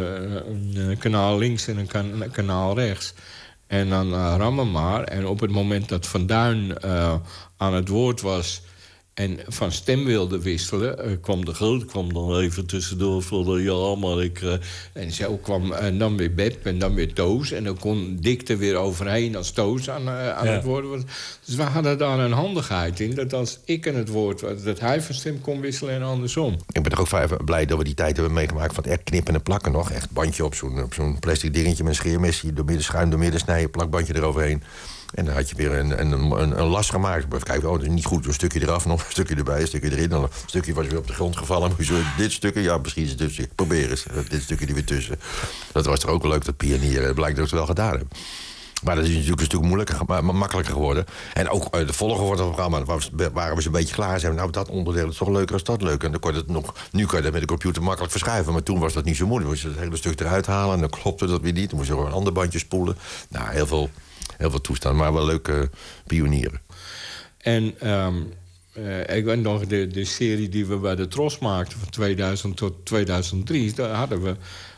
Een kanaal links en een kanaal rechts. En dan rammen maar. En op het moment dat Van Duin aan het woord was en van stem wilde wisselen, kwam de Groot dan even tussendoor van ja, maar ik... en zo kwam dan weer Beb en dan weer Toos. En dan kon Dick er weer overheen als Toos aan het woord was. Dus we hadden daar een handigheid in. Dat als ik aan het woord was, dat hij van stem kon wisselen en andersom.
Ik ben toch ook vrij blij dat we die tijd hebben meegemaakt van echt knippen en plakken nog. Echt bandje op zo'n plastic dingetje met een scheermes. Schuin door midden snijden, plakbandje eroverheen. En dan had je weer een las gemaakt. Even kijken, dat is niet goed. Een stukje eraf, nog een stukje erbij, een stukje erin. Dan een stukje was weer op de grond gevallen. Dit stukje, ja, misschien is het tussen. Probeer eens, dit stukje er weer tussen. Dat was toch ook leuk, dat pionieren. Het blijkt dat we het wel gedaan hebben. Maar dat is natuurlijk een stuk moeilijker, maar makkelijker geworden. En ook de volgorde van het programma, waren we ze een beetje klaar. Zeiden we, nou, dat onderdeel is toch leuker als dat leuk. En dan kon het nu kan je dat met de computer makkelijk verschuiven. Maar toen was dat niet zo moeilijk. Dan moest je het hele stuk eruit halen en dan klopte dat weer niet. Dan moest je gewoon een ander bandje spoelen. Nou, heel veel toestanden, maar wel leuke pionieren.
En ik weet nog, de serie die we bij de Tros maakten van 2000 tot 2003, daar hadden we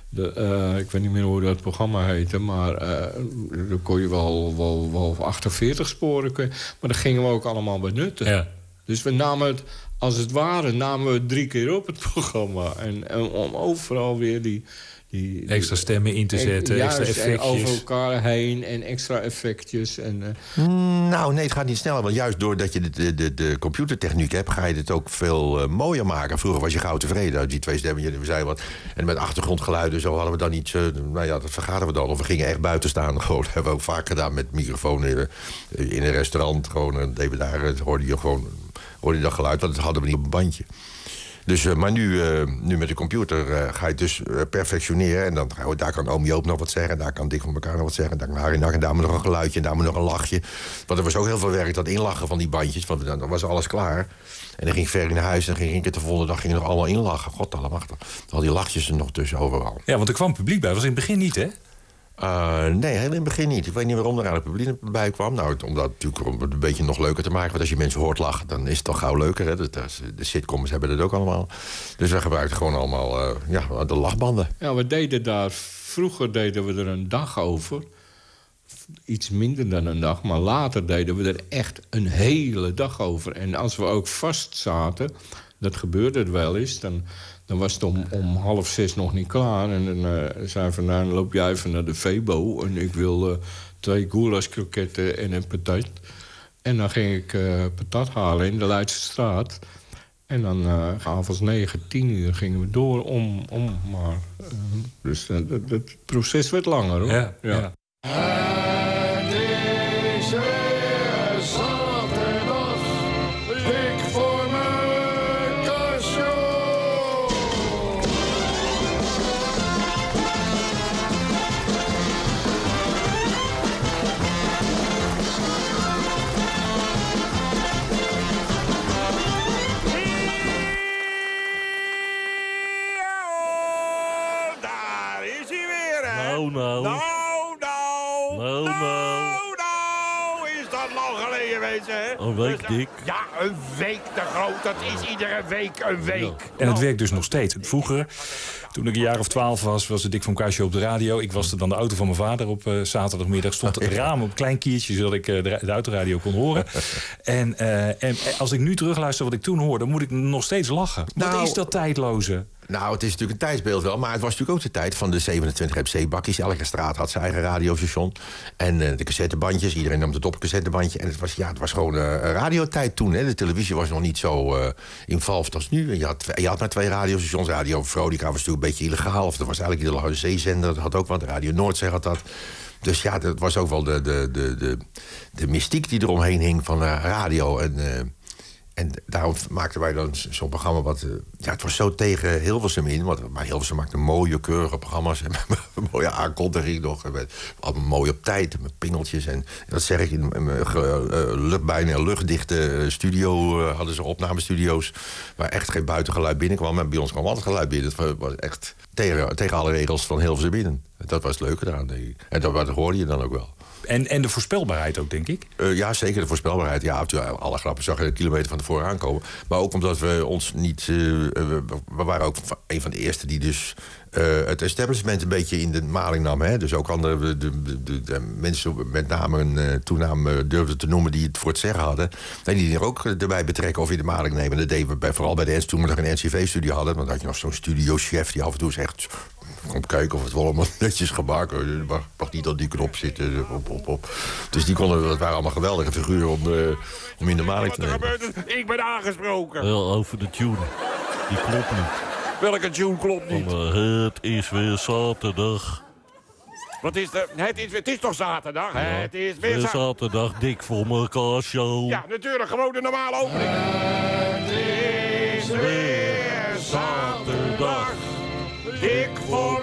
ik weet niet meer hoe dat programma heette, maar daar kon je wel 48 sporen. Maar dat gingen we ook allemaal benutten. Ja. Dus we namen het, als het ware, namen we 3 keer op het programma. En om overal weer die
extra stemmen in te zetten,
juist,
extra effectjes.
En over elkaar heen en extra effectjes. En,
Nou, nee, het gaat niet sneller. Want juist doordat je de computertechniek hebt, ga je het ook veel mooier maken. Vroeger was je gauw tevreden. Die 2 stemmen, we zeiden wat. En met achtergrondgeluiden, zo hadden we dan iets. Nou ja, dat vergaten we dan. Of we gingen echt buiten staan. Gewoon, dat hebben we ook vaak gedaan met microfoon in een restaurant. Gewoon, deden we daar, hoorde je dat geluid, want dat hadden we niet op een bandje. Dus, maar nu met de computer ga je het dus perfectioneren. En dan daar kan Oom Joop nog wat zeggen. Daar kan Dik van elkaar nog wat zeggen. Daar kan Harry en daar moet nog een geluidje. En daar moet nog een lachje. Want er was ook heel veel werk, dat inlachen van die bandjes. Want dan was alles klaar. En dan ging Ferry naar huis. En ging ik het de volgende dag nog allemaal inlachen. God allemachtig. Al die lachjes er nog tussen overal.
Ja, want er kwam publiek bij. Dat was in het begin niet, hè?
Nee, heel in het begin niet. Ik weet niet waarom er aan het publiek bij kwam. Nou, om dat natuurlijk een beetje nog leuker te maken. Want als je mensen hoort lachen, dan is het toch gauw leuker. Hè? De sitcoms hebben dat ook allemaal. Dus we gebruikten gewoon allemaal de lachbanden.
Ja, vroeger deden we er een dag over. Iets minder dan een dag, maar later deden we er echt een hele dag over. En als we ook vast zaten, dat gebeurde het wel eens, dan was het om 5:30 nog niet klaar. En dan zei Van Duin, loop jij even naar de Febo. En ik wil 2 goulash-kroketten en een patat. En dan ging ik patat halen in de Leidse straat. En dan avonds 9, 10 uur gingen we door maar. Dus het proces werd langer, hoor. Ja.
Het is weer zaterdag.
Is dat lang geleden, weet je, hè?
Een week, Dick.
Ja, een week te groot. Dat is iedere week een week. Ja.
En het werkt dus nog steeds. Vroeger, toen ik een jaar of 12 was de Dick van elkaar show op de radio. Ik was er dan de auto van mijn vader op zaterdagmiddag. Stond het raam op een klein kiertje, zodat ik de autoradio kon horen. En als ik nu terugluister wat ik toen hoorde, moet ik nog steeds lachen. Wat is dat tijdloze?
Nou, het is natuurlijk een tijdsbeeld wel. Maar het was natuurlijk ook de tijd van de 27 MC-bakkies. Elke straat had zijn eigen radiostation. En de cassettebandjes. Iedereen nam het op een cassettebandje. En het was gewoon radiotijd toen. Hè. De televisie was nog niet zo involved als nu. Je had maar 2 radiostations. Radio Veronica was natuurlijk een beetje illegaal. Of dat was eigenlijk de zeezender. Dat had ook wat. Radio Noordzee had dat. Dus ja, dat was ook wel de mystiek die eromheen hing van radio. En daarom maakten wij dan zo'n programma wat... het was zo tegen Hilversum in. Maar Hilversum maakte mooie, keurige programma's. En met een mooie aankondiging nog. En allemaal mooi op tijd, met pingeltjes. En dat zeg ik, in bijna luchtdichte studio hadden ze opnamestudio's... waar echt geen buitengeluid binnenkwam. En bij ons kwam altijd geluid binnen. Het was echt tegen alle regels van Hilversum binnen. Dat was het leuke daaraan, denk ik. En dat hoorde je dan ook wel.
En de voorspelbaarheid ook, denk ik?
Ja, zeker de voorspelbaarheid. Ja, alle grappen zag je een kilometer van tevoren aankomen. Maar ook omdat we ons niet... we waren ook een van de eerste die dus... het establishment een beetje in de maling nam. Hè? Dus ook andere de mensen met name een toenaam durfden te noemen... die het voor het zeggen hadden. En die er ook erbij betrekken of in de maling nemen. Dat deden we vooral bij toen we nog een NCV-studio hadden. Want dan had je nog zo'n studiochef die af en toe zegt... Komt kijken of het wel allemaal netjes gemaakt is. Er mag niet op die knop zitten. Dus dat waren allemaal geweldige figuren om in de maling te nemen.
Wat er gebeurt, ik ben aangesproken.
Over de tune. Die klopt niet.
Welke tune klopt niet?
Het is weer zaterdag.
Wat is er? Het is toch zaterdag?
Ja,
het is weer
zaterdag. Dik voor elkaar show.
Ja, natuurlijk. Gewoon de normale opening. Het is weer zaterdag. Dik voor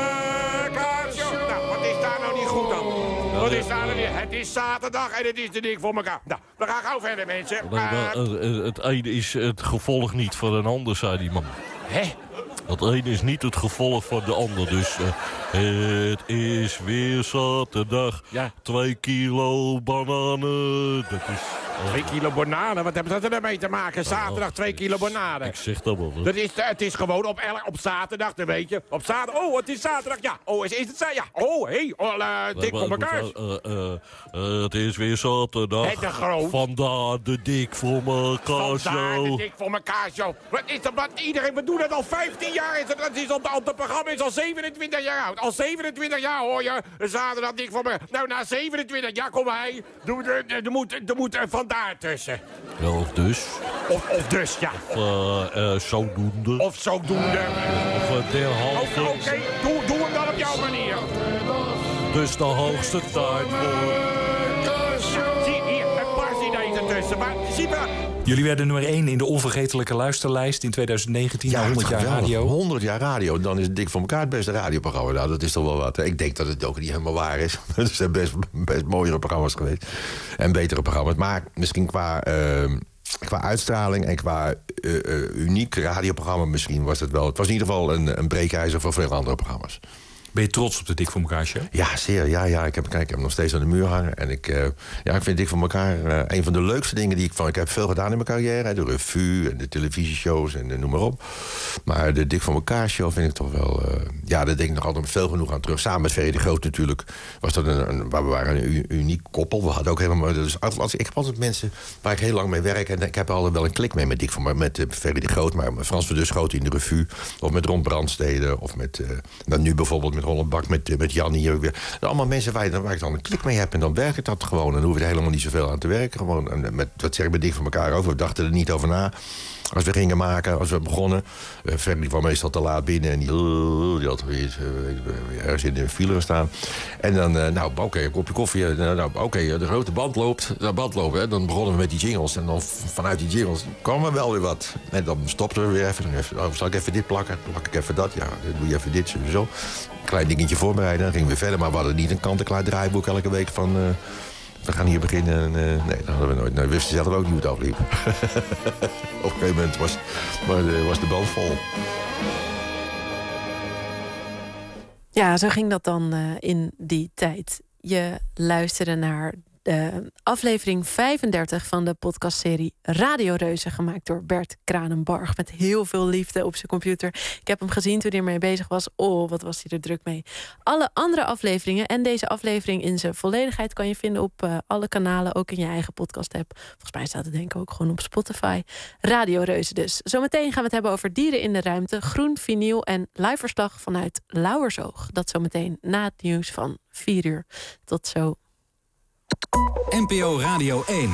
elkaar show. Nou, wat is daar nou niet goed dan? Wat is daar nou niet? Het is zaterdag en het is de Dik voor elkaar. Nou, we gaan gauw verder, mensen.
Het ene is het gevolg niet van een ander, zei die man.
Hè?
Het ene is niet het gevolg van de ander. Dus het is weer zaterdag. Ja. 2 kilo bananen. Dat is...
2 kilo bananen? Wat hebben ze ermee te maken? Zaterdag 2 kilo bananen.
Ik zeg dat wel.
Het is gewoon op zaterdag, dat weet je. Op zaterdag. Oh, het is zaterdag. Ja. Oh, is het zaterdag? Ja. Oh, hé. Hey. Dik voor elkaar.
Het is weer zaterdag.
Het is groot.
Vandaar de Dik voor elkaar show.
Vandaar de Dik voor elkaar show. Wat is dat? Iedereen bedoelt het al 15 jaar. Het programma is al 27 jaar oud. Al 27 jaar hoor je. Zaterdag Dik voor elkaar. Nou, na 27 jaar kom hij. Er moet vandaar tussen.
Ja, of dus.
Of dus, ja.
Zodoende.
Of zodoende.
Of derhalve.
Oké, doe hem dan op jouw manier.
Dus de hoogste tijd voor...
Zie hier, een paar ideeën ertussen. Maar zie maar...
Jullie werden nummer 1 in de onvergetelijke luisterlijst in 2019.
Ja,
100 jaar radio.
100 jaar radio. Dan is het Dik voor elkaar het beste radioprogramma. Nou, dat is toch wel wat. Ik denk dat het ook niet helemaal waar is. Er zijn best mooiere programma's geweest. En betere programma's. Maar misschien qua uitstraling en qua uniek radioprogramma misschien was het wel... Het was in ieder geval een breekijzer voor veel andere programma's.
Ben je trots op de Dik voor elkaar show?
Ja, zeer. Ja. Ik heb hem nog steeds aan de muur hangen. En ik vind Dik voor elkaar een van de leukste dingen die ik heb veel gedaan in mijn carrière. De revue en de televisieshows en noem maar op. Maar de Dik voor elkaar show vind ik toch wel... daar denk ik nog altijd veel genoeg aan terug. Samen met Ferry de Groot natuurlijk. Was dat we waren een uniek koppel. We hadden ook helemaal... Dus ik heb altijd mensen waar ik heel lang mee werk. En ik heb altijd wel een klik mee met Ferry de Groot. Maar met Frans van der Schoot in de revue. Of met Ron Brandstede. Of met... nu bijvoorbeeld met Holland Bak, met Jan hier weer. Allemaal mensen waar ik dan een klik mee heb. En dan werkt dat gewoon. En dan hoef je er helemaal niet zoveel aan te werken. Gewoon, dat zeg ik met Dik voor elkaar over. We dachten er niet over na. Als we gingen maken, als we begonnen. Ferry kwam meestal te laat binnen. En die had weer ergens in de file staan. En dan, een kopje koffie. De grote band loopt. De band loopt, hè. Dan begonnen we met die jingles. En dan vanuit die jingles kwam er wel weer wat. En dan stopten we weer even. Zal ik even dit plakken? Plak ik even dat? Ja, dan doe je even dit, zo. Klein dingetje voorbereiden. Dan gingen we verder. Maar we hadden niet een kant-en-klaar draaiboek elke week van... we gaan hier beginnen. Nee, dat hadden we nooit. We wisten zelf ook niet hoe het afliep. Op een gegeven moment was de band vol.
Ja, zo ging dat dan in die tijd. Je luisterde naar de aflevering 35 van de podcastserie Radio Reuzen, gemaakt door Bert Kranenbarg. Met heel veel liefde op zijn computer. Ik heb hem gezien toen hij ermee bezig was. Oh, wat was hij er druk mee. Alle andere afleveringen en deze aflevering in zijn volledigheid kan je vinden op alle kanalen, ook in je eigen podcast-app. Volgens mij staat het denk ik ook gewoon op Spotify. Radio Reuzen dus. Zometeen gaan we het hebben over dieren in de ruimte, groen vinyl en live verslag vanuit Lauwersoog. Dat zometeen na het nieuws van 4 uur. Tot zo.
NPO Radio 1.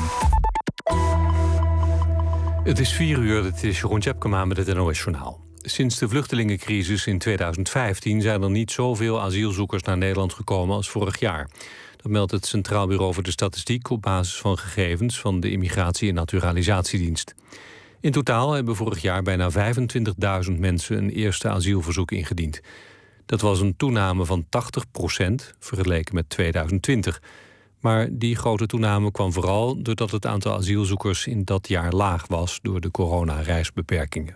Het is 4 uur, het is Jeroen Tjepkema met het NOS-journaal. Sinds de vluchtelingencrisis in 2015 zijn er niet zoveel asielzoekers naar Nederland gekomen als vorig jaar. Dat meldt het Centraal Bureau voor de Statistiek op basis van gegevens van de Immigratie- en Naturalisatiedienst. In totaal hebben vorig jaar bijna 25.000 mensen een eerste asielverzoek ingediend. Dat was een toename van 80% vergeleken met 2020. Maar die grote toename kwam vooral doordat het aantal asielzoekers in dat jaar laag was door de coronareisbeperkingen.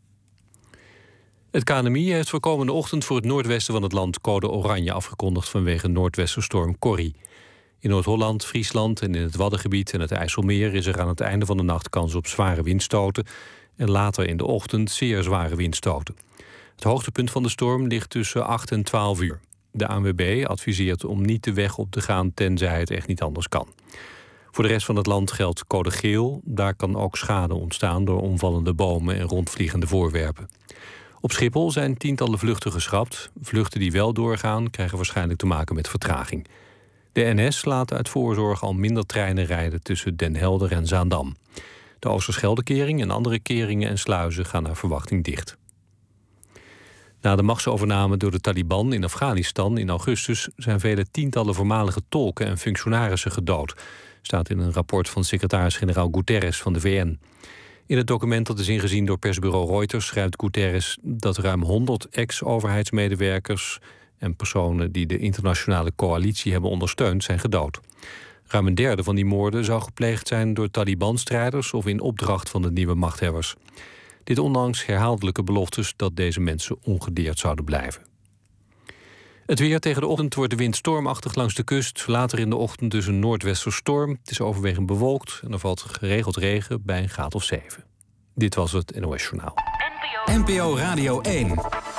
Het KNMI heeft voor komende ochtend voor het noordwesten van het land code oranje afgekondigd vanwege noordwesterstorm Corrie. In Noord-Holland, Friesland en in het Waddengebied en het IJsselmeer is er aan het einde van de nacht kans op zware windstoten en later in de ochtend zeer zware windstoten. Het hoogtepunt van de storm ligt tussen 8 en 12 uur. De ANWB adviseert om niet de weg op te gaan tenzij het echt niet anders kan. Voor de rest van het land geldt code geel. Daar kan ook schade ontstaan door omvallende bomen en rondvliegende voorwerpen. Op Schiphol zijn tientallen vluchten geschrapt. Vluchten die wel doorgaan krijgen waarschijnlijk te maken met vertraging. De NS laat uit voorzorg al minder treinen rijden tussen Den Helder en Zaandam. De Oosterscheldekering en andere keringen en sluizen gaan naar verwachting dicht. Na de machtsovername door de Taliban in Afghanistan in augustus zijn vele tientallen voormalige tolken en functionarissen gedood, staat in een rapport van secretaris-generaal Guterres van de VN. In het document dat is ingezien door persbureau Reuters schrijft Guterres dat ruim 100 ex-overheidsmedewerkers en personen die de internationale coalitie hebben ondersteund zijn gedood. Ruim een derde van die moorden zou gepleegd zijn door Taliban-strijders of in opdracht van de nieuwe machthebbers. Dit ondanks herhaaldelijke beloftes dat deze mensen ongedeerd zouden blijven. Het weer: tegen de ochtend wordt de wind stormachtig langs de kust. Later in de ochtend dus een noordwesterstorm. Het is overwegend bewolkt en er valt geregeld regen bij een graad of 7. Dit was het NOS Journaal.
NPO Radio 1.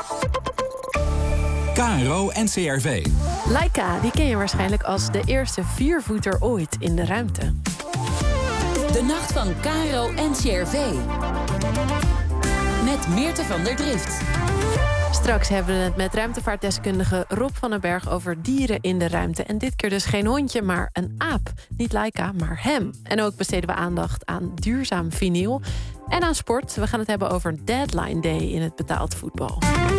KRO NCRV.
Laika, die ken je waarschijnlijk als de eerste viervoeter ooit in de ruimte.
De nacht van KRO NCRV. Met Meerte van der Drift.
Straks hebben we het met ruimtevaartdeskundige Rob van den Berg over dieren in de ruimte. En dit keer dus geen hondje, maar een aap. Niet Laika, maar hem. En ook besteden we aandacht aan duurzaam vinyl en aan sport. We gaan het hebben over Deadline Day in het betaald voetbal.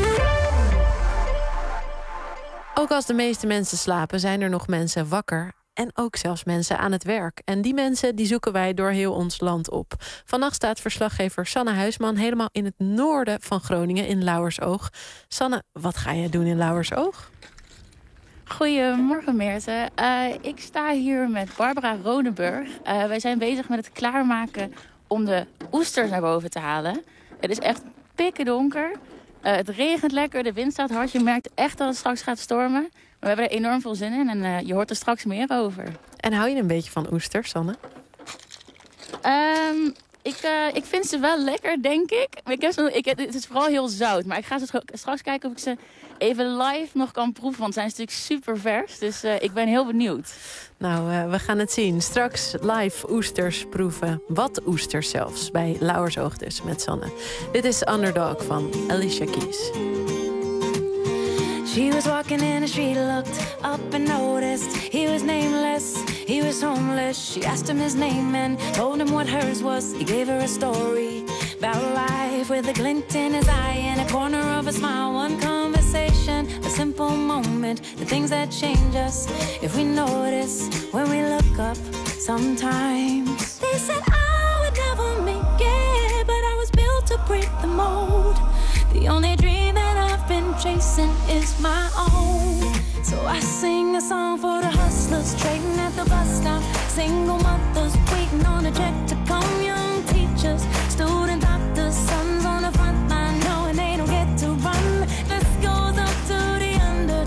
Ook als de meeste mensen slapen, zijn er nog mensen wakker. En ook zelfs mensen aan het werk. En die mensen die zoeken wij door heel ons land op. Vannacht staat verslaggever Sanne Huisman helemaal in het noorden van Groningen, in Lauwersoog. Sanne, wat ga je doen in Lauwersoog?
Goedemorgen Meerte. Ik sta hier met Barbara Ronenburg. Wij zijn bezig met het klaarmaken om de oesters naar boven te halen. Het is echt pikkendonker. Het regent lekker, de wind staat hard. Je merkt echt dat het straks gaat stormen. Maar we hebben er enorm veel zin in en je hoort er straks meer over.
En hou je een beetje van oesters, Sanne?
Ik vind ze wel lekker, denk ik. Het is vooral heel zout. Maar ik ga straks kijken of ik ze even live nog kan proeven. Want ze zijn natuurlijk super vers. Dus ik ben heel benieuwd.
Nou, we gaan het zien. Straks live oesters proeven. Wat oesters zelfs. Bij Lauwersoog dus, met Sanne. Dit is Underdog van Alicia Keys.
She was walking in the street, looked up and noticed he was nameless, he was homeless. She asked him his name and told him what hers was. He gave her a story about life with a glint in his eye and a corner of a smile. One conversation, a simple moment, the things that change us if we notice when we look up sometimes. They said I would never make it, but I was built to break the mold. The only dream that I've been chasing is my own. So I sing a song for the hustlers trading at the bus stop, single mothers waiting on a check to come, young teachers, student doctors, sons on the front line knowing they don't get to run. This goes up to the underdog.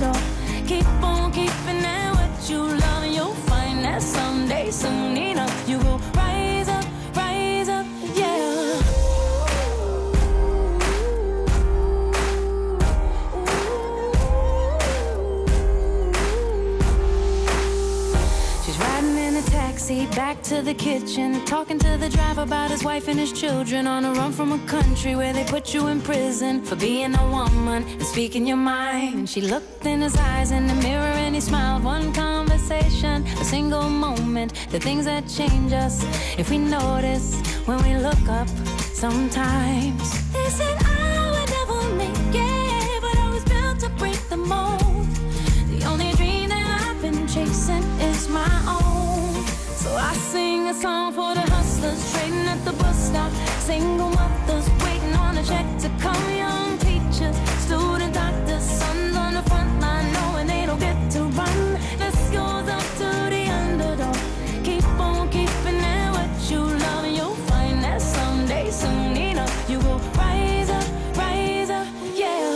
to the kitchen, talking to the driver about his wife and his children, on a run from a country where they put you in prison for being a woman and speaking your mind. And she looked in his eyes in the mirror and he smiled. One conversation, a single moment, the things that change us if we notice when we look up sometimes. They said I would never make it, but I was built to break the mold. The only dream that I've been chasing is my own. So I sing a song for the hustlers trading at the bus stop, single mothers waiting on a check to come, young teachers, student doctors, sons on the front line knowing they don't get to run. This goes up to the underdog. Keep on keeping it what you love, and you'll find that someday, soon enough, you will rise up, yeah.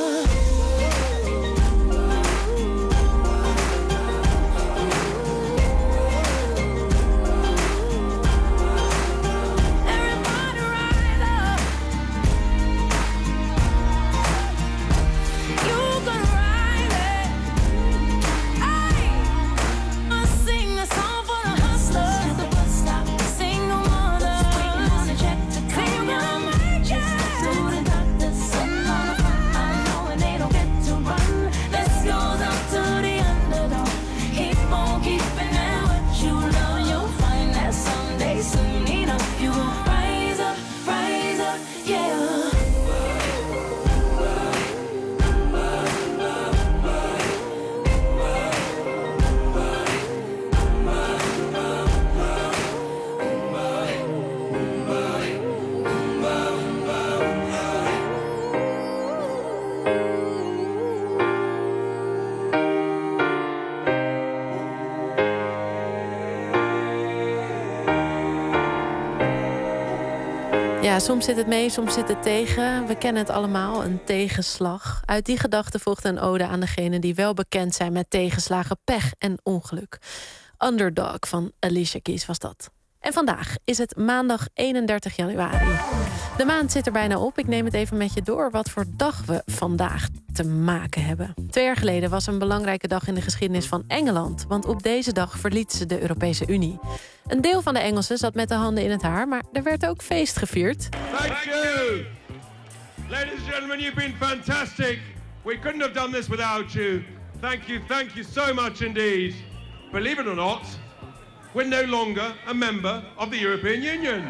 Ja, soms zit het mee, soms zit het tegen. We kennen het allemaal, een tegenslag. Uit die gedachte volgt een ode aan degenen die wel bekend zijn met tegenslagen, pech en ongeluk. Underdog van Alicia Keys was dat. En vandaag is het maandag 31 januari. De maand zit er bijna op. Ik neem het even met je door wat voor dag we vandaag te maken hebben. 2 jaar geleden was een belangrijke dag in de geschiedenis van Engeland. Want op deze dag verlieten ze de Europese Unie. Een deel van de Engelsen zat met de handen in het haar, maar er werd ook feest gevierd.
Thank you! Ladies and gentlemen, you've been fantastic. We couldn't have done this without you. Thank you so much indeed. Believe it or not, we're no longer a member of the European Union.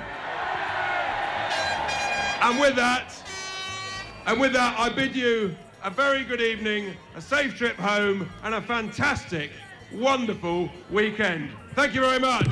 And with that, I bid you a very good evening, a safe trip home, and a fantastic, wonderful weekend. Thank you very much.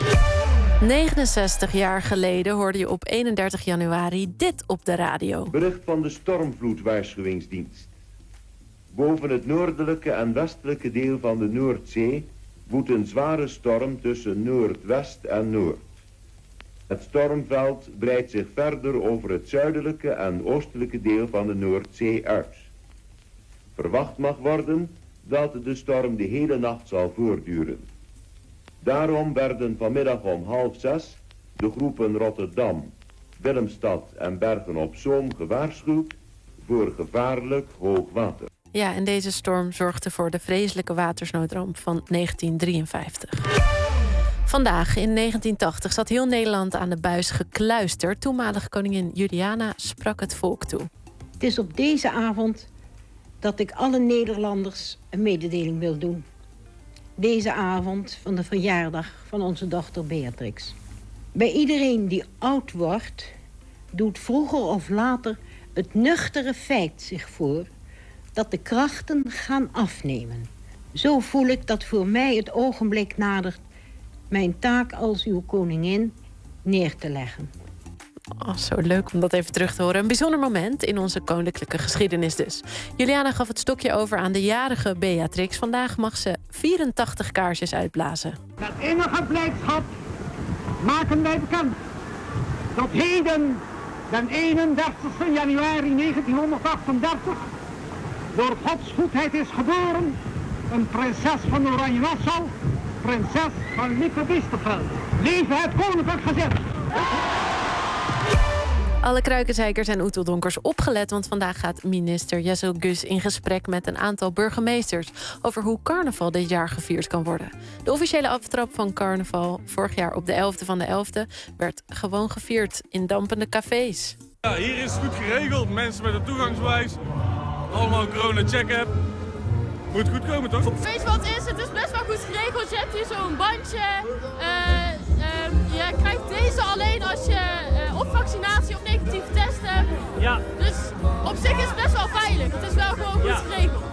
69 jaar geleden hoorde je op 31 januari dit op de radio.
Bericht van de stormvloedwaarschuwingsdienst. Boven het noordelijke en westelijke deel van de Noordzee woedt een zware storm tussen noordwest en noord. Het stormveld breidt zich verder over het zuidelijke en oostelijke deel van de Noordzee uit. Verwacht mag worden dat de storm de hele nacht zal voortduren. Daarom werden vanmiddag om 5:30 de groepen Rotterdam, Willemstad en Bergen-op-Zoom gewaarschuwd voor gevaarlijk hoogwater.
Ja, en deze storm zorgde voor de vreselijke watersnoodramp van 1953. Vandaag, in 1980, zat heel Nederland aan de buis gekluisterd. Toenmalige koningin Juliana sprak het volk toe.
Het is op deze avond dat ik alle Nederlanders een mededeling wil doen. Deze avond van de verjaardag van onze dochter Beatrix. Bij iedereen die oud wordt, doet vroeger of later het nuchtere feit zich voor dat de krachten gaan afnemen. Zo voel ik dat voor mij het ogenblik nadert mijn taak als uw koningin neer te leggen.
Oh, zo leuk om dat even terug te horen. Een bijzonder moment in onze koninklijke geschiedenis dus. Juliana gaf het stokje over aan de jarige Beatrix. Vandaag mag ze 84 kaarsjes uitblazen.
Met innige blijdschap maken wij bekend dat heden, den 31 januari 1938... door Gods goedheid is geboren een prinses van Oranje-Nassau, prinses van Lippe-Biesterveld. Leven het koninklijk gezet!
Alle kruikenzeikers en oeteldonkers opgelet, want vandaag gaat minister Jessel Gus in gesprek met een aantal burgemeesters over hoe carnaval dit jaar gevierd kan worden. De officiële aftrap van carnaval vorig jaar op de 11e van de 11e werd gewoon gevierd in dampende cafés.
Ja, hier is het goed geregeld. Mensen met een toegangsbewijs, allemaal een corona-check-app. Moet goed komen, toch?
Weet je wat het is? Het is best wel goed geregeld. Je hebt hier zo'n bandje. Je krijgt deze alleen als je of vaccinatie of negatieve test hebt. Ja. Dus op zich is het best wel veilig. Het is wel gewoon goed geregeld.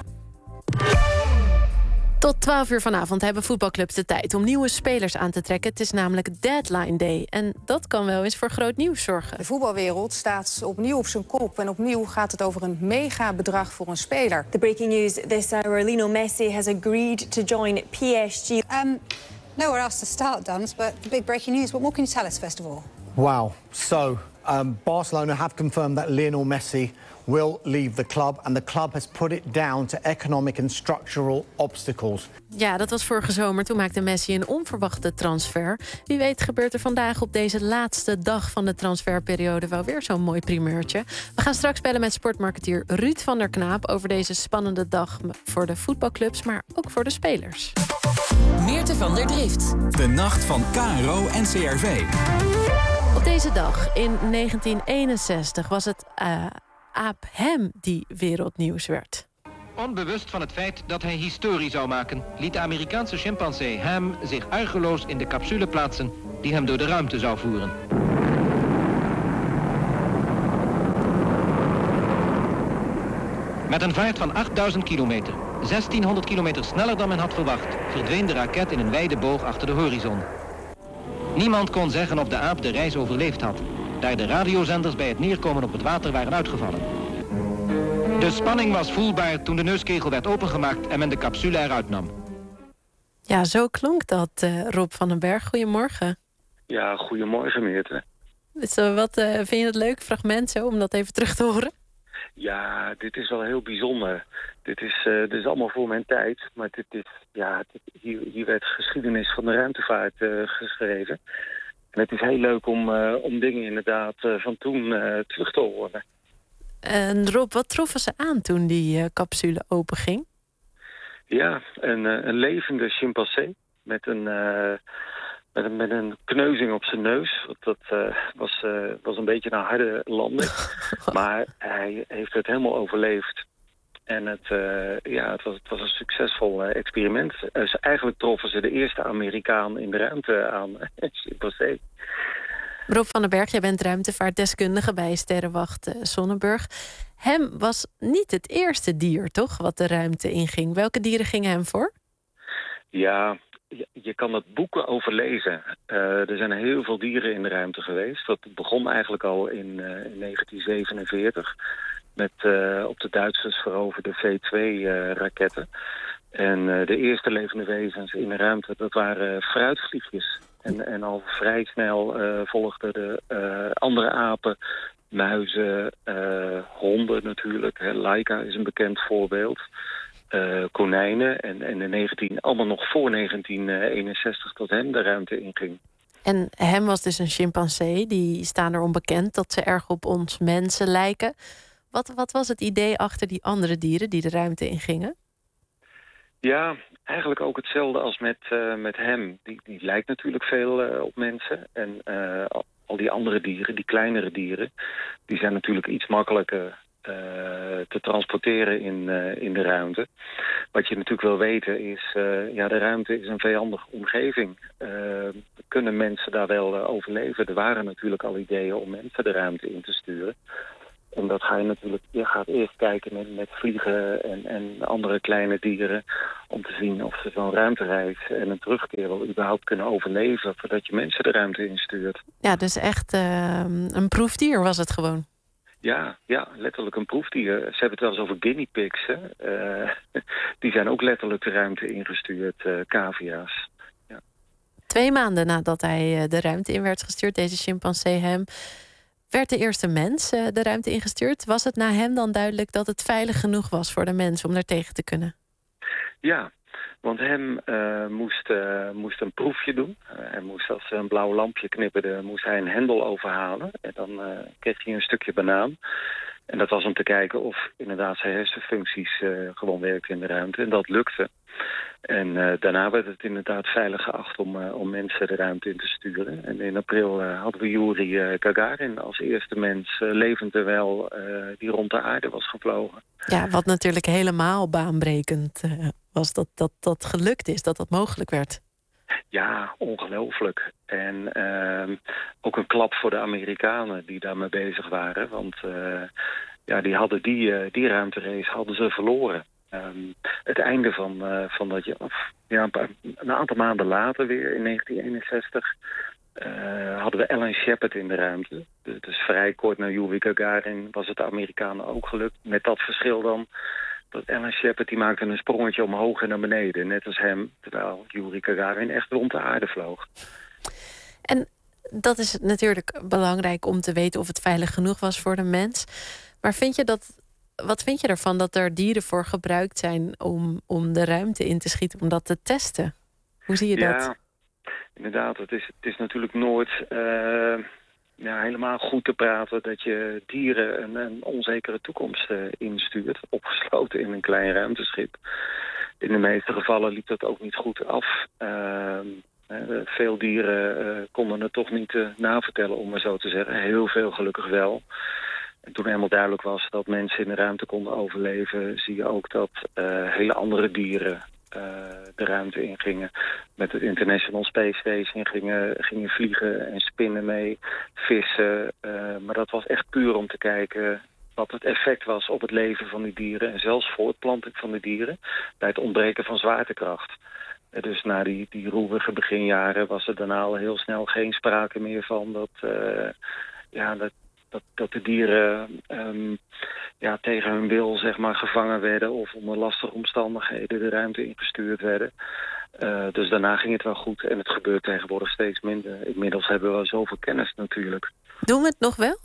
Tot 12 uur vanavond hebben voetbalclubs de tijd om nieuwe spelers aan te trekken. Het is namelijk deadline day. En dat kan wel eens voor groot nieuws zorgen.
De voetbalwereld staat opnieuw op zijn kop. En opnieuw gaat het over een megabedrag voor een speler.
The breaking news this hour, Lionel Messi has agreed to join PSG.
Nowhere else to start, Duns, but the big breaking news. What more can you tell us, first of all?
Wow. So, Barcelona have confirmed that Lionel Messi will leave the club, and the club has put it down to economic and structural obstacles.
Ja, dat was vorige zomer. Toen maakte Messi een onverwachte transfer. Wie weet gebeurt er vandaag op deze laatste dag van de transferperiode wel weer zo'n mooi primeurtje. We gaan straks bellen met sportmarketeer Ruud van der Knaap over deze spannende dag voor de voetbalclubs, maar ook voor de spelers.
Meerte van der Drift.
De nacht van KRO en CRV.
Op deze dag in 1961 was het Aap Hem die wereldnieuws werd.
Onbewust van het feit dat hij historie zou maken, liet de Amerikaanse chimpansee Ham zich argeloos in de capsule plaatsen die hem door de ruimte zou voeren. Met een vaart van 8000 kilometer, 1600 kilometer sneller dan men had verwacht, verdween de raket in een wijde boog achter de horizon. Niemand kon zeggen of de aap de reis overleefd had, daar de radiozenders bij het neerkomen op het water waren uitgevallen. De spanning was voelbaar toen de neuskegel werd opengemaakt en men de capsule eruit nam.
Ja, zo klonk dat, Rob van den Berg. Goedemorgen.
Ja, goedemorgen, Meerte.
Dus, vind je het leuk fragment zo, om dat even terug te horen?
Ja, dit is wel heel bijzonder. Dit is allemaal voor mijn tijd, maar hier werd geschiedenis van de ruimtevaart geschreven. En het is heel leuk om dingen inderdaad van toen terug te horen.
En Rob, wat troffen ze aan toen die capsule openging?
Ja, een levende chimpansee met een kneuzing op zijn neus. Dat was een beetje een harde landing. Maar hij heeft het helemaal overleefd. En het was een succesvol experiment. Eigenlijk troffen ze de eerste Amerikaan in de ruimte aan. Chimpansee.
Rob van den Berg, jij bent ruimtevaartdeskundige bij Sterrenwacht Sonnenburg. Hem was niet het eerste dier, toch, wat de ruimte inging. Welke dieren gingen hem voor?
Ja, je kan dat boeken over lezen. Er zijn heel veel dieren in de ruimte geweest. Dat begon eigenlijk al in 1947 met op de Duitsers veroverde V2-raketten. En de eerste levende wezens in de ruimte, dat waren fruitvliegjes. En al vrij snel volgden de andere apen, muizen, honden natuurlijk. Laika is een bekend voorbeeld. Konijnen en allemaal nog voor 1961 tot hem de ruimte inging.
En hem was dus een chimpansee. Die staan erom bekend dat ze erg op ons mensen lijken. Wat was het idee achter die andere dieren die de ruimte ingingen? Ja,
eigenlijk ook hetzelfde als met hem. Die lijkt natuurlijk veel op mensen. En al die andere dieren, die kleinere dieren, die zijn natuurlijk iets makkelijker te transporteren in de ruimte. Wat je natuurlijk wil weten is, de ruimte is een vijandige omgeving. Kunnen mensen daar wel overleven? Er waren natuurlijk al ideeën om mensen de ruimte in te sturen. En dat ga je natuurlijk, je gaat eerst kijken met vliegen en andere kleine dieren om te zien of ze zo'n ruimtereis en een terugkeer wel überhaupt kunnen overleven voordat je mensen de ruimte instuurt.
Ja, dus echt een proefdier was het gewoon.
Ja, letterlijk een proefdier. Ze hebben het wel eens over guinea pigs. Hè? Die zijn ook letterlijk de ruimte ingestuurd, cavia's. Ja.
2 maanden nadat hij de ruimte in werd gestuurd, deze chimpansee hem, werd de eerste mens de ruimte ingestuurd. Was het na hem dan duidelijk dat het veilig genoeg was voor de mens om daar tegen te kunnen?
Ja, Want hem moest een proefje doen. Hij moest, als een blauw lampje knipperde, moest hij een hendel overhalen. En dan kreeg hij een stukje banaan. En dat was om te kijken of inderdaad zijn hersenfuncties gewoon werkten in de ruimte. En dat lukte. En daarna werd het inderdaad veilig geacht om mensen de ruimte in te sturen. En in april hadden we Yuri Gagarin als eerste mens levend en wel die rond de aarde was gevlogen.
Ja, wat natuurlijk helemaal baanbrekend was dat gelukt is, dat mogelijk werd.
Ja, ongelooflijk. En ook een klap voor de Amerikanen die daarmee bezig waren. Want die hadden die ruimterace hadden ze verloren. Het einde van dat een aantal maanden later weer, in 1961... hadden we Alan Shepard in de ruimte. Dus vrij kort na Yuri Gagarin was het de Amerikanen ook gelukt. Met dat verschil dan dat Alan Shepard die maakte een sprongetje omhoog en naar beneden. Net als hem, terwijl Yuri Gagarin echt rond de aarde vloog.
En dat is natuurlijk belangrijk om te weten of het veilig genoeg was voor de mens. Maar wat vind je ervan dat er dieren voor gebruikt zijn om de ruimte in te schieten, om dat te testen? Hoe zie je dat?
Ja, inderdaad. Het is natuurlijk nooit helemaal goed te praten dat je dieren een onzekere toekomst instuurt, opgesloten in een klein ruimteschip. In de meeste gevallen liep dat ook niet goed af. Veel dieren konden het toch niet navertellen, om maar zo te zeggen. Heel veel gelukkig wel. En toen helemaal duidelijk was dat mensen in de ruimte konden overleven, zie je ook dat hele andere dieren de ruimte ingingen. Met het International Space Station gingen vliegen en spinnen mee, vissen. Maar dat was echt puur om te kijken wat het effect was op het leven van die dieren en zelfs voortplanting van de dieren bij het ontbreken van zwaartekracht. Dus na die roerige beginjaren was er daarna al heel snel geen sprake meer van dat de dieren tegen hun wil zeg maar gevangen werden of onder lastige omstandigheden de ruimte ingestuurd werden. Dus daarna ging het wel goed en het gebeurt tegenwoordig steeds minder. Inmiddels hebben we zoveel kennis natuurlijk.
Doen we het nog wel?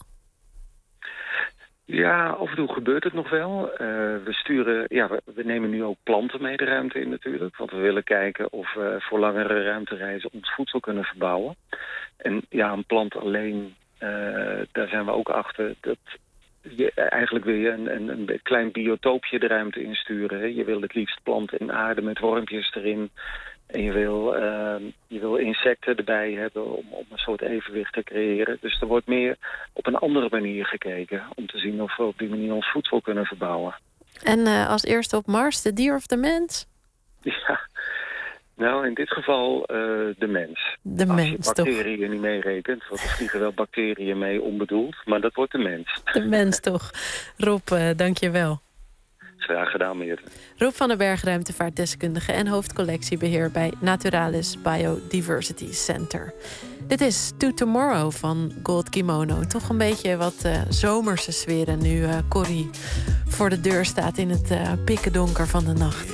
Ja, af en toe gebeurt het nog wel. We nemen nu ook planten mee de ruimte in natuurlijk. Want we willen kijken of we voor langere ruimtereizen ons voedsel kunnen verbouwen. En ja, een plant alleen, daar zijn we ook achter. Eigenlijk wil je een klein biotoopje de ruimte insturen. Hè. Je wil het liefst planten in aarde met wormpjes erin. En je wil insecten erbij hebben om een soort evenwicht te creëren. Dus er wordt meer op een andere manier gekeken om te zien of we op die manier ons voedsel kunnen verbouwen.
En als eerste op Mars, de dier of de mens?
Ja, nou in dit geval de mens.
De
als
mens,
je bacteriën niet meerekent, want er vliegen wel bacteriën mee onbedoeld, maar dat wordt de mens.
De mens toch. Rob, dank je wel.
Graag gedaan, Meerte.
Rob van den Berg, ruimtevaartdeskundige en hoofdcollectiebeheer bij Naturalis Biodiversity Center. Dit is To Tomorrow van Gold Kimono. Toch een beetje wat zomerse sferen nu Corrie voor de deur staat in het pikken donker van de nacht.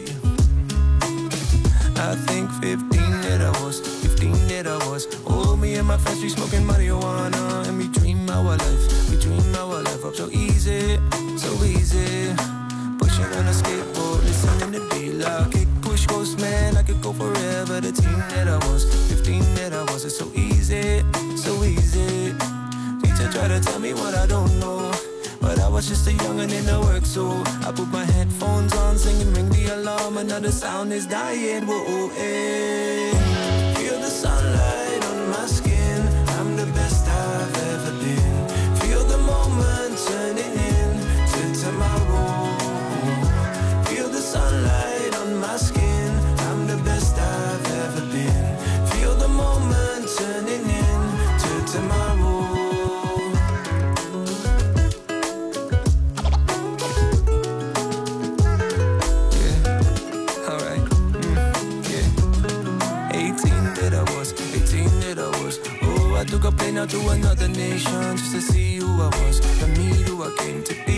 I think 15 that I was. Oh, me and my friends, we smoking marijuana. And we dream our life up so easy, so easy. Pushing on a skateboard, listening to D-Lock. Kick, push, ghost, man, I could go forever. The teen that I was, 15 that I was. It's so easy, so easy. Teacher try to tell me what I don't know, but I was just a youngin' in the work, so I put my headphones on, singing ring the alarm. Another sound is dying, whoa, hey. Feel the sunlight on my skin, I'm the best I've ever been. Feel the moment turning into tomorrow. Feel the sunlight on my skin, I'm the best I've ever been. Feel the moment turning into tomorrow. I took a plane out to another nation just to see who I was, to meet who I came to be,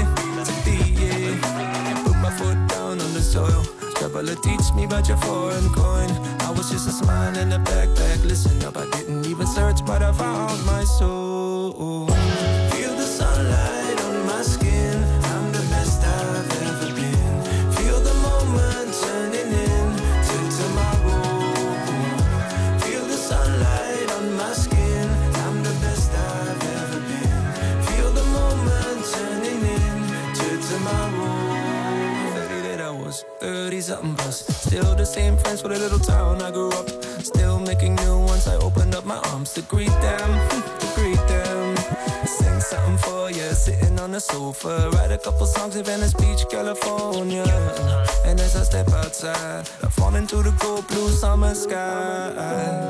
yeah. Put my foot down on the soil, traveler teach me about your foreign coin. I was just a smile in a backpack, listen up, I didn't even search, but I found my soul. Feel the sunlight on my skin, I'm the best I've ever been. Feel the moment turning in. something plus. Still the same friends for the little town I grew up. Still making new ones, I opened up my arms to greet them, to greet them. Sing something for you, sitting on the sofa. Write a couple songs in Venice Beach, California. And as I step outside, I fall into the cold blue summer sky.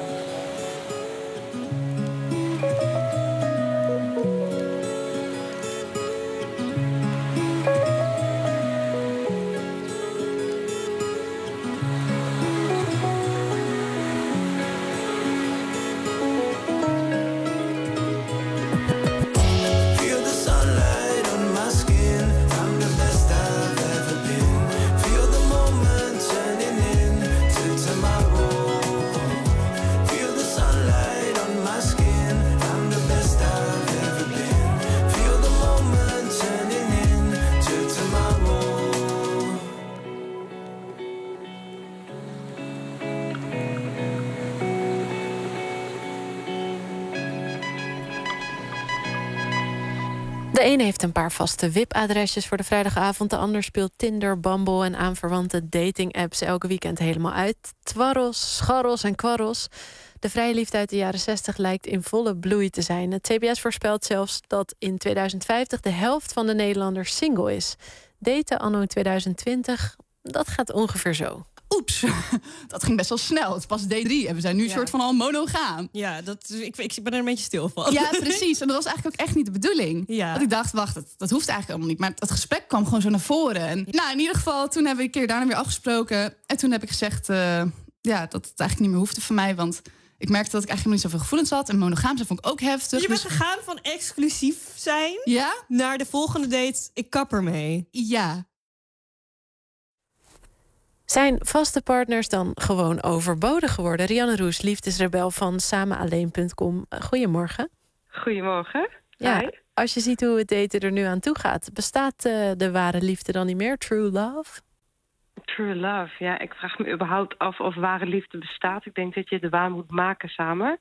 De ene heeft een paar vaste VIP-adresjes voor de vrijdagavond. De ander speelt Tinder, Bumble en aanverwante dating-apps elke weekend helemaal uit. Twarrels, scharrels en kwarrels. De vrije liefde uit de jaren 60 lijkt in volle bloei te zijn. Het CBS voorspelt zelfs dat in 2050 de helft van de Nederlanders single is. Daten anno 2020, dat gaat ongeveer zo.
Oeps, dat ging best wel snel. Het is pas D3 en we zijn nu een soort van al monogaam.
Ja, ik ben er een beetje stil van.
Ja, precies. En dat was eigenlijk ook echt niet de bedoeling. Ja. Dat ik dacht, wacht, dat hoeft eigenlijk allemaal niet. Maar het gesprek kwam gewoon zo naar voren. En in ieder geval, toen hebben we een keer daarna weer afgesproken. En toen heb ik gezegd dat het eigenlijk niet meer hoefde van mij. Want ik merkte dat ik eigenlijk niet zoveel gevoelens had. En monogaam zijn vond ik ook heftig.
Je bent gegaan van exclusief zijn naar de volgende date. Ik kap ermee.
Ja.
Zijn vaste partners dan gewoon overbodig geworden? Rianne Roes, liefdesrebel van samenalleen.com. Goedemorgen.
Goedemorgen.
Ja,
Hi.
als je ziet hoe het daten er nu aan toe gaat, bestaat de ware liefde dan niet meer? True love?
True love, ja. Ik vraag me überhaupt af of ware liefde bestaat. Ik denk dat je de waar moet maken samen.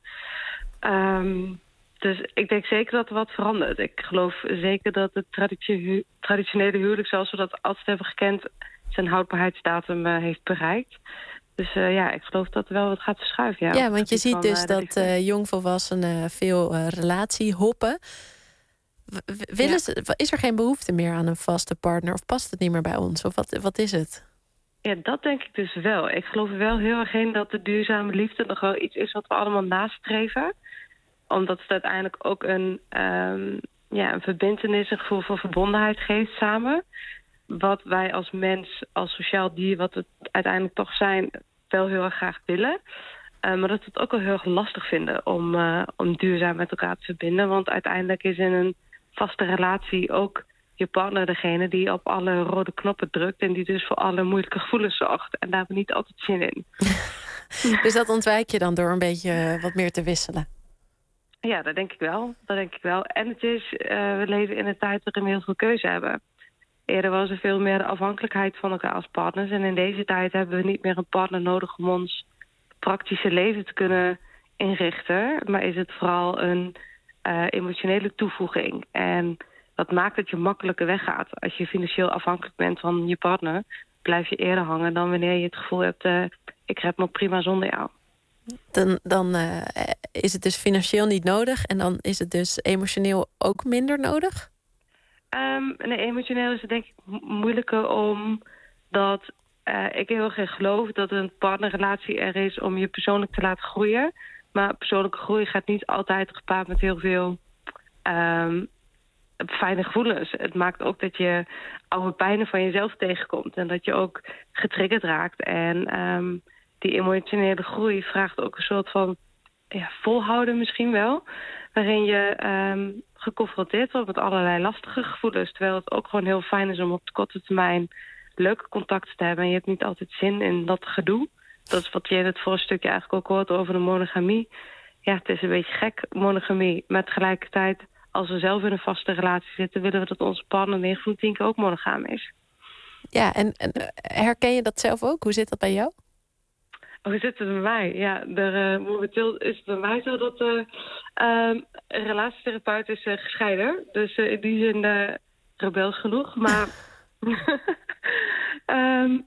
Dus ik denk zeker dat er wat verandert. Ik geloof zeker dat het traditionele huwelijk, zoals we dat altijd hebben gekend, zijn houdbaarheidsdatum heeft bereikt. Dus ik geloof dat er wel wat gaat verschuiven.
Ja, want je ziet dus dat jongvolwassenen veel relatie hoppen. Is er geen behoefte meer aan een vaste partner? Of past het niet meer bij ons? Of wat is het?
Ja, dat denk ik dus wel. Ik geloof er wel heel erg in dat de duurzame liefde nog wel iets is wat we allemaal nastreven. Omdat het uiteindelijk ook een verbintenis, een gevoel van verbondenheid geeft samen. Wat wij als mens, als sociaal dier, wat we uiteindelijk toch zijn, wel heel erg graag willen. Maar dat we het ook wel heel erg lastig vinden om duurzaam met elkaar te verbinden. Want uiteindelijk is in een vaste relatie ook je partner degene die op alle rode knoppen drukt en die dus voor alle moeilijke gevoelens zorgt. En daar hebben we niet altijd zin in.
Dus dat ontwijk je dan door een beetje wat meer te wisselen?
Ja, dat denk ik wel. En het is, we leven in een tijd waarin we heel veel keuze hebben. Eerder was er veel meer de afhankelijkheid van elkaar als partners. En in deze tijd hebben we niet meer een partner nodig om ons praktische leven te kunnen inrichten. Maar is het vooral een emotionele toevoeging. En dat maakt dat je makkelijker weggaat. Als je financieel afhankelijk bent van je partner, blijf je eerder hangen dan wanneer je het gevoel hebt, ik red me prima zonder jou.
Dan is het dus financieel niet nodig en dan is het dus emotioneel ook minder nodig?
Nee, emotioneel is het denk ik moeilijker omdat ik heel erg geloof dat een partnerrelatie er is om je persoonlijk te laten groeien. Maar persoonlijke groei gaat niet altijd gepaard met heel veel fijne gevoelens. Het maakt ook dat je oude pijnen van jezelf tegenkomt en dat je ook getriggerd raakt. En die emotionele groei vraagt ook een soort van volhouden misschien wel, waarin je geconfronteerd wordt met allerlei lastige gevoelens. Terwijl het ook gewoon heel fijn is om op de korte termijn leuke contacten te hebben. En je hebt niet altijd zin in dat gedoe. Dat is wat je in het vorige stukje eigenlijk ook hoort over de monogamie. Ja, het is een beetje gek, monogamie. Maar tegelijkertijd, als we zelf in een vaste relatie zitten, willen we dat onze partner 9 van de 10 keer ook monogaam is.
Ja, en herken je dat zelf ook? Hoe zit dat bij jou?
Hoe zit het bij mij? Ja, momenteel is het bij mij zo dat een relatietherapeut is gescheiden. Dus in die zin rebels genoeg. Maar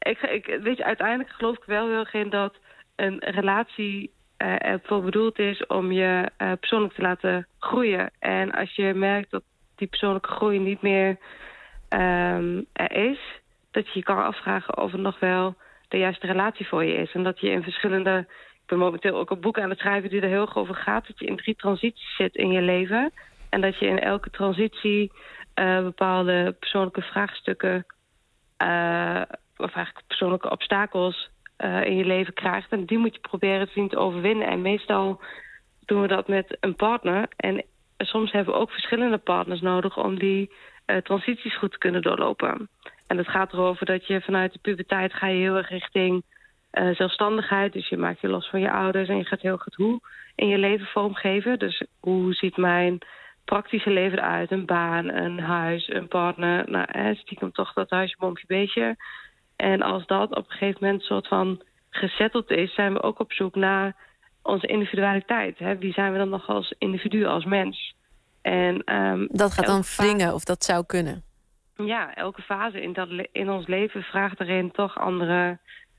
Weet je, uiteindelijk geloof ik wel heel erg in dat een relatie ervoor bedoeld is om je persoonlijk te laten groeien. En als je merkt dat die persoonlijke groei niet meer er is, dat je je kan afvragen of het nog wel de juiste relatie voor je is. En dat je in verschillende... Ik ben momenteel ook een boek aan het schrijven die er heel erg over gaat. Dat je in 3 transities zit in je leven. En dat je in elke transitie bepaalde persoonlijke vraagstukken... of eigenlijk persoonlijke obstakels in je leven krijgt. En die moet je proberen te zien te overwinnen. En meestal doen we dat met een partner. En soms hebben we ook verschillende partners nodig om die transities goed te kunnen doorlopen. En het gaat erover dat je vanuit de puberteit ga je heel erg richting zelfstandigheid. Dus je maakt je los van je ouders en je gaat heel goed hoe in je leven vormgeven. Dus hoe ziet mijn praktische leven eruit? Een baan, een huis, een partner. Nou, stiekem toch dat huisje, boompje, beestje. En als dat op een gegeven moment een soort van gesetteld is, zijn we ook op zoek naar onze individualiteit. Hè? Wie zijn we dan nog als individu, als mens? En,
dat gaat dan wringen of dat zou kunnen?
Ja, elke fase in ons leven vraagt erin toch andere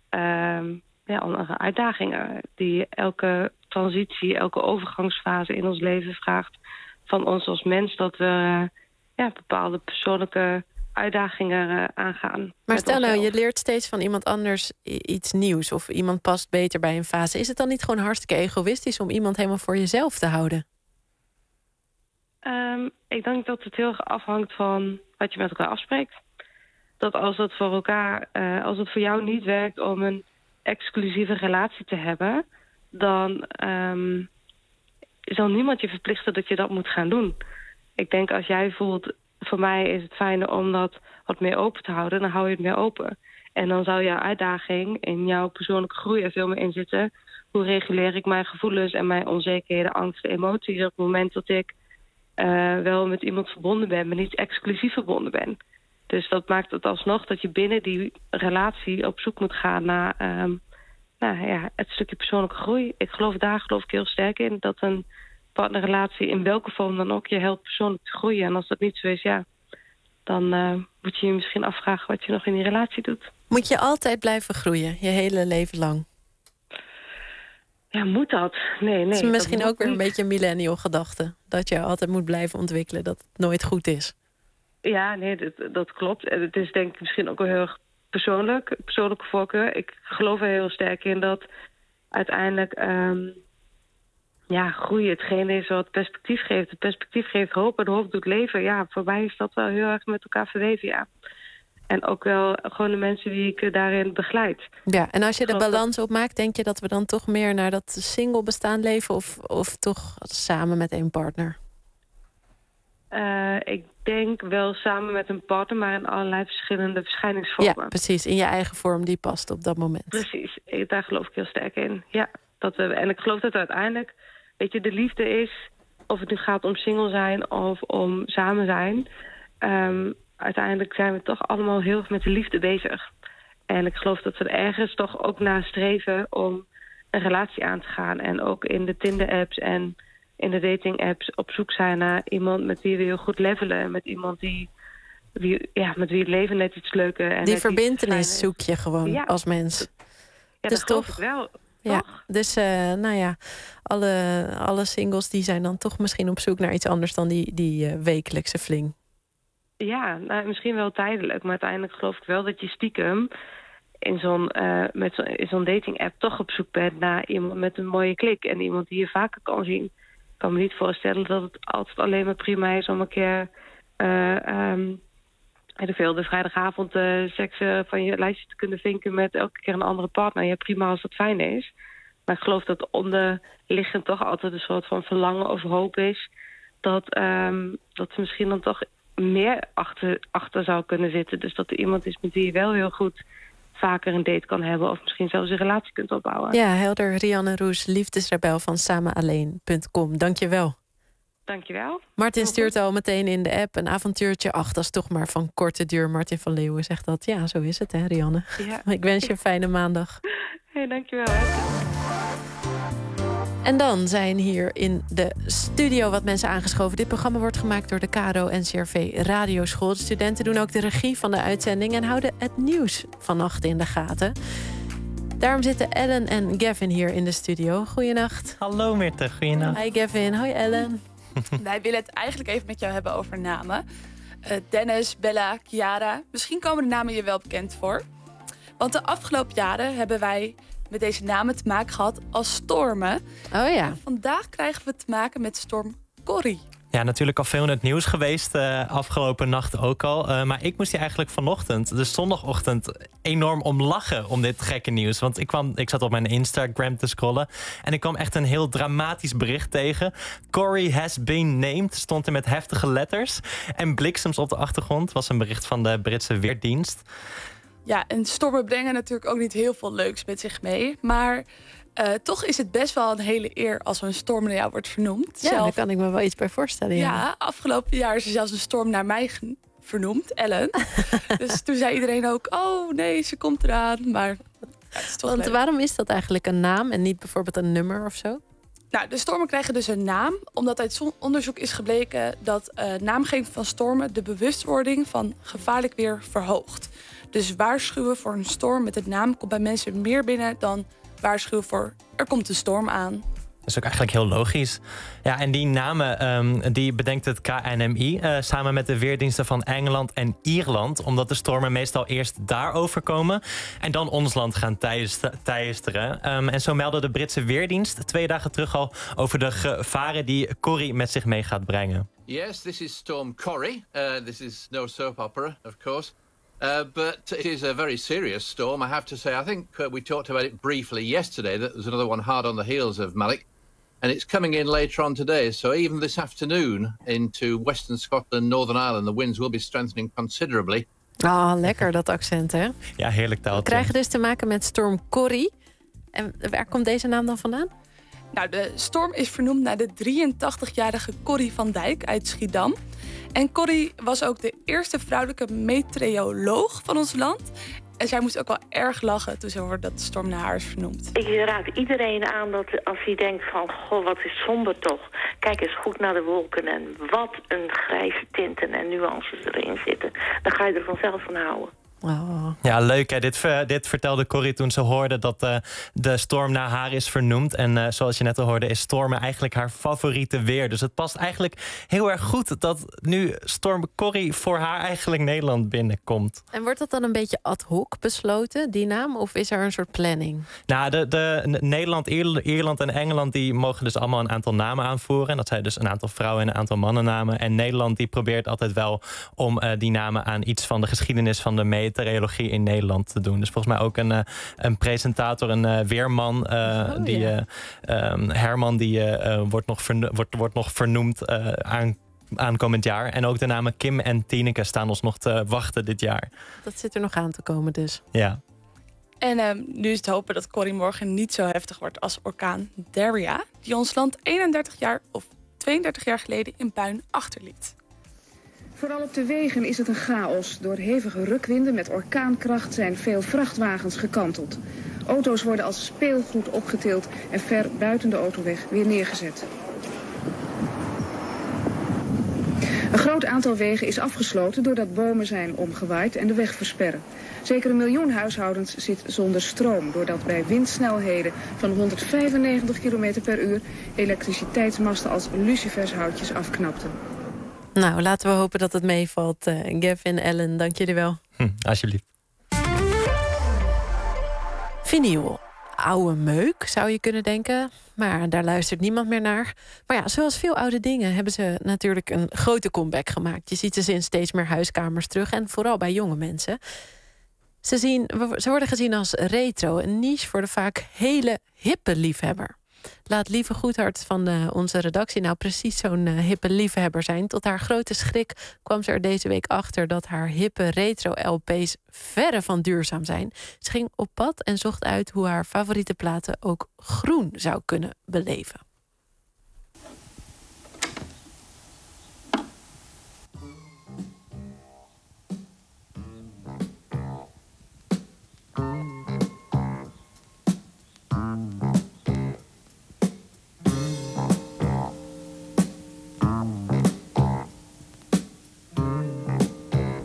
uitdagingen. Die elke transitie, elke overgangsfase in ons leven vraagt van ons als mens dat we bepaalde persoonlijke uitdagingen aangaan.
Maar stel nou, je leert steeds van iemand anders iets nieuws of iemand past beter bij een fase. Is het dan niet gewoon hartstikke egoïstisch om iemand helemaal voor jezelf te houden?
Ik denk dat het heel erg afhangt van wat je met elkaar afspreekt. Dat als het voor elkaar, als het voor jou niet werkt om een exclusieve relatie te hebben, dan zal niemand je verplichten dat je dat moet gaan doen. Ik denk als jij voelt, voor mij is het fijner om dat wat meer open te houden, dan hou je het meer open. En dan zou jouw uitdaging in jouw persoonlijke groei er veel meer in zitten. Hoe reguleer ik mijn gevoelens en mijn onzekerheden, angsten, emoties op het moment dat ik wel met iemand verbonden ben, maar niet exclusief verbonden ben. Dus dat maakt het alsnog dat je binnen die relatie op zoek moet gaan naar het stukje persoonlijke groei. Daar geloof ik heel sterk in, dat een partnerrelatie in welke vorm dan ook je helpt persoonlijk te groeien. En als dat niet zo is, dan moet je je misschien afvragen wat je nog in die relatie doet.
Moet je altijd blijven groeien, je hele leven lang?
Ja, moet dat? Nee.
Het is misschien ook weer een beetje een millennial gedachte. Dat je altijd moet blijven ontwikkelen, dat het nooit goed is.
Ja, nee, dat klopt. En het is denk ik misschien ook wel heel erg persoonlijke voorkeur. Ik geloof er heel sterk in dat uiteindelijk groeien hetgene is wat perspectief geeft. Het perspectief geeft hoop en hoop doet leven. Ja, voor mij is dat wel heel erg met elkaar verweven, ja. En ook wel gewoon de mensen die ik daarin begeleid. Ja, en als je de balans opmaakt, denk je dat we dan toch meer naar dat single bestaan leven of toch samen met één partner? Ik denk wel samen met een partner, maar in allerlei verschillende verschijningsvormen.
Ja, precies. In je eigen vorm die past op dat moment.
Precies. Daar geloof ik heel sterk in. Ja, en ik geloof dat uiteindelijk, weet je, de liefde is, of het nu gaat om single zijn of om samen zijn, uiteindelijk zijn we toch allemaal heel erg met de liefde bezig. En ik geloof dat we er ergens toch ook naar streven om een relatie aan te gaan. En ook in de Tinder-apps en in de dating-apps op zoek zijn naar iemand met wie we heel goed levelen. En met iemand met wie het leven net iets leuker en
die verbintenis zoek je gewoon als mens.
Ja, dus dat geloof ik wel.
Ja, dus alle singles die zijn dan toch misschien op zoek naar iets anders dan die wekelijkse fling.
Ja, misschien wel tijdelijk. Maar uiteindelijk geloof ik wel dat je stiekem in zo'n dating-app toch op zoek bent naar iemand met een mooie klik. En iemand die je vaker kan zien. Ik kan me niet voorstellen dat het altijd alleen maar prima is om een keer de vrijdagavond seks van je lijstje te kunnen vinken met elke keer een andere partner. Ja, prima als dat fijn is. Maar ik geloof dat onderliggend toch altijd een soort van verlangen of hoop is dat er misschien dan toch meer achter zou kunnen zitten. Dus dat er iemand is met wie je wel heel goed vaker een date kan hebben of misschien zelfs een relatie kunt opbouwen.
Ja, helder. Rianne Roes, liefdesrebel van samenalleen.com. Dank je wel.
Dank je wel.
Martin stuurt al meteen in de app een avontuurtje. Ach, dat is toch maar van korte duur. Martin van Leeuwen zegt dat. Ja, zo is het, hè, Rianne. Ja. Ik wens je een fijne maandag.
Hey, dank je wel.
En dan zijn hier in de studio wat mensen aangeschoven. Dit programma wordt gemaakt door de KRO-NCRV Radioschool. De studenten doen ook de regie van de uitzending en houden het nieuws vannacht in de gaten. Daarom zitten Ellen en Gavin hier in de studio. Goeienacht.
Hallo Mirte, goeienacht.
Hi Gavin, hoi Ellen.
Wij willen het eigenlijk even met jou hebben over namen. Dennis, Bella, Chiara. Misschien komen de namen je wel bekend voor. Want de afgelopen jaren hebben wij met deze namen te maken gehad als stormen.
Oh ja.
En vandaag krijgen we te maken met storm Corrie.
Ja, natuurlijk al veel in het nieuws geweest. Afgelopen nacht ook al. Maar ik moest hier eigenlijk vanochtend, dus zondagochtend, enorm om lachen om dit gekke nieuws. Want ik zat op mijn Instagram te scrollen en ik kwam echt een heel dramatisch bericht tegen. Corrie has been named, stond er met heftige letters. En bliksems op de achtergrond was een bericht van de Britse Weerdienst.
Ja, en stormen brengen natuurlijk ook niet heel veel leuks met zich mee. Maar toch is het best wel een hele eer als er een storm naar jou wordt vernoemd.
Ja, daar kan ik me wel iets bij voorstellen.
Ja, afgelopen jaar is er zelfs een storm naar mij vernoemd, Ellen. Dus toen zei iedereen ook, oh nee, ze komt eraan. Maar ja, het is toch
Want
leuk.
waarom is dat eigenlijk een naam en niet bijvoorbeeld een nummer of zo?
Nou, de stormen krijgen dus een naam, omdat uit onderzoek is gebleken dat naamgeving van stormen de bewustwording van gevaarlijk weer verhoogt. Dus waarschuwen voor een storm met het naam komt bij mensen meer binnen dan waarschuwen voor er komt een storm aan.
Dat is ook eigenlijk heel logisch. Ja, en die namen die bedenkt het KNMI samen met de weerdiensten van Engeland en Ierland, omdat de stormen meestal eerst daarover komen en dan ons land gaan teisteren. En zo meldde de Britse Weerdienst 2 dagen terug al over de gevaren die Corrie met zich mee gaat brengen.
Yes, this is Storm Corrie. This is no soap opera, of course. But it is a very serious storm, I have to say. I think we talked about it briefly yesterday, that there's another one hard on the heels of Malik. And it's coming in later on today. So even this afternoon into Western Scotland, Northern Ireland, the winds will be strengthening considerably.
Ah, lekker dat accent, hè?
Ja, heerlijk taaltje.
We krijgen dus te maken met storm Corrie. En waar komt deze naam dan vandaan?
Nou, de storm is vernoemd naar de 83-jarige Corrie van Dijk uit Schiedam. En Corrie was ook de eerste vrouwelijke meteoroloog van ons land. En zij moest ook wel erg lachen toen ze hoorde dat de storm naar haar is vernoemd.
Ik raad iedereen aan dat als hij denkt van, goh, wat is somber toch. Kijk eens goed naar de wolken en wat een grijze tinten en nuances erin zitten. Dan ga je er vanzelf van houden.
Oh.
Ja, leuk hè. Dit vertelde Corrie toen ze hoorde dat de storm naar haar is vernoemd. En zoals je net al hoorde is stormen eigenlijk haar favoriete weer. Dus het past eigenlijk heel erg goed dat nu storm Corrie voor haar eigenlijk Nederland binnenkomt.
En wordt dat dan een beetje ad hoc besloten, die naam? Of is er een soort planning?
Nou, Nederland, Ierland en Engeland die mogen dus allemaal een aantal namen aanvoeren. En dat zijn dus een aantal vrouwen en een aantal mannennamen. En Nederland die probeert altijd wel om die namen aan iets van de geschiedenis van de meteorologie in Nederland te doen. Dus volgens mij ook een presentator, een weerman, Herman, die wordt nog vernoemd aankomend jaar. En ook de namen Kim en Tineke staan ons nog te wachten dit jaar.
Dat zit er nog aan te komen dus.
Ja.
En nu is het hopen dat Corrie morgen niet zo heftig wordt als orkaan Daria, die ons land 31 jaar of 32 jaar geleden in puin achterliet.
Vooral op de wegen is het een chaos. Door hevige rukwinden met orkaankracht zijn veel vrachtwagens gekanteld. Auto's worden als speelgoed opgetild en ver buiten de autoweg weer neergezet. Een groot aantal wegen is afgesloten doordat bomen zijn omgewaaid en de weg versperren. Zeker 1 miljoen huishoudens zit zonder stroom doordat bij windsnelheden van 195 km per uur elektriciteitsmasten als lucifershoutjes afknapten.
Nou, laten we hopen dat het meevalt. Gavin, Ellen, dank jullie wel.
Alsjeblieft.
Vinyl. Oude meuk, zou je kunnen denken. Maar daar luistert niemand meer naar. Maar ja, zoals veel oude dingen hebben ze natuurlijk een grote comeback gemaakt. Je ziet ze in steeds meer huiskamers terug. En vooral bij jonge mensen. Ze worden gezien als retro. Een niche voor de vaak hele hippe liefhebber. Laat Lieve Goedhart van onze redactie nou precies zo'n hippe liefhebber zijn. Tot haar grote schrik kwam ze er deze week achter dat haar hippe retro-LP's verre van duurzaam zijn. Ze ging op pad en zocht uit hoe haar favoriete platen ook groen zou kunnen beleven.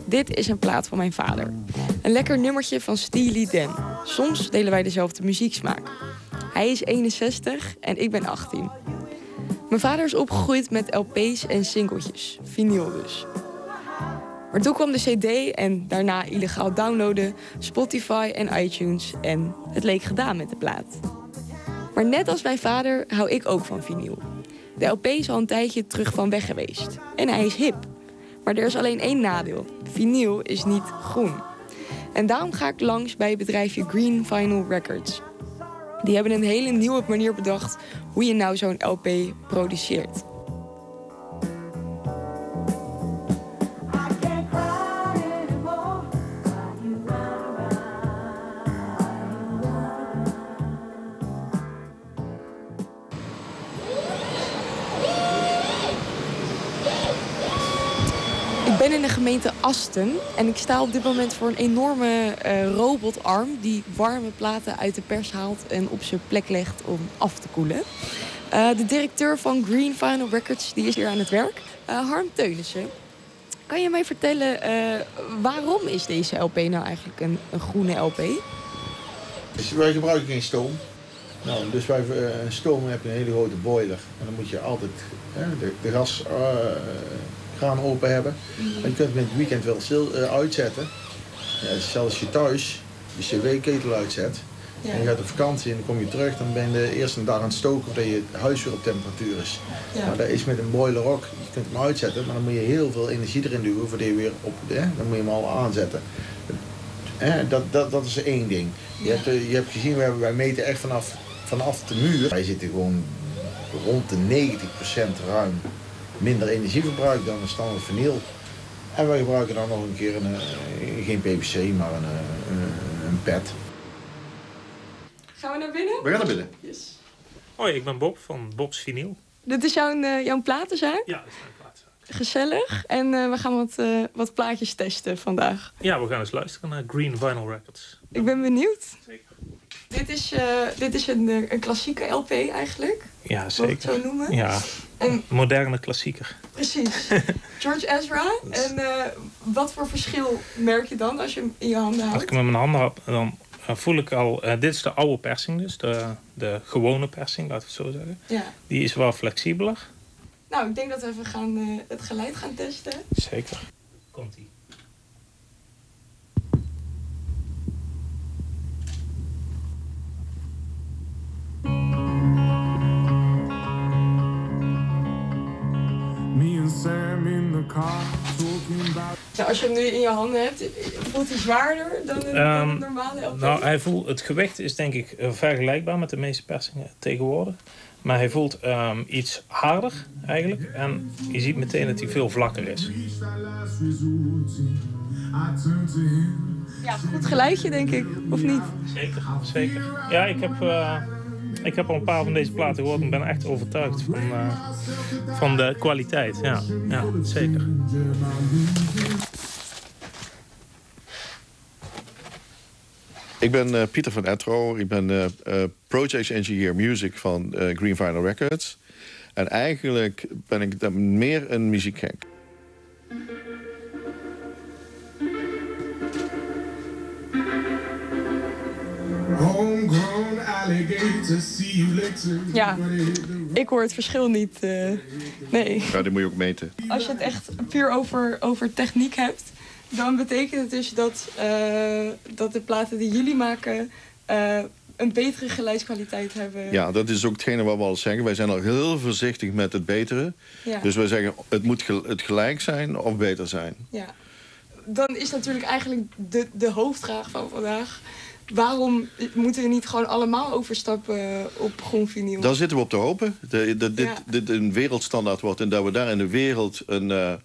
Dit is een plaat van mijn vader. Een lekker nummertje van Steely Dan. Soms delen wij dezelfde muzieksmaak. Hij is 61 en ik ben 18. Mijn vader is opgegroeid met LP's en singeltjes. Vinyl dus. Maar toen kwam de CD en daarna illegaal downloaden, Spotify en iTunes. En het leek gedaan met de plaat. Maar net als mijn vader hou ik ook van vinyl. De LP is al een tijdje terug van weg geweest. En hij is hip. Maar er is alleen één nadeel. Vinyl is niet groen. En daarom ga ik langs bij het bedrijfje Green Vinyl Records. Die hebben een hele nieuwe manier bedacht hoe je nou zo'n LP produceert. Ik ben in de gemeente Asten en ik sta op dit moment voor een enorme robotarm die warme platen uit de pers haalt en op zijn plek legt om af te koelen. De directeur van Green Vinyl Records die is hier aan het werk. Harm Teunissen, kan je mij vertellen waarom is deze LP nou eigenlijk een groene LP?
Dus wij gebruiken geen stoom. Nou, dus bij stoom heb je een hele grote boiler en dan moet je altijd de gaskraan open hebben. En je kunt het met het weekend wel stil uitzetten. Ja, zelfs als je thuis je cv-ketel uitzet en je gaat op vakantie en dan kom je terug, dan ben je de eerste dag aan het stoken omdat je huis weer op temperatuur is. Ja. Nou, dat is met een boiler ook. Je kunt hem uitzetten, maar dan moet je heel veel energie erin duwen voordat je weer op, dan moet je hem al aanzetten. Dat is één ding. Je hebt gezien, wij meten echt vanaf de muur. Wij zitten gewoon rond de 90% ruim minder energieverbruik dan een standaard vinyl. En wij gebruiken dan nog een keer geen PVC, maar een PET.
Gaan we naar binnen?
We gaan naar binnen.
Yes.
Hoi, ik ben Bob van Bob's Vinyl.
Dit is jouw platenzaak?
Ja, dat is mijn platenzaak.
Gezellig. En we gaan wat plaatjes testen vandaag.
Ja, we gaan eens luisteren naar Green Vinyl Records.
Ik ben benieuwd.
Zeker.
Dit is een klassieke LP eigenlijk.
Ja, zeker.
Mag ik het zo noemen?
Ja, een moderne klassieker.
Precies. George Ezra. En wat voor verschil merk je dan als je hem in je handen houdt?
Als ik hem in mijn handen heb, dan voel ik al... dit is de oude persing dus, de gewone persing, laten we het zo zeggen.
Ja.
Die is wel flexibeler.
Nou, ik denk dat we even het geluid gaan testen.
Zeker. Komt-ie.
Nou, als je hem nu in je handen hebt, voelt hij zwaarder dan een normale LP?
Nou, het gewicht is denk ik vergelijkbaar met de meeste persingen tegenwoordig. Maar hij voelt iets harder eigenlijk. En je ziet meteen dat hij veel vlakker is.
Ja, goed geluidje denk ik, of niet?
Zeker, zeker. Ja, ik heb al een paar van deze platen gehoord en ben echt overtuigd van de kwaliteit. Ja, zeker.
Ik ben Pieter van Etro. Ik ben Project Engineer Music van Green Vinyl Records. En eigenlijk ben ik meer een muziekgek.
Ja, ik hoor het verschil niet. Nee.
Ja, die moet je ook meten.
Als je het echt puur over techniek hebt, dan betekent het dus dat de platen die jullie maken een betere geluidskwaliteit hebben.
Ja, dat is ook hetgene wat we al zeggen. Wij zijn al heel voorzichtig met het betere. Ja. Dus wij zeggen, het moet het gelijk zijn of beter zijn.
Ja. Dan is natuurlijk eigenlijk de hoofdvraag van vandaag: waarom moeten we niet gewoon allemaal overstappen op groen vinyl?
Daar zitten we op te hopen. Dit een wereldstandaard wordt en dat we daar in de wereld een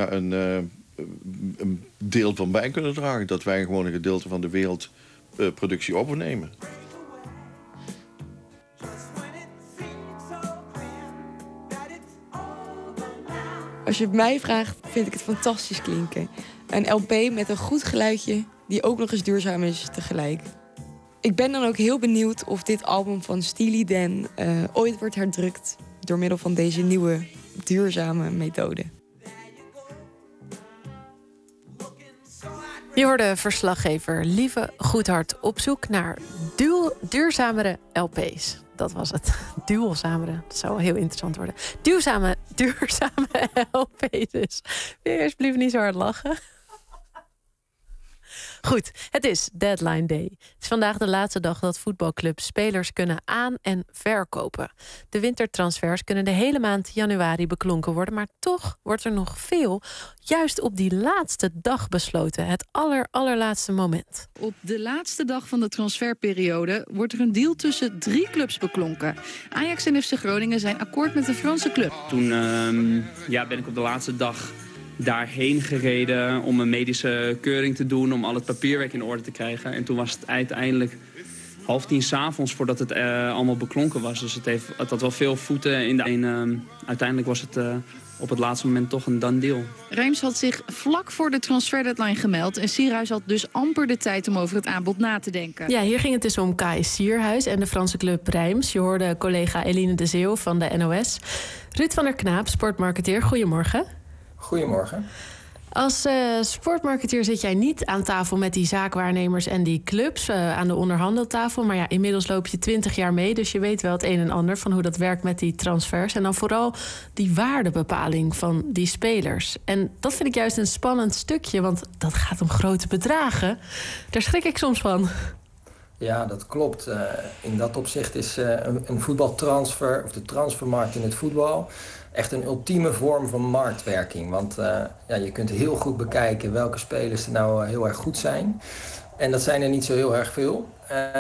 deel van bij kunnen dragen. Dat wij gewoon een gedeelte van de wereldproductie overnemen.
Als je het mij vraagt, vind ik het fantastisch klinken. Een LP met een goed geluidje die ook nog eens duurzaam is tegelijk. Ik ben dan ook heel benieuwd of dit album van Steely Dan ooit wordt herdrukt door middel van deze nieuwe duurzame methode.
Je hoorde verslaggever Lieve Goedhart op zoek naar duurzamere LP's. Dat was het. Duurzamere. Dat zou wel heel interessant worden. Duurzame LP's dus. Wil je alsjeblieft niet zo hard lachen? Goed, het is deadline day. Het is vandaag de laatste dag dat voetbalclubs spelers kunnen aan- en verkopen. De wintertransfers kunnen de hele maand januari beklonken worden, maar toch wordt er nog veel juist op die laatste dag besloten. Het allerlaatste moment.
Op de laatste dag van de transferperiode wordt er een deal tussen 3 clubs beklonken. Ajax en FC Groningen zijn akkoord met de Franse club.
Toen ben ik op de laatste dag daarheen gereden om een medische keuring te doen, om al het papierwerk in orde te krijgen. En toen was het uiteindelijk 9:30 s'avonds voordat het allemaal beklonken was. Dus het had wel veel voeten in de uiteindelijk was het op het laatste moment toch een done deal.
Reims had zich vlak voor de transferdeadline gemeld en Sierhuis had dus amper de tijd om over het aanbod na te denken.
Ja, hier ging het dus om Kai Sierhuis en de Franse club Reims. Je hoorde collega Eline de Zeeuw van de NOS. Ruud van der Knaap, sportmarketeer, goedemorgen.
Goedemorgen.
Als sportmarketeer zit jij niet aan tafel met die zaakwaarnemers en die clubs aan de onderhandeltafel. Maar ja, inmiddels loop je 20 jaar mee, dus je weet wel het een en ander van hoe dat werkt met die transfers. En dan vooral die waardebepaling van die spelers. En dat vind ik juist een spannend stukje, want dat gaat om grote bedragen. Daar schrik ik soms van.
Ja, dat klopt. In dat opzicht is een voetbaltransfer, of de transfermarkt in het voetbal, echt een ultieme vorm van marktwerking. Want je kunt heel goed bekijken welke spelers er nou heel erg goed zijn. En dat zijn er niet zo heel erg veel.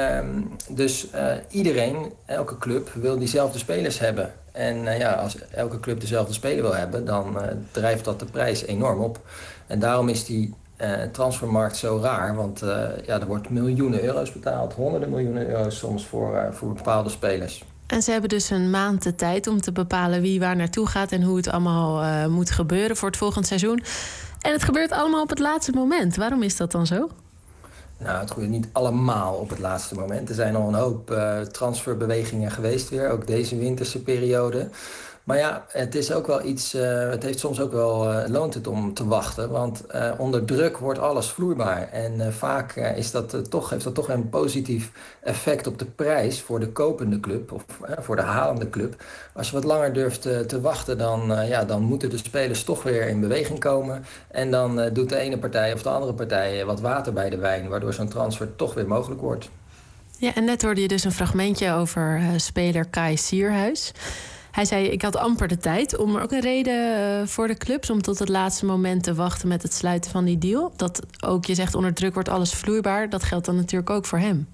Dus iedereen, elke club, wil diezelfde spelers hebben. En als elke club dezelfde speler wil hebben, dan drijft dat de prijs enorm op. En daarom is die transfermarkt zo raar, want er wordt miljoenen euro's betaald, honderden miljoenen euro's soms voor bepaalde spelers.
En ze hebben dus een maand de tijd om te bepalen wie waar naartoe gaat en hoe het allemaal moet gebeuren voor het volgend seizoen. En het gebeurt allemaal op het laatste moment. Waarom is dat dan zo?
Nou, het gebeurt niet allemaal op het laatste moment. Er zijn al een hoop transferbewegingen geweest weer, ook deze winterse periode. Maar ja, het is ook wel iets, het heeft soms ook wel, loont het om te wachten. Want onder druk wordt alles vloeibaar. En vaak heeft dat toch een positief effect op de prijs voor de kopende club of voor de halende club. Als je wat langer durft te wachten, dan moeten de spelers toch weer in beweging komen. En dan doet de ene partij of de andere partij wat water bij de wijn, waardoor zo'n transfer toch weer mogelijk wordt.
Ja, en net hoorde je dus een fragmentje over speler Kai Sierhuis. Hij zei, ik had amper de tijd. Om er ook een reden voor de clubs om tot het laatste moment te wachten met het sluiten van die deal. Dat ook, je zegt, onder druk wordt alles vloeibaar. Dat geldt dan natuurlijk ook voor hem.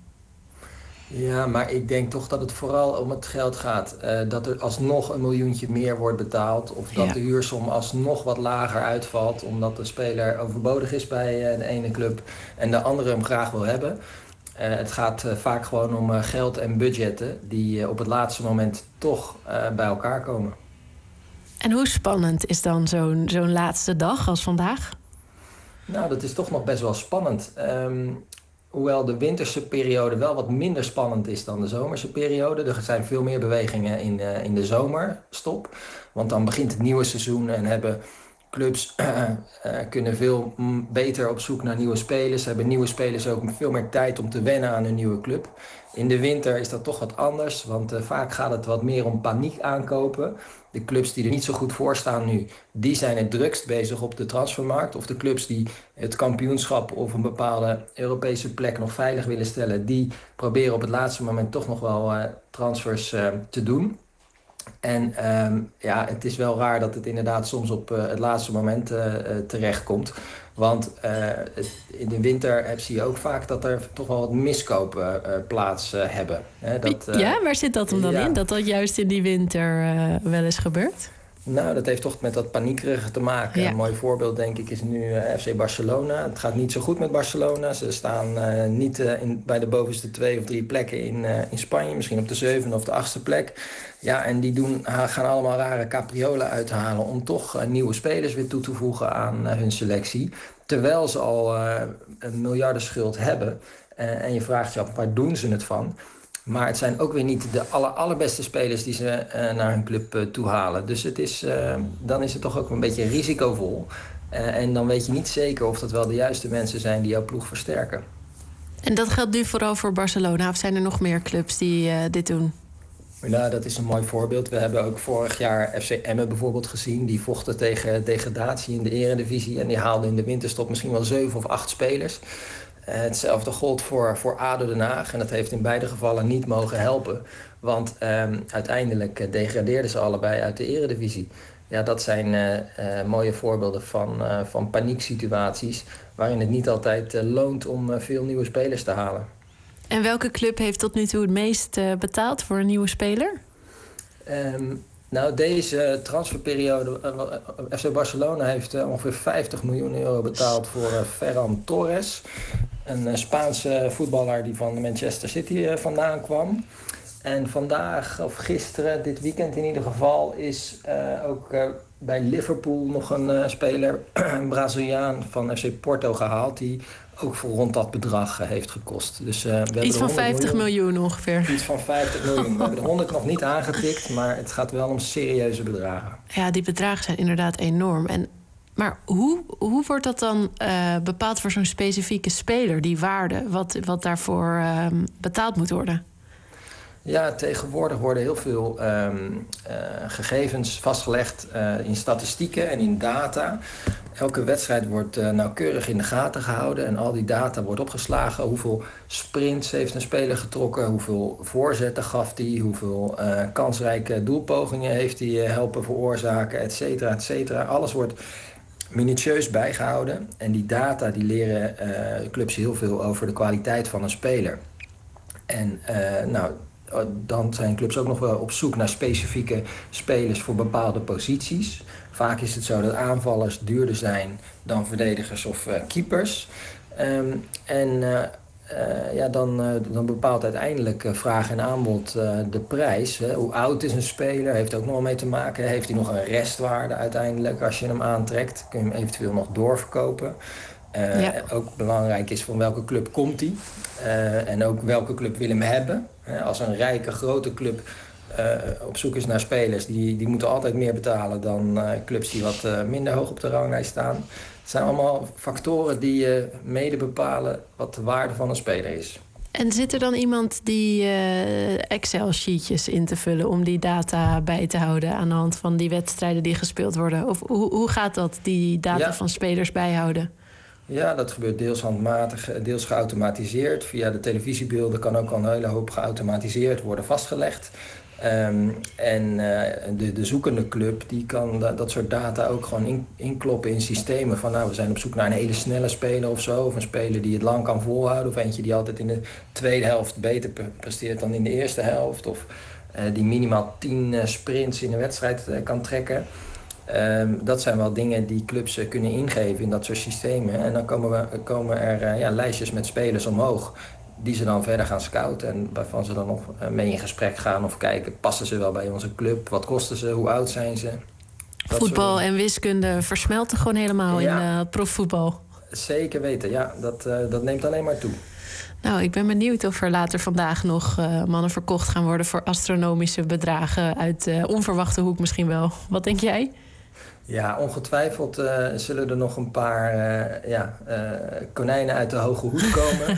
Ja, maar ik denk toch dat het vooral om het geld gaat. Dat er alsnog een miljoentje meer wordt betaald. Of dat de huursom alsnog wat lager uitvalt. Omdat de speler overbodig is bij de ene club en de andere hem graag wil hebben. Het gaat vaak gewoon om geld en budgetten die op het laatste moment toch bij elkaar komen.
En hoe spannend is dan zo'n laatste dag als vandaag?
Nou, dat is toch nog best wel spannend. Hoewel de winterse periode wel wat minder spannend is dan de zomerse periode. Er zijn veel meer bewegingen in de zomerstop. Want dan begint het nieuwe seizoen en hebben clubs kunnen veel beter op zoek naar nieuwe spelers. Hebben nieuwe spelers ook veel meer tijd om te wennen aan hun nieuwe club. In de winter is dat toch wat anders, want vaak gaat het wat meer om paniek aankopen. De clubs die er niet zo goed voor staan nu, die zijn het drukst bezig op de transfermarkt. Of de clubs die het kampioenschap of een bepaalde Europese plek nog veilig willen stellen, die proberen op het laatste moment toch nog wel transfers te doen. En het is wel raar dat het inderdaad soms op het laatste moment terechtkomt. Want in de winter zie je ook vaak dat er toch wel wat miskopen plaats hebben.
Waar zit dat dan in? Dat juist in die winter wel eens gebeurt?
Nou, dat heeft toch met dat paniekerige te maken. Ja. Een mooi voorbeeld, denk ik, is nu FC Barcelona. Het gaat niet zo goed met Barcelona. Ze staan niet bij de bovenste 2 of 3 plekken in Spanje. Misschien op de 7e of de 8e plek. Ja, en die gaan allemaal rare capriolen uithalen om toch nieuwe spelers weer toe te voegen aan hun selectie. Terwijl ze al een miljardenschuld hebben. En je vraagt je af, waar doen ze het van? Maar het zijn ook weer niet de allerbeste spelers die ze naar hun club toe halen. Dus dan is het toch ook een beetje risicovol. En dan weet je niet zeker of dat wel de juiste mensen zijn die jouw ploeg versterken.
En dat geldt nu vooral voor Barcelona? Of zijn er nog meer clubs die dit doen?
Nou, dat is een mooi voorbeeld. We hebben ook vorig jaar FC Emmen bijvoorbeeld gezien. Die vochten tegen degradatie in de Eredivisie. En die haalden in de winterstop misschien wel 7 of 8 spelers. Hetzelfde gold voor ADO Den Haag. En dat heeft in beide gevallen niet mogen helpen. Want uiteindelijk degradeerden ze allebei uit de Eredivisie. Ja, dat zijn mooie voorbeelden van panieksituaties... waarin het niet altijd loont om veel nieuwe spelers te halen.
En welke club heeft tot nu toe het meest betaald voor een nieuwe speler?
Nou, deze transferperiode... FC Barcelona heeft ongeveer 50 miljoen euro betaald voor Ferran Torres. Een Spaanse voetballer die van Manchester City vandaan kwam. En vandaag, of gisteren, dit weekend in ieder geval... is ook bij Liverpool nog een speler, een Braziliaan van FC Porto gehaald... die ook voor rond dat bedrag heeft gekost. Dus, we
iets van 50 miljoen ongeveer.
Iets van 50 miljoen. We hebben de 100 nog niet aangetikt, maar het gaat wel om serieuze bedragen.
Ja, die bedragen zijn inderdaad enorm. Maar hoe wordt dat dan bepaald voor zo'n specifieke speler, die waarde, wat daarvoor betaald moet worden?
Ja, tegenwoordig worden heel veel gegevens vastgelegd in statistieken en in data. Elke wedstrijd wordt nauwkeurig in de gaten gehouden en al die data wordt opgeslagen. Hoeveel sprints heeft een speler getrokken, hoeveel voorzetten gaf hij, hoeveel kansrijke doelpogingen heeft hij helpen veroorzaken, et cetera, et cetera. Alles wordt minutieus bijgehouden en die data die leren clubs heel veel over de kwaliteit van een speler. En dan zijn clubs ook nog wel op zoek naar specifieke spelers voor bepaalde posities. Vaak is het zo dat aanvallers duurder zijn dan verdedigers of keepers. Dan bepaalt uiteindelijk vraag en aanbod de prijs. Hoe oud is een speler? Heeft ook nog mee te maken. Heeft hij nog een restwaarde uiteindelijk als je hem aantrekt? Kun je hem eventueel nog doorverkopen? Ook belangrijk is van welke club komt hij. En ook welke club wil hem hebben. Als een rijke, grote club op zoek is naar spelers... die moeten altijd meer betalen dan clubs die wat minder hoog op de ranglijst staan. Het zijn allemaal factoren die mede bepalen wat de waarde van een speler is.
En zit er dan iemand die Excel-sheetjes in te vullen... om die data bij te houden aan de hand van die wedstrijden die gespeeld worden? Of hoe gaat dat, die data van spelers bijhouden?
Ja, dat gebeurt deels handmatig, deels geautomatiseerd. Via de televisiebeelden kan ook al een hele hoop geautomatiseerd worden vastgelegd. De zoekende club die kan dat soort data ook gewoon inkloppen in systemen. Van we zijn op zoek naar een hele snelle speler of zo. Of een speler die het lang kan volhouden. Of eentje die altijd in de tweede helft beter presteert dan in de eerste helft. Of die minimaal 10 sprints in een wedstrijd kan trekken. Dat zijn wel dingen die clubs kunnen ingeven in dat soort systemen. En dan komen er lijstjes met spelers omhoog die ze dan verder gaan scouten en waarvan ze dan nog mee in gesprek gaan of kijken, passen ze wel bij onze club, wat kosten ze, hoe oud zijn ze.
Voetbal en wiskunde versmelten gewoon helemaal in profvoetbal.
Zeker weten, ja. Dat neemt alleen maar toe.
Nou, ik ben benieuwd of er later vandaag nog mannen verkocht gaan worden voor astronomische bedragen uit onverwachte hoek misschien wel. Wat denk jij?
Ja, ongetwijfeld zullen er nog een paar konijnen uit de hoge hoed komen.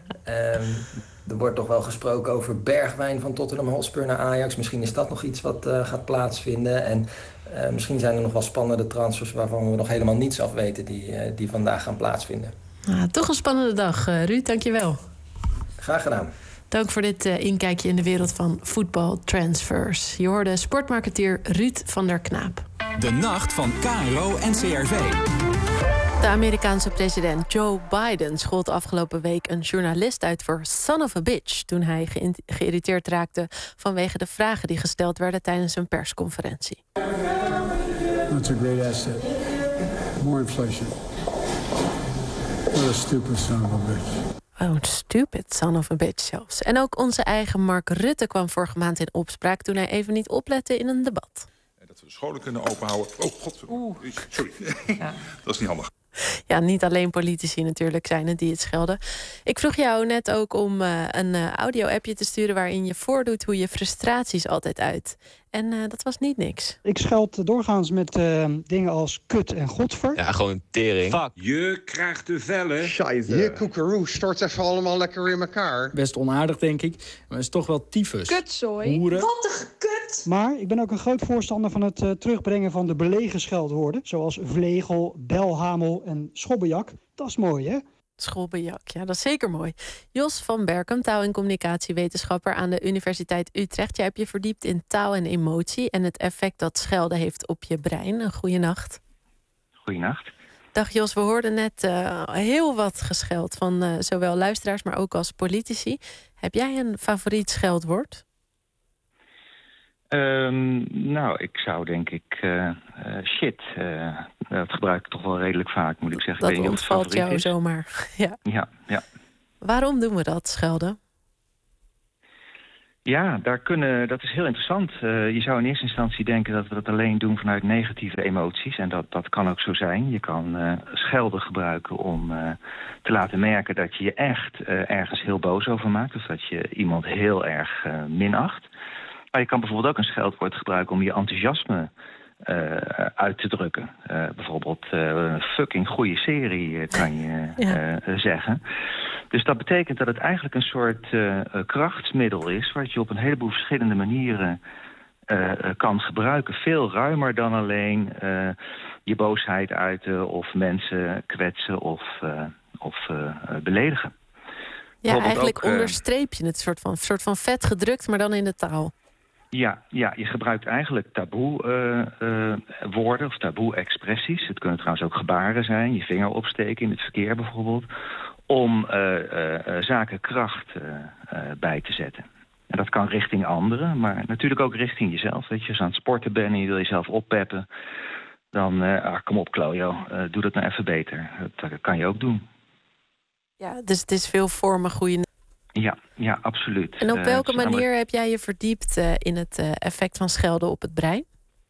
Er wordt toch wel gesproken over Bergwijn van Tottenham Hotspur naar Ajax. Misschien is dat nog iets wat gaat plaatsvinden. En misschien zijn er nog wel spannende transfers waarvan we nog helemaal niets af weten die vandaag gaan plaatsvinden.
Toch een spannende dag, Ruud. Dank je wel.
Graag gedaan.
Dank voor dit inkijkje in de wereld van voetbaltransfers. Je hoorde sportmarketeer Ruud van der Knaap.
De nacht van KRO en CRV.
De Amerikaanse president Joe Biden schold afgelopen week een journalist uit voor son of a bitch toen hij geïrriteerd raakte vanwege de vragen die gesteld werden tijdens een persconferentie.
That's a great asset. More inflation. What a stupid son of a bitch.
Oh, stupid son of a bitch zelfs. En ook onze eigen Mark Rutte kwam vorige maand in opspraak toen hij even niet oplette in een debat.
Dat we de scholen kunnen openhouden. Oh, godverdomme. Sorry. Ja. Dat is niet handig.
Ja, niet alleen politici natuurlijk zijn het die het schelden. Ik vroeg jou net ook om een audio-appje te sturen waarin je voordoet hoe je frustraties altijd uit. En dat was niet niks.
Ik scheld doorgaans met dingen als kut en godver.
Ja, gewoon tering.
Fuck. Je krijgt de vellen.
Scheiße. Je koekeroe stort even allemaal lekker in elkaar.
Best onaardig, denk ik. Maar het is toch wel tyfus.
Kutzooi.
Hoeren.
Wat een kut.
Maar ik ben ook een groot voorstander van het terugbrengen van de belegen scheldwoorden. Zoals vlegel, belhamel en schobbejak. Dat is mooi, hè?
Schobbejak, ja, dat is zeker mooi. Jos van Berkem, taal- en communicatiewetenschapper aan de Universiteit Utrecht. Jij hebt je verdiept in taal en emotie en het effect dat schelden heeft op je brein. Een goeie nacht.
Goeienacht.
Dag Jos, we hoorden net heel wat gescheld van zowel luisteraars, maar ook als politici. Heb jij een favoriet scheldwoord?
Nou, ik zou denk ik shit. Dat gebruik ik toch wel redelijk vaak, moet ik zeggen.
Dat ontvalt jou zomaar. Ja.
Ja.
Waarom doen we dat, schelden?
Ja, dat is heel interessant. Je zou in eerste instantie denken dat we dat alleen doen vanuit negatieve emoties. En dat kan ook zo zijn. Je kan schelden gebruiken om te laten merken dat je je echt ergens heel boos over maakt. Of dat je iemand heel erg minacht. Maar je kan bijvoorbeeld ook een scheldwoord gebruiken om je enthousiasme uit te drukken. Bijvoorbeeld een fucking goede serie kan je zeggen. Dus dat betekent dat het eigenlijk een soort krachtsmiddel is, wat je op een heleboel verschillende manieren kan gebruiken. Veel ruimer dan alleen je boosheid uiten of mensen kwetsen of beledigen.
Ja, eigenlijk onderstreep je het soort van vet gedrukt, maar dan in de taal.
Ja, je gebruikt eigenlijk taboe-woorden of taboe-expressies. Het kunnen trouwens ook gebaren zijn, je vinger opsteken in het verkeer bijvoorbeeld, om zaken kracht bij te zetten. En dat kan richting anderen, maar natuurlijk ook richting jezelf. Weet je, als je aan het sporten bent en je wil jezelf oppeppen, dan kom op Klojo, doe dat nou even beter. Dat kan je ook doen.
Ja, dus het is veel vormen goede.
Ja, absoluut.
En op welke manier heb jij je verdiept in het effect van schelden op het brein?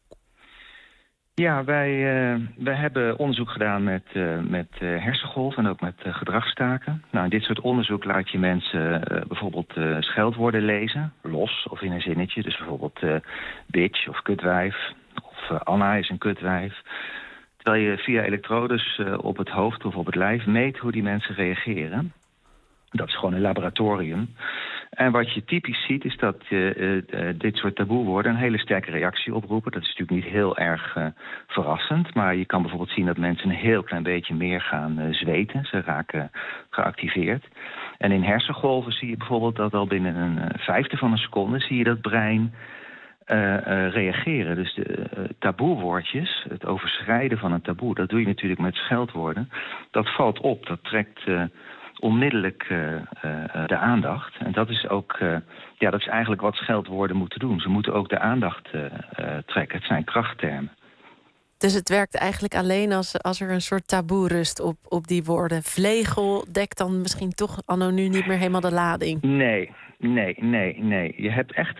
Ja, wij hebben onderzoek gedaan met hersengolven en ook met gedragstaken. Nou, in dit soort onderzoek laat je mensen bijvoorbeeld scheldwoorden lezen, los of in een zinnetje. Dus bijvoorbeeld bitch of kutwijf of Anna is een kutwijf. Terwijl je via elektrodes op het hoofd of op het lijf meet hoe die mensen reageren. Dat is gewoon een laboratorium. En wat je typisch ziet is dat dit soort taboewoorden een hele sterke reactie oproepen. Dat is natuurlijk niet heel erg verrassend. Maar je kan bijvoorbeeld zien dat mensen een heel klein beetje meer gaan zweten. Ze raken geactiveerd. En in hersengolven zie je bijvoorbeeld dat al binnen een vijfde van een seconde zie je dat brein reageren. Dus de taboewoordjes, het overschrijden van een taboe, dat doe je natuurlijk met scheldwoorden. Dat valt op, dat trekt onmiddellijk de aandacht. En dat is ook, dat is eigenlijk wat scheldwoorden moeten doen. Ze moeten ook de aandacht trekken. Het zijn krachttermen.
Dus het werkt eigenlijk alleen als er een soort taboe rust op die woorden. Vlegel dekt dan misschien toch anno nu niet meer helemaal de lading.
Nee. Je hebt echt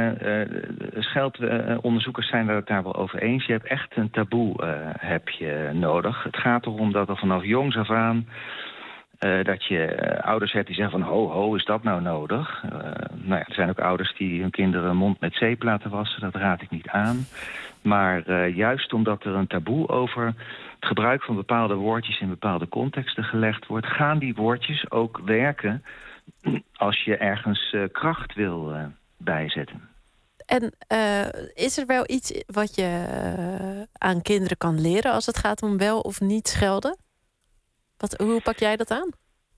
scheldonderzoekers zijn het daar wel over eens. Je hebt echt een taboe heb je nodig. Het gaat erom dat er vanaf jongs af aan dat je ouders hebt die zeggen van ho, is dat nou nodig? Er zijn ook ouders die hun kinderen mond met zeep laten wassen. Dat raad ik niet aan. Maar juist omdat er een taboe over het gebruik van bepaalde woordjes in bepaalde contexten gelegd wordt, gaan die woordjes ook werken als je ergens kracht wil bijzetten.
En is er wel iets wat je aan kinderen kan leren als het gaat om wel of niet schelden? Hoe pak jij dat aan?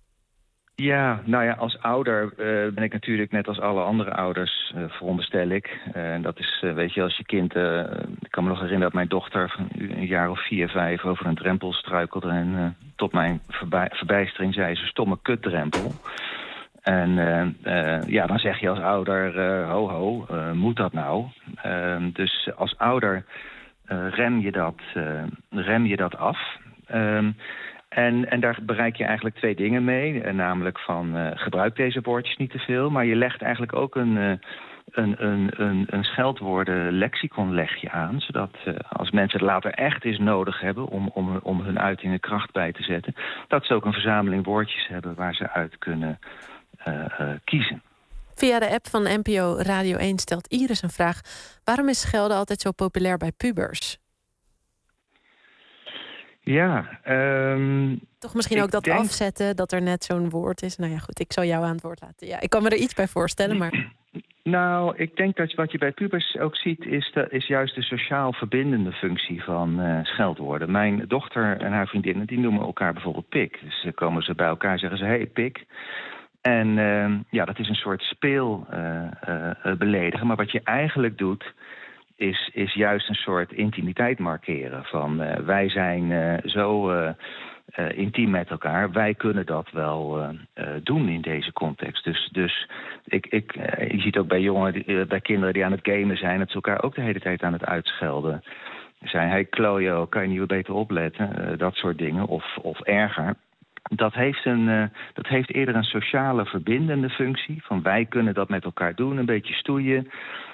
Ja, als ouder ben ik natuurlijk net als alle andere ouders, veronderstel ik. Dat is, als je kind... ik kan me nog herinneren dat mijn dochter een jaar of 4, 5 over een drempel struikelde. En tot mijn verbijstering zei ze stomme kutdrempel. En dan zeg je als ouder, moet dat nou? Dus als ouder rem je dat af. En daar bereik je eigenlijk 2 dingen mee. Namelijk van gebruik deze woordjes niet te veel. Maar je legt eigenlijk ook een scheldwoorden-lexicon leg je aan. Zodat als mensen het later echt eens nodig hebben om hun uitingen kracht bij te zetten, dat ze ook een verzameling woordjes hebben waar ze uit kunnen kiezen.
Via de app van NPO Radio 1 stelt Iris een vraag. Waarom is schelden altijd zo populair bij pubers?
Ja,
toch misschien ook dat afzetten, dat er net zo'n woord is. Nou ja, goed, ik zal jou aan het woord laten. Ja, ik kan me er iets bij voorstellen, maar...
Nou, ik denk dat wat je bij pubers ook ziet... is juist de sociaal verbindende functie van scheldwoorden. Mijn dochter en haar vriendinnen die noemen elkaar bijvoorbeeld pik. Dus dan komen ze bij elkaar en zeggen ze, hey, pik. En dat is een soort speel beledigen. Maar wat je eigenlijk doet... is juist een soort intimiteit markeren. Van wij zijn zo intiem met elkaar. Wij kunnen dat wel doen in deze context. Dus je ziet ook bij kinderen die aan het gamen zijn... dat ze elkaar ook de hele tijd aan het uitschelden zijn. Hey Klojo, kan je niet weer beter opletten? Dat soort dingen. Of erger. Dat heeft eerder een sociale verbindende functie. Van wij kunnen dat met elkaar doen, een beetje stoeien...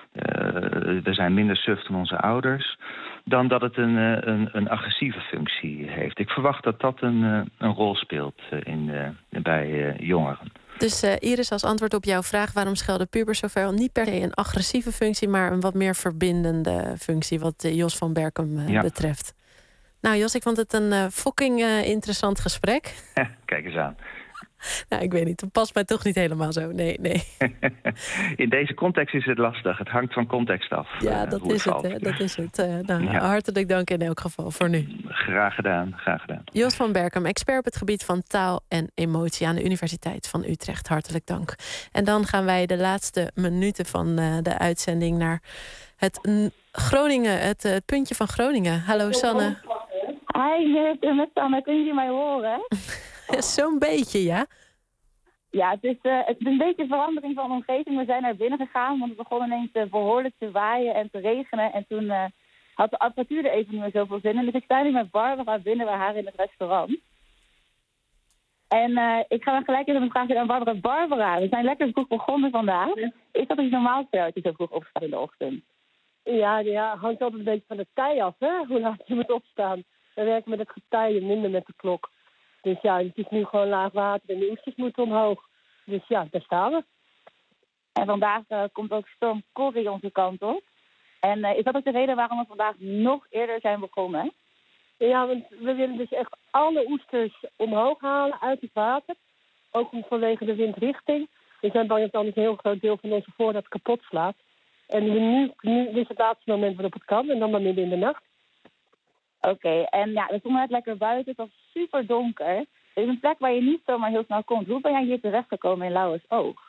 we zijn minder suf dan onze ouders... dan dat het een agressieve functie heeft. Ik verwacht dat dat een rol speelt bij jongeren.
Dus Iris, als antwoord op jouw vraag... waarom schelden pubers zoveel? Niet per se een agressieve functie... maar een wat meer verbindende functie... wat Jos van Berchem betreft. Nou Jos, ik vond het een fucking interessant gesprek.
Kijk eens aan.
Nou, ik weet niet. Het past mij toch niet helemaal zo. Nee.
In deze context is het lastig. Het hangt van context af.
Ja, dat is het. Hè? Dat is het. Hartelijk dank in elk geval voor nu.
Graag gedaan.
Jos van Berchem, expert op het gebied van taal en emotie... aan de Universiteit van Utrecht. Hartelijk dank. En dan gaan wij de laatste minuten van de uitzending... naar het Groningen, het puntje van Groningen. Hallo Sanne.
Hi, met Sanne. Kunnen jullie mij horen?
Zo'n beetje, ja?
Ja, het is een beetje verandering van omgeving. We zijn naar binnen gegaan, want het begon ineens behoorlijk te waaien en te regenen. En toen had de apparatuur er even niet meer zoveel zin in. Dus ik sta nu met Barbara binnen bij haar in het restaurant. En ik ga dan gelijk even een vraag aan Barbara. We zijn lekker vroeg begonnen vandaag. Is dat iets normaals voor jou dat je zo vroeg opstaat in de ochtend?
Ja, hangt altijd een beetje van het tij af, hè? Hoe laat je moet opstaan. We werken met het getij en minder met de klok. Dus ja, het is nu gewoon laag water en de oesters moeten omhoog. Dus ja, daar staan we.
En vandaag komt ook storm Corrie onze kant op. En is dat ook de reden waarom we vandaag nog eerder zijn begonnen?
Ja, want we willen dus echt alle oesters omhoog halen uit het water. Ook vanwege de windrichting. We zijn bang dat anders een heel groot deel van onze voorraad kapot slaat. En nu is het laatste moment waarop het kan. En dan maar midden in de nacht.
Oké, en ja, we stonden net lekker buiten. Het was super donker. Er is een plek waar je niet zomaar heel snel komt. Hoe ben jij hier terechtgekomen in Lauwersoog?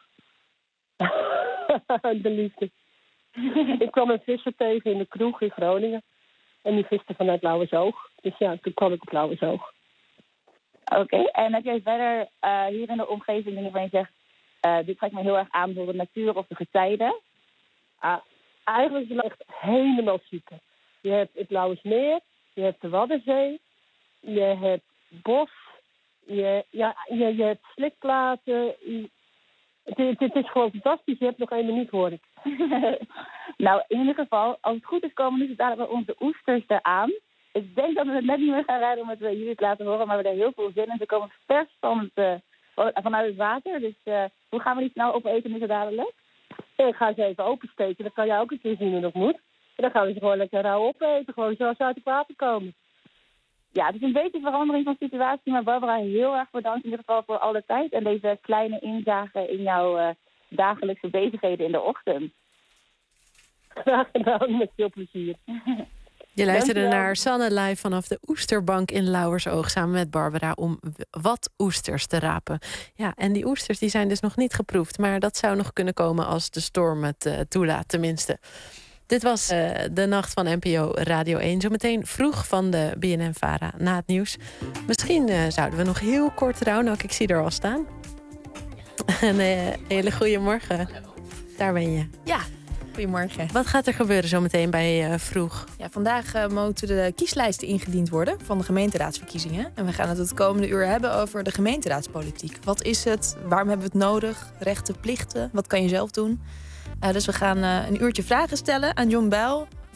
De liefde. Ik kwam een visser tegen in de kroeg in Groningen. En die viste vanuit Lauwersoog. Dus ja, toen kwam ik op Lauwersoog.
Oké, en heb jij verder hier in de omgeving dingen waar je zegt... dit trekt me heel erg aan voor de natuur of de getijden?
Eigenlijk is het echt helemaal super. Je hebt het Lauwersmeer, je hebt de Waddenzee, je hebt bos, je hebt slikplaten. Het is gewoon fantastisch. Je hebt nog 1 minuut, hoor ik.
Nou, in ieder geval, als het goed is komen nu dadelijk onze oesters eraan. Ik denk dat we het net niet meer gaan rijden omdat we jullie het laten horen, maar we hebben er heel veel zin in. Ze komen vers vanuit het water. Dus hoe gaan we die snel opeten nu zo dadelijk?
Ik ga ze even opensteken. Dan kan jij ook een keer zien hoe dat moet. En dan gaan we ze gewoon lekker rauw opeten. Gewoon zoals ze uit het water komen.
Ja, het is een beetje verandering van situatie. Maar Barbara, heel erg bedankt in ieder geval voor alle tijd. En deze kleine inzage in jouw dagelijkse bezigheden in de ochtend.
Graag gedaan, met veel plezier.
Je luisterde naar Sanne live vanaf de Oesterbank in Lauwersoog... samen met Barbara om wat oesters te rapen. Ja, en die oesters die zijn dus nog niet geproefd... maar dat zou nog kunnen komen als de storm het toelaat, tenminste. Dit was de Nacht van NPO Radio 1. Zometeen vroeg van de BNN-Vara na het nieuws. Misschien zouden we nog heel kort rouwen. Ik zie er al staan. Een hele goede morgen. Daar ben je.
Ja. Goedemorgen.
Wat gaat er gebeuren zometeen bij Vroeg?
Ja, vandaag moeten de kieslijsten ingediend worden van de gemeenteraadsverkiezingen. En we gaan het komende uur hebben over de gemeenteraadspolitiek. Wat is het? Waarom hebben we het nodig? Rechten, plichten? Wat kan je zelf doen? Dus we gaan een uurtje vragen stellen aan John Bijl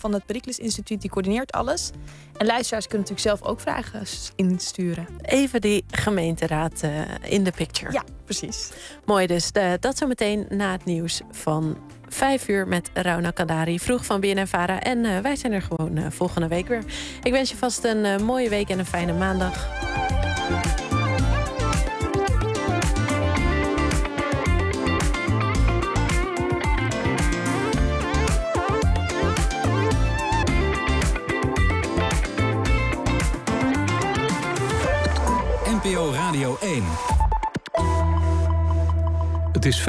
van het Pericles Instituut, die coördineert alles. En luisteraars kunnen natuurlijk zelf ook vragen insturen.
Even die gemeenteraad in de picture.
Ja, precies.
Mooi dus. Dat zo meteen na het nieuws van 5 uur met Rauna Kadari. Vroeg van BNN-Vara. En wij zijn er gewoon volgende week weer. Ik wens je vast een mooie week en een fijne maandag.
NPO Radio 1.
Het is